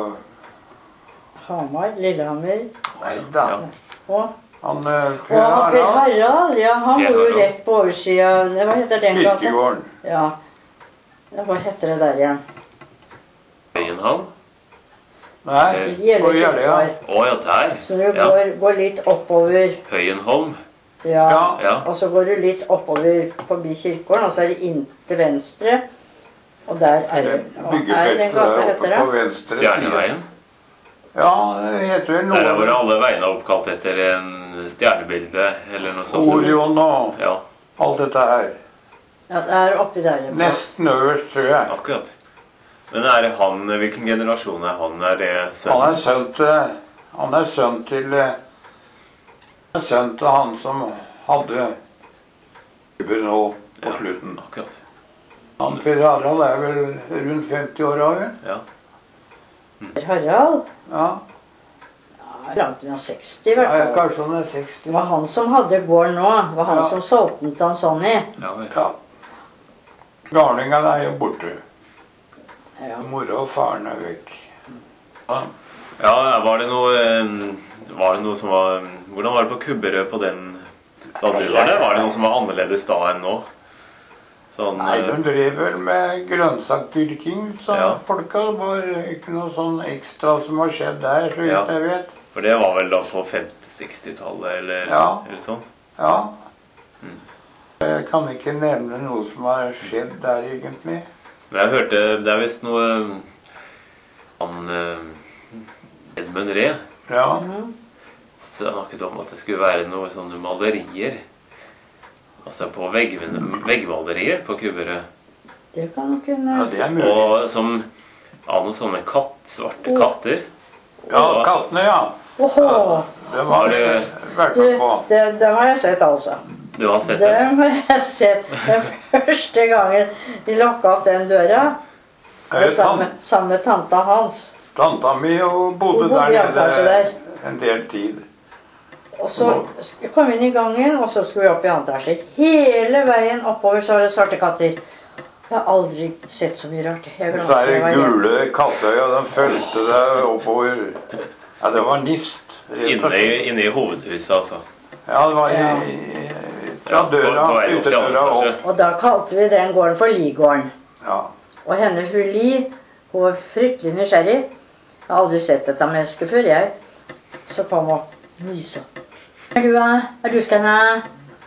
Hamar, Lillehammer. Nei da. Ja. Og, Han eh, og Per han Per Harald. Harald, ja, han Per bor jo Harald. rett på oversiden. Hva heter den gata? Kirkegården. Ja. Ja, hva heter det der igjen? Øyenhavn? Nei, Gjelle på Jeløya. kirkegård. Å ja, der. Så du Ja. går, går litt oppover, Høyenholm. ja, Ja. Ja. og så går du litt oppover forbi kirkegården, og så er det inn til venstre. Og der er det, hva er den Byggefeltet gata der heter oppe på det? venstre side. Stjerneveien. Ja, det heter vel Der er hvor noe alle veiene er oppkalt etter en stjernebilde, eller noe sånt. Orion og Ja, alt dette her. Ja, det er oppi der. ja. Nesten øverst, tror jeg. akkurat. Men er det han, hvilken generasjon er han? Er det Han sønnen? er sønn til Han er sønn til eh, Han er sønn til han som hadde kubber nå på Ja. slutten. Akkurat. Han Per Harald er vel rundt femti år òg, vel? Ja. Per Harald? Ja. Ja, langt unna seksti, i hvert ja, fall. kanskje han er seksti. Det var han som hadde gården nå. Det var han Ja. som solgte den til han Sonny. Ja, vel. Ja. Garningene er jo borte. Ja. Mora og faren er vekk. Ja. Ja, var det noe eh, Var det noe som var Hvordan var det på Kubberød på den da du var der? Var det noe som var annerledes da enn nå? Sånn Nei, eh, de drev vel med grønnsakdyrking, sa Ja. folka. Det var ikke noe sånn ekstra som har skjedd der, så vidt Ja. jeg vet. For det var vel da på femti-seksti-tallet, eller, Ja. eller sånn? Ja. Mm. Jeg kan ikke nevne noe som har skjedd der, egentlig. Men jeg hørte Det er visst noe Han eh, Edmund Ree Ja. Mhm. snakket om at det skulle være noe sånne malerier. Altså på veggene- veggmalerier på Kubberød. Det kan nok ja, kunne det er mulig. Og som av noen sånne katt, svarte Oh. katter. Ja, kattene, ja. Åhå! Det var Var det det- vært Du, med på. det, det har jeg sett, altså. Du har sett det? Det har jeg sett den første gangen de lokka opp den døra. Eh, Sammen, tant- sammen med tanta hans. Tanta mi og bodde Hun bodde i der etasje nede der. en del tid. Og så sk- kom vi inn i gangen, og så skulle vi opp i andre etasje. Hele veien oppover så var det svarte katter. Jeg har aldri sett så mye rart. Jeg glemte Så er jeg det var hjemme. gule kattøya, de fulgte deg oppover. Ja, det var nifst. rett og Inne slett. i, inne i hovedhuset, altså. Ja, det var i, Ja. i, fra Ja, på- døra, på vei opp til utedøra andre opp. etasje. Og da kalte vi den gården for Ligården. Ja. Og henne hun Li, hun var fryktelig nysgjerrig. Jeg har aldri sett dette mennesket før, jeg. Så kom hun og mysa. Er du, eh? Er du skanna?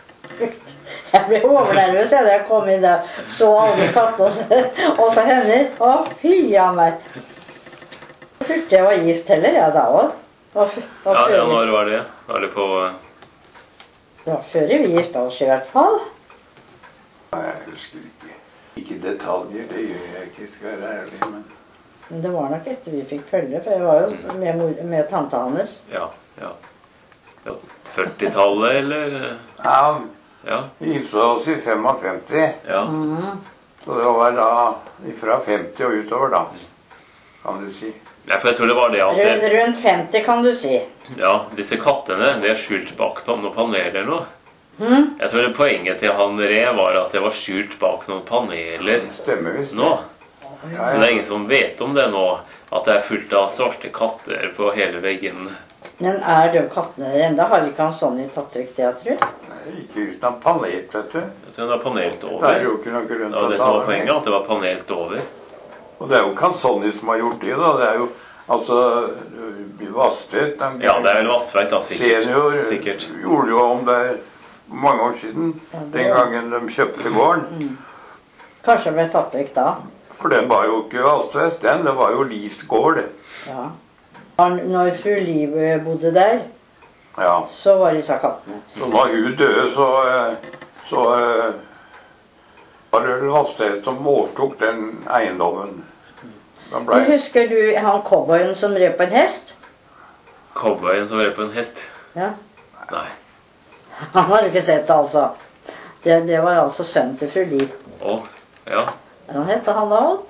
Jeg ble overnervøs da jeg kom inn der. Så alle kattene og så- og så henne. Å, fy a meg. Jeg trodde jeg var gift heller, jeg da òg. Ja, ja, når var det? Var det på eh, Det var før vi gifta oss, i hvert fall. Nei, jeg husker ikke. Ikke detaljer, det gjør jeg ikke, skal jeg være ærlig, men Men det var nok etter vi fikk følge, for jeg var jo med, mor, med tanta hans. Ja, ja. ja førtitallet, eller? eh, ja, Ja. vi gifta oss i femtifem, ja. Mm. så det var da fra femti og utover, da, kan du si. Ja, for jeg tror det var det at Rundt, det, rundt femti, kan du si. ja, disse kattene, det er skjult bak på noen paneler nå. Hm? Jeg tror det poenget til han Re var at det var skjult bak noen paneler Stemmer visst. nå. Ja, Så det er ja. ingen som vet om det nå, at det er fullt av svarte katter på hele veggen. Men er de kattene der enda? Har ikke han Sonny tatt vekk det, jeg tror? Nei, ikke uten han panert, vet du. Jeg tror det var panelt Det er over. jo ikke noe grunn Det var det til som å var ta poenget, med. at det var panelt over. Og det er jo Canzoni som har gjort det, da. Det er jo altså Vasstveit. Ja, det er vel Vasstveit, da, sikkert. Senior sikkert. Gjorde jo om det mange år siden. Den gangen de kjøpte gården. Kanskje ble tatt vekk da. For den var jo ikke Vasstveit, den. Det var jo Livs gård, det. Ja. Når fru Liv bodde der, ja. Så var disse kattene. Så når hun døde, så, så var det Vasstveit som overtok den eiendommen. Ble... Du husker du han cowboyen som red på en hest? Cowboyen som red på en hest? Ja. Nei. Han har du ikke sett, altså. Det, det var altså sønnen til fru Liv. Å, ja. Han hette han da også.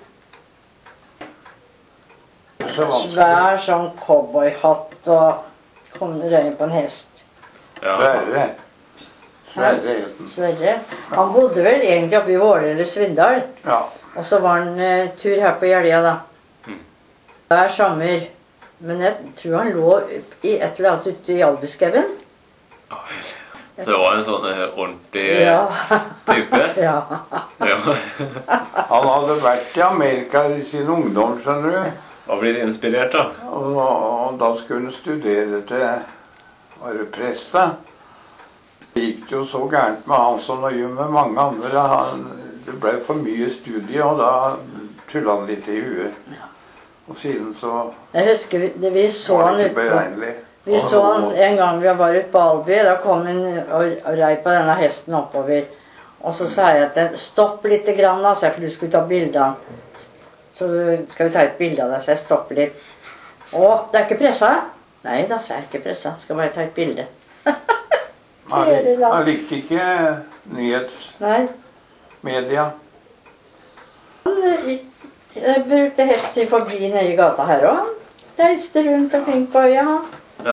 Svær sånn cowboyhatt og kom røy på en hest. Ja. Sverre. Sverre. Sverre. Han bodde vel egentlig oppe i Våler eller Svindal. Ja. Og så var han uh, tur her på Gjelja da. Mm. Hver sommer. Men jeg tror han lå i et eller annet ute i Albiskauen. Så det var en sånn ordentlig ja. type? Ja. Ja. Han hadde vært i Amerika i sin ungdom, skjønner du. Og blitt inspirert, da. Og, og da skulle han studere til å være prest, da. Det gikk jo så gærent med han som det gjør med mange andre. Han, det ble for mye studie, og da tullet han litt i huet. Og siden så jeg husker vi, det, vi så var han det ut ikke beregnelig. Vi så han en gang vi var ute på Alby. Da kom han og, og rei på denne hesten oppover. Og så sa jeg at den, stopp litt grann, altså, for du skulle ta bilder. Så skal vi ta et bilde av deg, så jeg stopper litt. Å, det er ikke pressa? Nei da, så er jeg ikke pressa. Skal bare ta et bilde. Han, han likte ikke nyhetsmedia. Han jeg brukte hest sin forbi nede i gata her også. Han reiste rundt omkring på øya.